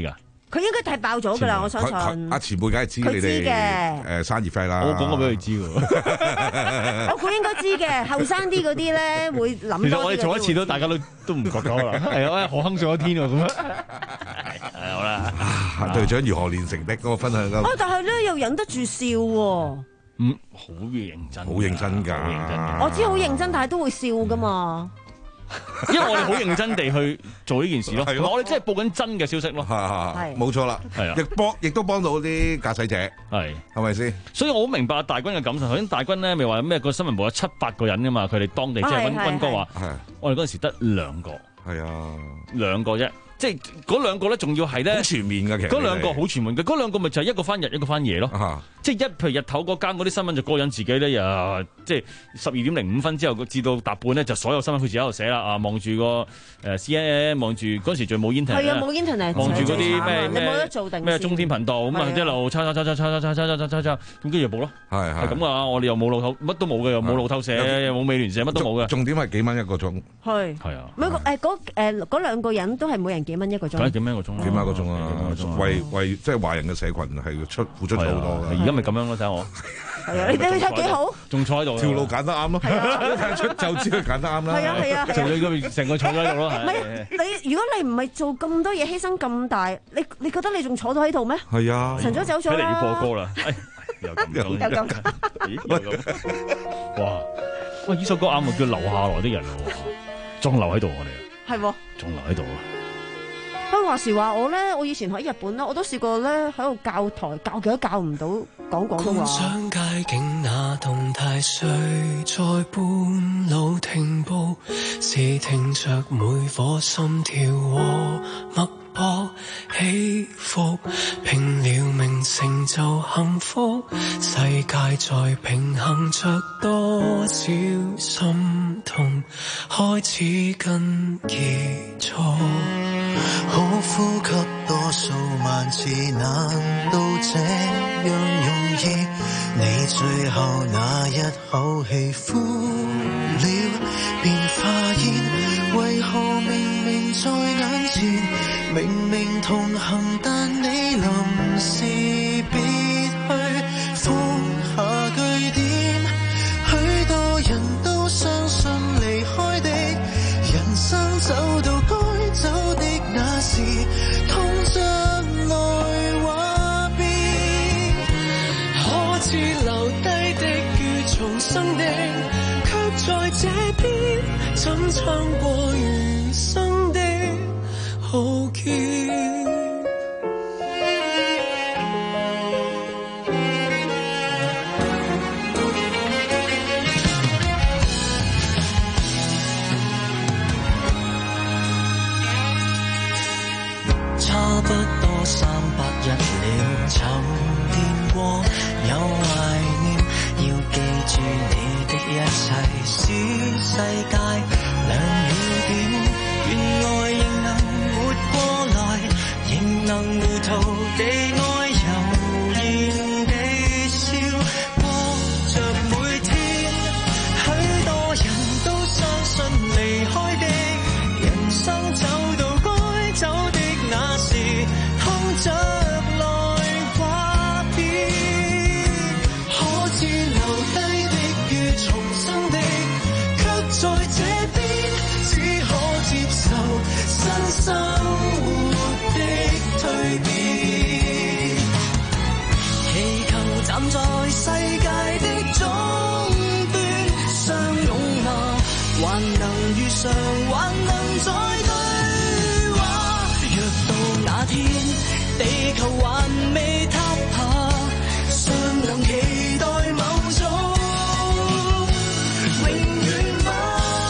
佢應該踢爆咗㗎啦，我相信。 阿前輩梗係知你哋誒生熱 friend 啦。 我講過俾佢知喎。 我估應該知嘅，後生啲嗰啲咧會諗多啲。 其實我哋做一次都大家都都唔覺得啦。係啊，何亨上咗天喎咁樣。係好啦。 隊長如何練成的嗰個分享咁。 哦，但係咧又忍得住笑喎。 嗯，好認真。 好認真㗎。 我知好認真，但係都會笑㗎嘛。 因為我哋好認真地去做呢件事咯，我哋真係報緊真嘅消息咯， 係冇錯啦，係啊，亦幫亦都幫到啲駕駛者，係係咪先？ 所以我好明白大軍嘅感受。頭先大軍咧，咪話咩個新聞部有七八個人㗎嘛，佢哋當地即係溫溫哥話，我哋嗰陣時得兩個，係啊，兩個啫。即係嗰兩個咧，仲要係咧好全面嘅，其實嗰兩個好全面嘅，嗰兩個咪就係一個翻日，一個翻夜咯。啊、即係一譬如日頭嗰間嗰啲新聞就個人自己咧，又即係十二點零五分之後至到搭半咧，就所有新聞佢自己喺度寫啦。啊，望住個誒 C N N， 望住嗰時仲冇 internet， 係啊冇 internet， 望住嗰啲咩你冇得做定咩中天頻道咁啊，一路抄抄抄抄抄抄抄抄抄抄，咁跟住就報咯。係係咁啊！我哋又冇路透，乜都冇嘅，又冇路透社，又冇美聯社，乜都冇嘅。 重點係幾蚊一個鐘。係係啊，每個誒嗰誒嗰兩個人都係每人幾蚊一個鐘。 幾蚊一個鐘啊？ 幾蚊一個鐘啊？為為即係華人嘅社群係出付出咗好多嘅。 而家咪咁樣咯，睇我。 係啊，你睇佢幾好？ 仲坐喺度， 條路揀得啱咯。係啊，睇得出就知佢揀得啱啦。 係啊係啊， 就你咁成個坐咗喺度咯。 唔係你，如果你唔係做咁多嘢，犧牲咁大，你你覺得你仲坐到喺度咩？ 係啊， 晨早走咗啦。 睇嚟要播歌啦。又咁又咁，咦？又咁。哇！喂，呢首歌啱啊，叫留下來啲人喎，仲留喺度我哋。 係喎。 仲留喺度啊！ 不過話時話我咧，我以前喺日本咧，我都試過咧喺度教台教極都教唔到講廣東話。觀賞街景那動態，誰在半路停步？是聽着每顆心跳和脈搏起伏，拼了命成就幸福，世界在平衡着多少心痛，開始跟結束。 好呼吸多數萬次，難道這樣容易？你最後那一口氣呼了，便發現為何明明在眼前，明明同行，但你臨時別去放下句點。許多人都相信離開的人生走到該走的那時，痛着來話別，可知留低的與重生的，卻在這邊怎唱過餘生的浩劫。差不多三百日了，沉澱過有懷念，要記住你的一切，使世界亮了點，原來仍能活過來，仍能糊塗地愛悠然地笑，過着每天。許多人都相信離開的人生走到該走的那時，痛着來話別，可知留低的與重生的，卻在這邊只可接受新生活的蛻變，祈求站在世界的終端相擁啊，還能遇上，還能再對話。若到那天地球還未塌下，尚能期待某種永遠嗎？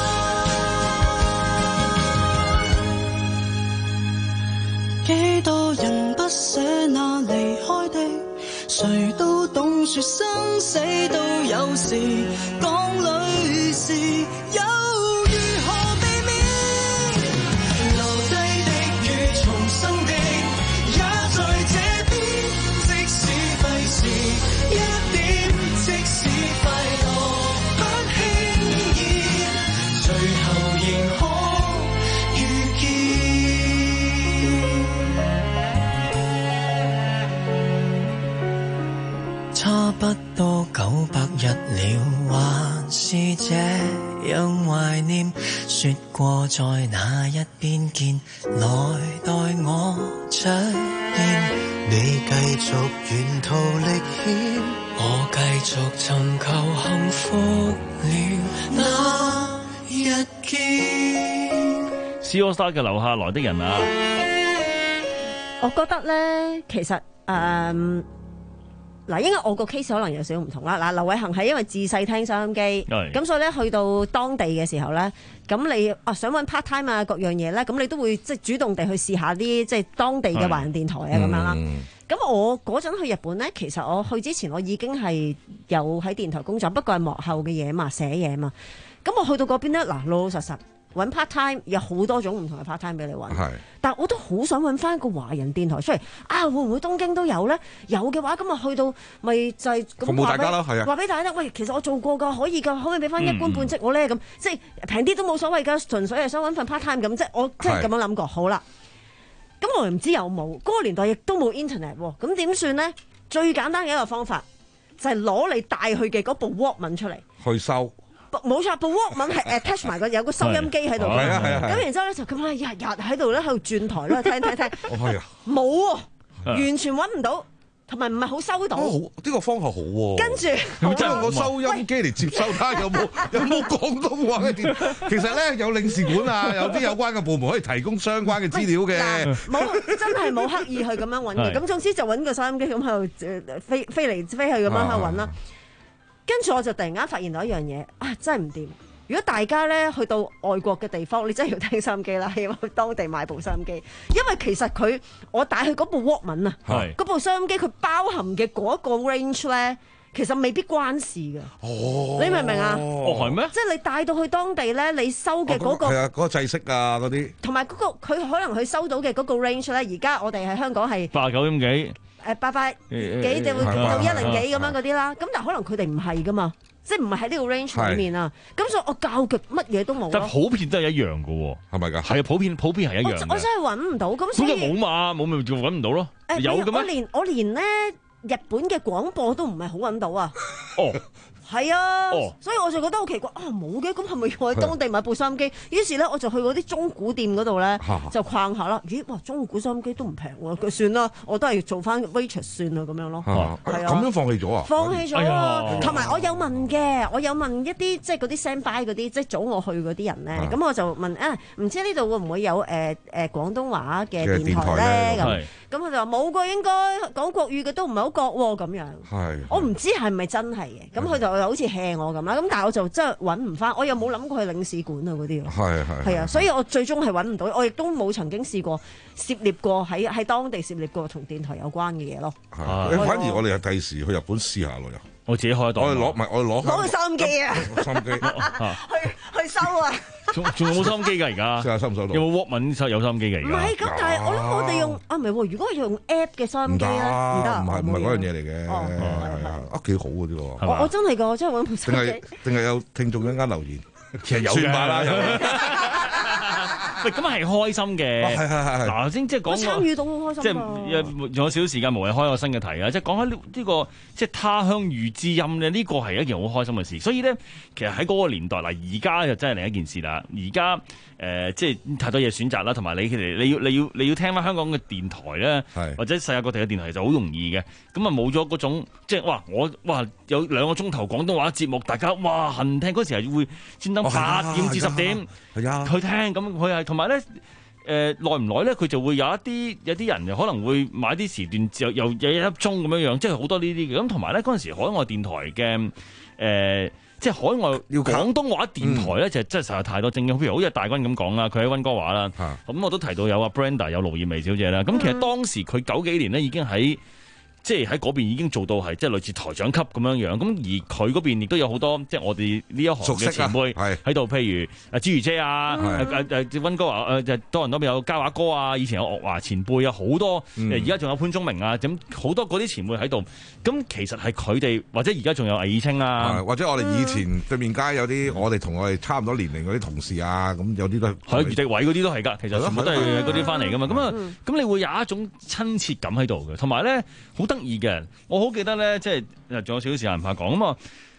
幾多人不捨那離開的，誰都懂說生死都有時，講裏事有如何避免？留低的與重生的，也在這邊，即使費事一點，即使快樂不輕易，最後仍可遇見。 過在那一邊見，來待我出現。你繼續沿途歷險，我繼續尋求幸福了那一見。 C AllStar 嘅留下來的人啊， 我覺得咧，其實誒。嗯嗱，應該我個 case 可能有少少唔同啦。嗱，劉偉恒係因為自細聽收音機，咁所以咧去到當地嘅時候咧，咁你啊想揾 part time 啊各樣嘢咧，咁你都會即係主動地去試下啲即係當地嘅華人電台啊咁樣啦。咁我嗰陣去日本咧，其實我去之前我已經係有喺電台工作，不過係幕後嘅嘢嘛，寫嘢嘛。咁我去到嗰邊咧，嗱，老老實實揾 part time 有好多種唔同嘅 part time 俾你揾，但我都好想揾翻個華人電台出嚟啊！會唔會東京都有咧？有嘅話，咁啊去到咪就係咁服務大家咯，係啊！ 話俾大家聽，喂，其實我做過㗎，可以㗎，可唔可以俾翻一官半職我咧？咁、嗯、即係平啲都冇所謂㗎，純粹係想揾份 part time 咁，即係我即係咁樣諗過。好啦，咁我唔知有冇嗰、嗰個年代亦都冇 internet 喎，咁點算咧？最簡單嘅一個方法就係攞你帶去嘅嗰部 Walkman 出嚟去收。冇錯，部 Walkman 係 attach 埋個有個收音機喺度嘅，咁然之後咧就咁啊日日喺度咧喺度轉台啦，聽聽聽，冇喎，完全揾唔到，同埋唔係好收到。 呢個方法好喎。跟住即係個收音機嚟接收睇下有冇有冇廣東話嘅電。其實咧有領事館啊，有啲有關嘅部門可以提供相關嘅資料嘅。 冇真係冇刻意去咁樣揾嘅，咁總之就揾個收音機咁喺度飛飛嚟飛去咁樣喺度揾啦。跟住我就突然間發現到一樣嘢，啊真係唔掂！如果大家咧去到外國嘅地方，你真係要聽收音機啦，要去當地買部收音機，因為其實佢我帶去嗰部 Walkman 啊，嗰部收音機佢包含嘅嗰個 range 咧，其實未必關事嘅。哦，你明唔明啊？ 哦，係咩？ 即係你帶到去當地咧，你收嘅嗰個係啊，嗰個制式啊嗰啲， 同埋嗰個佢可能佢收到嘅嗰個 range 咧，而家我哋喺香港係八十九點幾。 誒八百幾就會到一零幾咁樣嗰啲啦，咁但係可能佢哋唔係噶嘛，即係唔係喺呢個 range 裏面啊，咁所以我教極乜嘢都冇。 但普遍都係一樣噶喎，係咪㗎？係啊，普遍普遍係一樣嘅。 我真係揾唔到，咁所以冇嘛，冇咪仲揾唔到咯。有嘅咩？ 我連我連咧日本嘅廣播都唔係好揾到啊。 哦。 係啊，哦、所以我就覺得好奇怪啊！冇嘅，咁係咪要喺當地買部收音機？於是咧，我就去嗰啲中古店嗰度咧，就逛下啦。咦，哇！中古收音機都唔平喎，佢算啦，我都係做翻 waitress 算啦咁樣咯。係啊，咁、 啊、樣放棄咗啊？ 放棄咗啊！同埋、哎、我有問嘅，我有問一啲即係嗰啲 standby 嗰啲，即係早我去嗰啲人咧。咁、啊、我就問啊，唔知呢度會唔會有誒誒、呃呃、廣東話嘅電台咧？咁咁佢就話冇個，應該講國語嘅都唔係好覺喎咁樣。係，我唔知係咪真係嘅。咁佢就好似 hea 我咁啦。咁但係我就真係揾唔翻，我又冇諗過去領事館啊嗰啲。係係係啊，所以我最終係揾唔到，我亦都冇曾經試過涉獵過喺喺當地涉獵過同電台有關嘅嘢咯。 係，反而我哋係第時去日本試下咯又。 我自己開檔， 我哋攞埋我哋攞攞個收音機啊！ 收音機去去收啊！ 仲仲有冇收音機㗎而家？ 試下收唔收到？ 有冇 Walkman 收有收音機㗎而家？ 唔係咁，但係我諗我哋用啊唔係喎，如果係用 app 嘅收音機咧，唔得， 唔係唔係嗰樣嘢嚟嘅，係啊，啊幾好嗰啲喎。 我我真係㗎，我真係揾部收音機。 定係定係有聽眾一間留言， 其實有㗎啦。喂，咁係開心嘅。係係係。嗱，先即係講參與到好開心。 即係仲有少少時間，無謂開個新嘅題啊！即係講開呢呢個即係他鄉遇知音咧，呢個係一件好開心嘅事。所以咧，其實喺嗰個年代嗱，而家就真係另一件事啦。而家誒即係太多嘢選擇啦，同埋你其實你要你要你要聽翻香港嘅電台咧，或者世界各地嘅電台就好容易嘅。咁啊冇咗嗰種即係哇我哇有兩個鐘頭廣東話節目，大家哇恨聽嗰時係會專登八點至十點去聽，咁佢係同埋咧誒耐唔耐咧，佢就會有一啲有啲人就可能會買啲時段又又有一粒鐘咁樣樣，即係好多呢啲嘅。咁同埋咧嗰陣時海外電台嘅誒。呃即係海外廣東話電台咧，就真係實在太多精英。譬如好似大軍咁講啦，佢喺溫哥華啦，咁我都提到有阿 Brenda 有盧燕薇小姐啦。咁其實當時佢九幾年咧已經喺即係喺嗰邊已經做到係即係類似台長級咁樣樣。咁而佢嗰邊亦都有好多即係我哋呢一行嘅前輩喺度，譬如阿朱如姐啊，誒誒誒溫哥華誒就多倫多有嘉華哥啊，以前有岳華前輩啊，好多而家仲有潘宗明啊，咁好多嗰啲前輩喺度。咁其實係佢哋，或者而家仲有魏以清啊， 或者我哋以前對面街有啲我哋同我哋差唔多年齡嗰啲同事啊，咁有啲都係余迪偉嗰啲都係㗎，其實全部都係嗰啲翻嚟㗎嘛。咁啊，咁你會有一種親切感喺度嘅，同埋咧好得意嘅。我好記得咧，即係仲有少少時間唔怕講咁啊。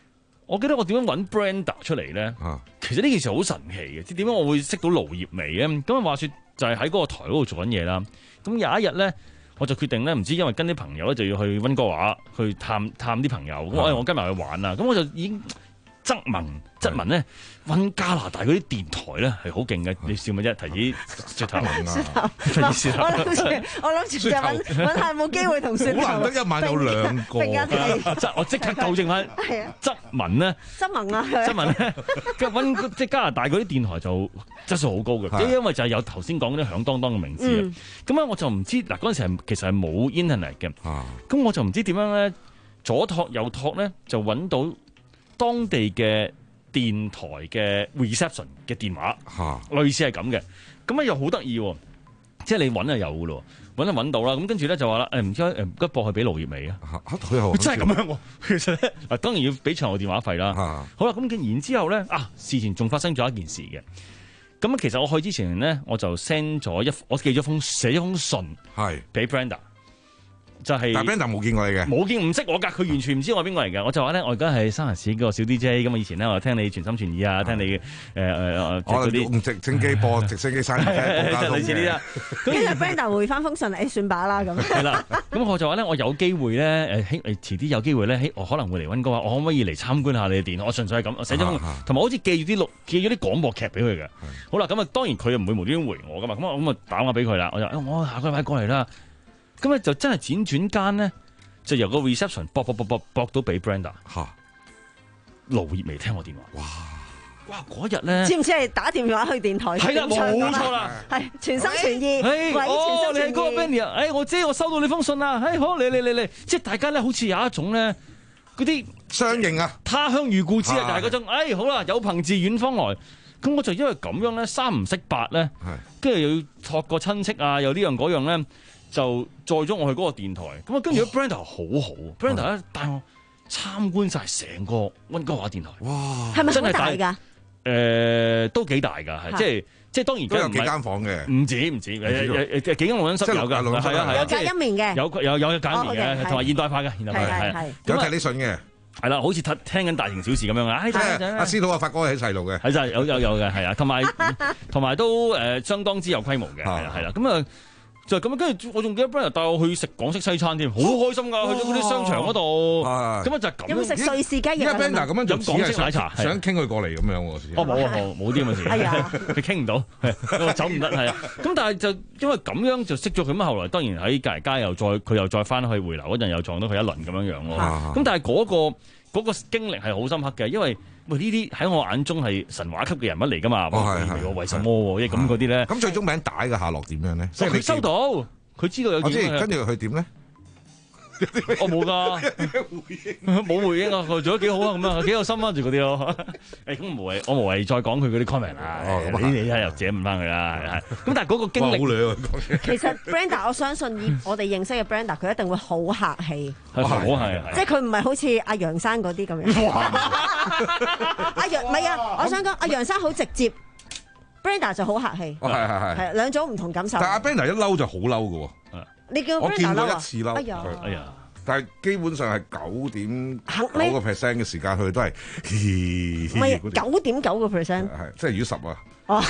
我記得我點樣揾 Brenda 出嚟咧？ 啊、 其實呢件事好神奇嘅，即點解我會識到盧業薇咧？咁啊話説就係喺嗰個台嗰度做緊嘢啦。咁有一日咧，我就決定咧，唔知因為跟啲朋友咧就要去溫哥華去探探啲朋友，咁、啊、我跟埋去玩啦。咁我就已經質問質問咧，揾加拿大嗰啲電台咧係好勁嘅。你笑乜啫？提起雪頭啊！ 我諗住我諗住就揾揾下冇機會同雪頭。 好難得一晚有兩個。 我即刻糾正翻。係啊。質問咧。 質問啊！ 質問咧，揾即係加拿大嗰啲電台就質素好高嘅，因為就係有頭先講嗰啲響當當嘅名字啊。咁咧我就唔知嗱嗰陣時係其實係冇 internet 嘅。咁我就唔知點樣咧，左托右托咧就揾到當地嘅電台嘅 reception 嘅電話，類似係咁嘅。咁啊又好得意喎，即係你揾就有嘅咯，揾就揾到啦。咁跟住咧就話啦，誒唔知誒唔該播去俾盧業薇啊，佢真係咁樣喎。其實咧嗱，當然要俾長途電話費啦。好啦，咁然之後咧啊，事前仲發生咗一件事嘅。咁其實我去之前咧，我就 send 咗一我寄咗封寫咗封信係俾 Brenda。就係、是， 但 Brenda 冇見過你嘅， 冇見唔識我㗎，佢完全唔知我係邊個嚟嘅。我就話咧，我而家係三藩市個小 D J 咁啊。以前咧，我聽你全心全意啊，聽你誒誒誒嗰啲用直升機播直升機山車， 類似呢啲啊。 跟住 Brenda 回翻封信，誒算把啦咁。 係啦，咁我就話咧，我有機會咧誒，誒遲啲有機會咧，我可能會嚟溫哥華，我可唔可以嚟參觀下你嘅電台？我純粹係咁，我寫咗封，同埋好似寄咗啲錄寄咗啲廣播劇俾佢嘅。好啦，咁啊當然佢又唔會無端端回我噶嘛，咁啊咁啊打話俾佢啦。我就我下個禮拜過嚟啦。咁咧就真係輾轉間咧。就由個 reception 駁駁駁駁駁到俾 Brenda 嚇，盧業薇聽我電話，哇哇嗰日咧，知唔知係打電話去電台？ 係啦，冇錯啦， 係全心全意。 喂，哦，你係嗰個 Benny 啊？誒，我知我收到你封信啦。誒，好，你你你你，即係大家咧，好似有一種咧嗰啲相認啊， 他鄉遇故知啊，但係嗰種誒好啦，有朋自遠方來。咁我就因為咁樣咧，三唔識八咧，跟住又要託個親戚啊，又呢樣嗰樣咧。就載咗我去嗰個電台，咁啊跟住 Brenda 好好 ，Brenda 咧帶我參觀晒成個溫哥華電台，哇！ 係咪好大㗎？ 誒，都幾大㗎，係即係即係當然都有幾間房嘅， 唔止唔止，誒誒誒幾間錄音室有㗎，係啊係啊， 隔一面嘅， 有有有隔一面嘅，同埋現代派嘅，現代派係有睇啲信嘅，係啦，好似聽聽緊大型小事咁樣啊！ 阿司徒阿發哥喺細路嘅， 係就有有有嘅，係啊，同埋同埋都誒相當之有規模嘅，係啦係啦，咁啊。就咁跟住我仲記得 Brenda 帶我去食港式西餐添，好開心㗎！去咗嗰啲商場嗰度，咁啊就係咁。有冇食瑞士雞翼？ 因為 Brenda 咁樣飲港式奶茶， 想傾佢過嚟咁樣喎。 哦冇啊冇冇啲咁嘅事，係啊，佢傾唔到，我走唔得係啊。咁但係就因為咁樣就識咗佢，咁後來當然喺隔離街又再佢又再翻去回流嗰陣又撞到佢一輪咁樣樣咯。咁但係嗰個嗰個經歷係好深刻嘅，因為喂呢啲喺我眼中係神話級嘅人物嚟㗎嘛。哦係係，為什麼喎？咁嗰啲咧。咁最終名帶嘅下落點樣咧？ 即係佢收到，佢知道有件事。 跟住佢點咧？ 我冇㗎，冇回應啊！佢做得幾好啊，咁樣幾有心啊，住嗰啲咯。誒咁無謂，我無謂再講佢嗰啲 comment 啦。你你係又自己問翻佢啦，係。咁但係嗰個經歷， 其實 Brenda 我相信以我哋認識嘅 Brenda，佢一定會好客氣。 係好係， 即係佢唔係好似阿楊生嗰啲咁樣。阿楊唔係啊，我想講阿楊生好直接 ，Brenda 就好客氣。 係係係， 係兩種唔同感受。 但係阿 Brenda 一嬲就好嬲㗎喎。 你叫我見過一次嬲， 哎呀， 哎呀！但係基本上係九點九個 percent 嘅時間，佢都係， 唔係九點九個 percent， 係即係如果十啊。 哦，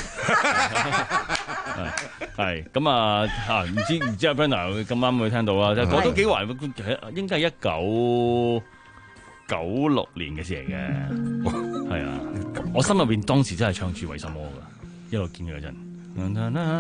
係咁啊嚇！唔知唔知阿 Brenda 咁啱會聽到啊？即係我都幾懷念，應該係一九九六年嘅事嚟嘅，係啊！我心入邊當時真係唱住為什麼㗎，一路見佢嗰陣。點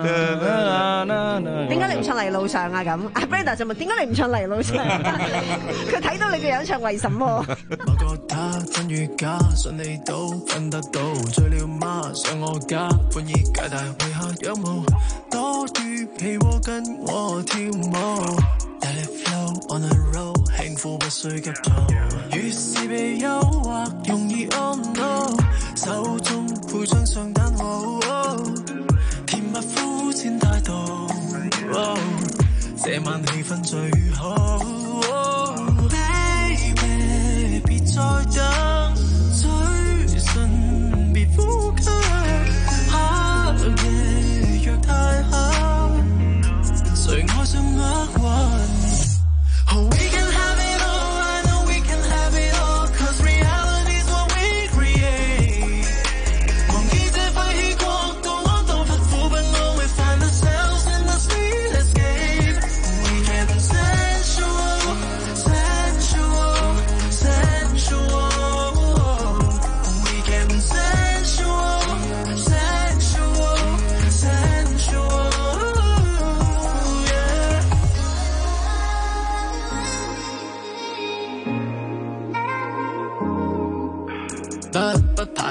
解你唔唱嚟路上啊？咁阿 Brenda 就問：點解你唔唱嚟路上？佢睇到你嘅樣唱為什麼？ 我覺得真與假，信你都分得到。醉了嗎？上我家，半夜解大為下仰慕，多於被窩跟我跳舞。Let it flow on a roll， 幸福不需急躁。越是被誘惑，容易 oh no， 手中配上上單號。甜蜜膚淺態度，這晚氣氛最好。Baby， 別再等，嘴唇別呼吸，黑夜若太黑，誰愛上厄運？Oh, we can have it all, I know we can have it all, 'cause reality is what we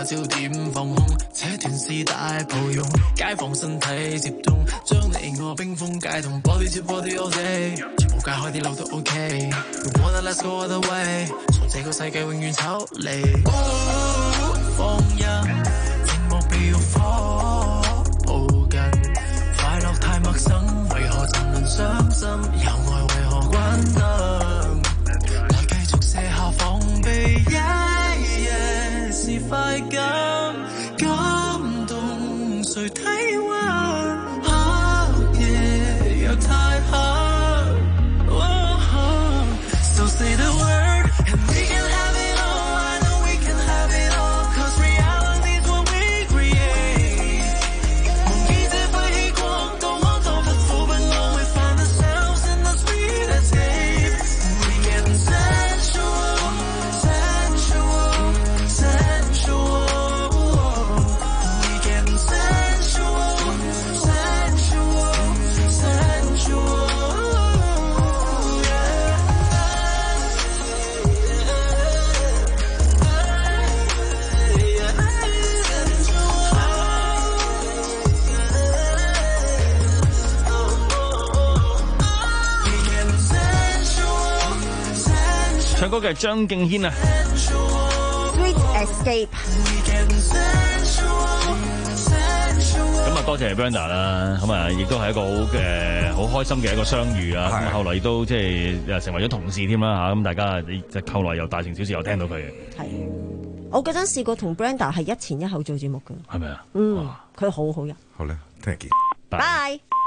焦點放空，這段是大抱擁，解放身體接觸，將你我冰封解凍 ，body to body all day， 全部解開啲路都 OK。We wanna let's go all the way， 從這個世界永遠抽離。哦、放任寂寞被欲火抱緊，快樂太陌生，為何沉淪傷心？有愛為何關燈？來繼續卸下防備。Yeah, yeah， 是快感，感動誰體溫？黑夜又太黑。Oh, so say the word and we can have it all. I know we can have it all, 'cause reality's what we create. 夢已這揮起光，到安到不苦不樂 ，we find ourselves in the sweet escape. We getting sensual, sensual, sensual. We getting sensual, sensual, sensual. We getting sensual, sensual. 唱歌嘅係張敬軒啊。 Sweet Escape。 咁啊，多謝 Brenda 啦，咁啊，亦都係一個好嘅、好開心嘅一個相遇啊。咁後來亦都即係成為咗同事添啦嚇。咁大家即係後來又大城小事又聽到佢嘅。 係，我嗰陣試過同 Brenda 係一前一後做節目嘅。 係咪啊？ 嗯，佢好好人。 好咧，聽日見。 拜。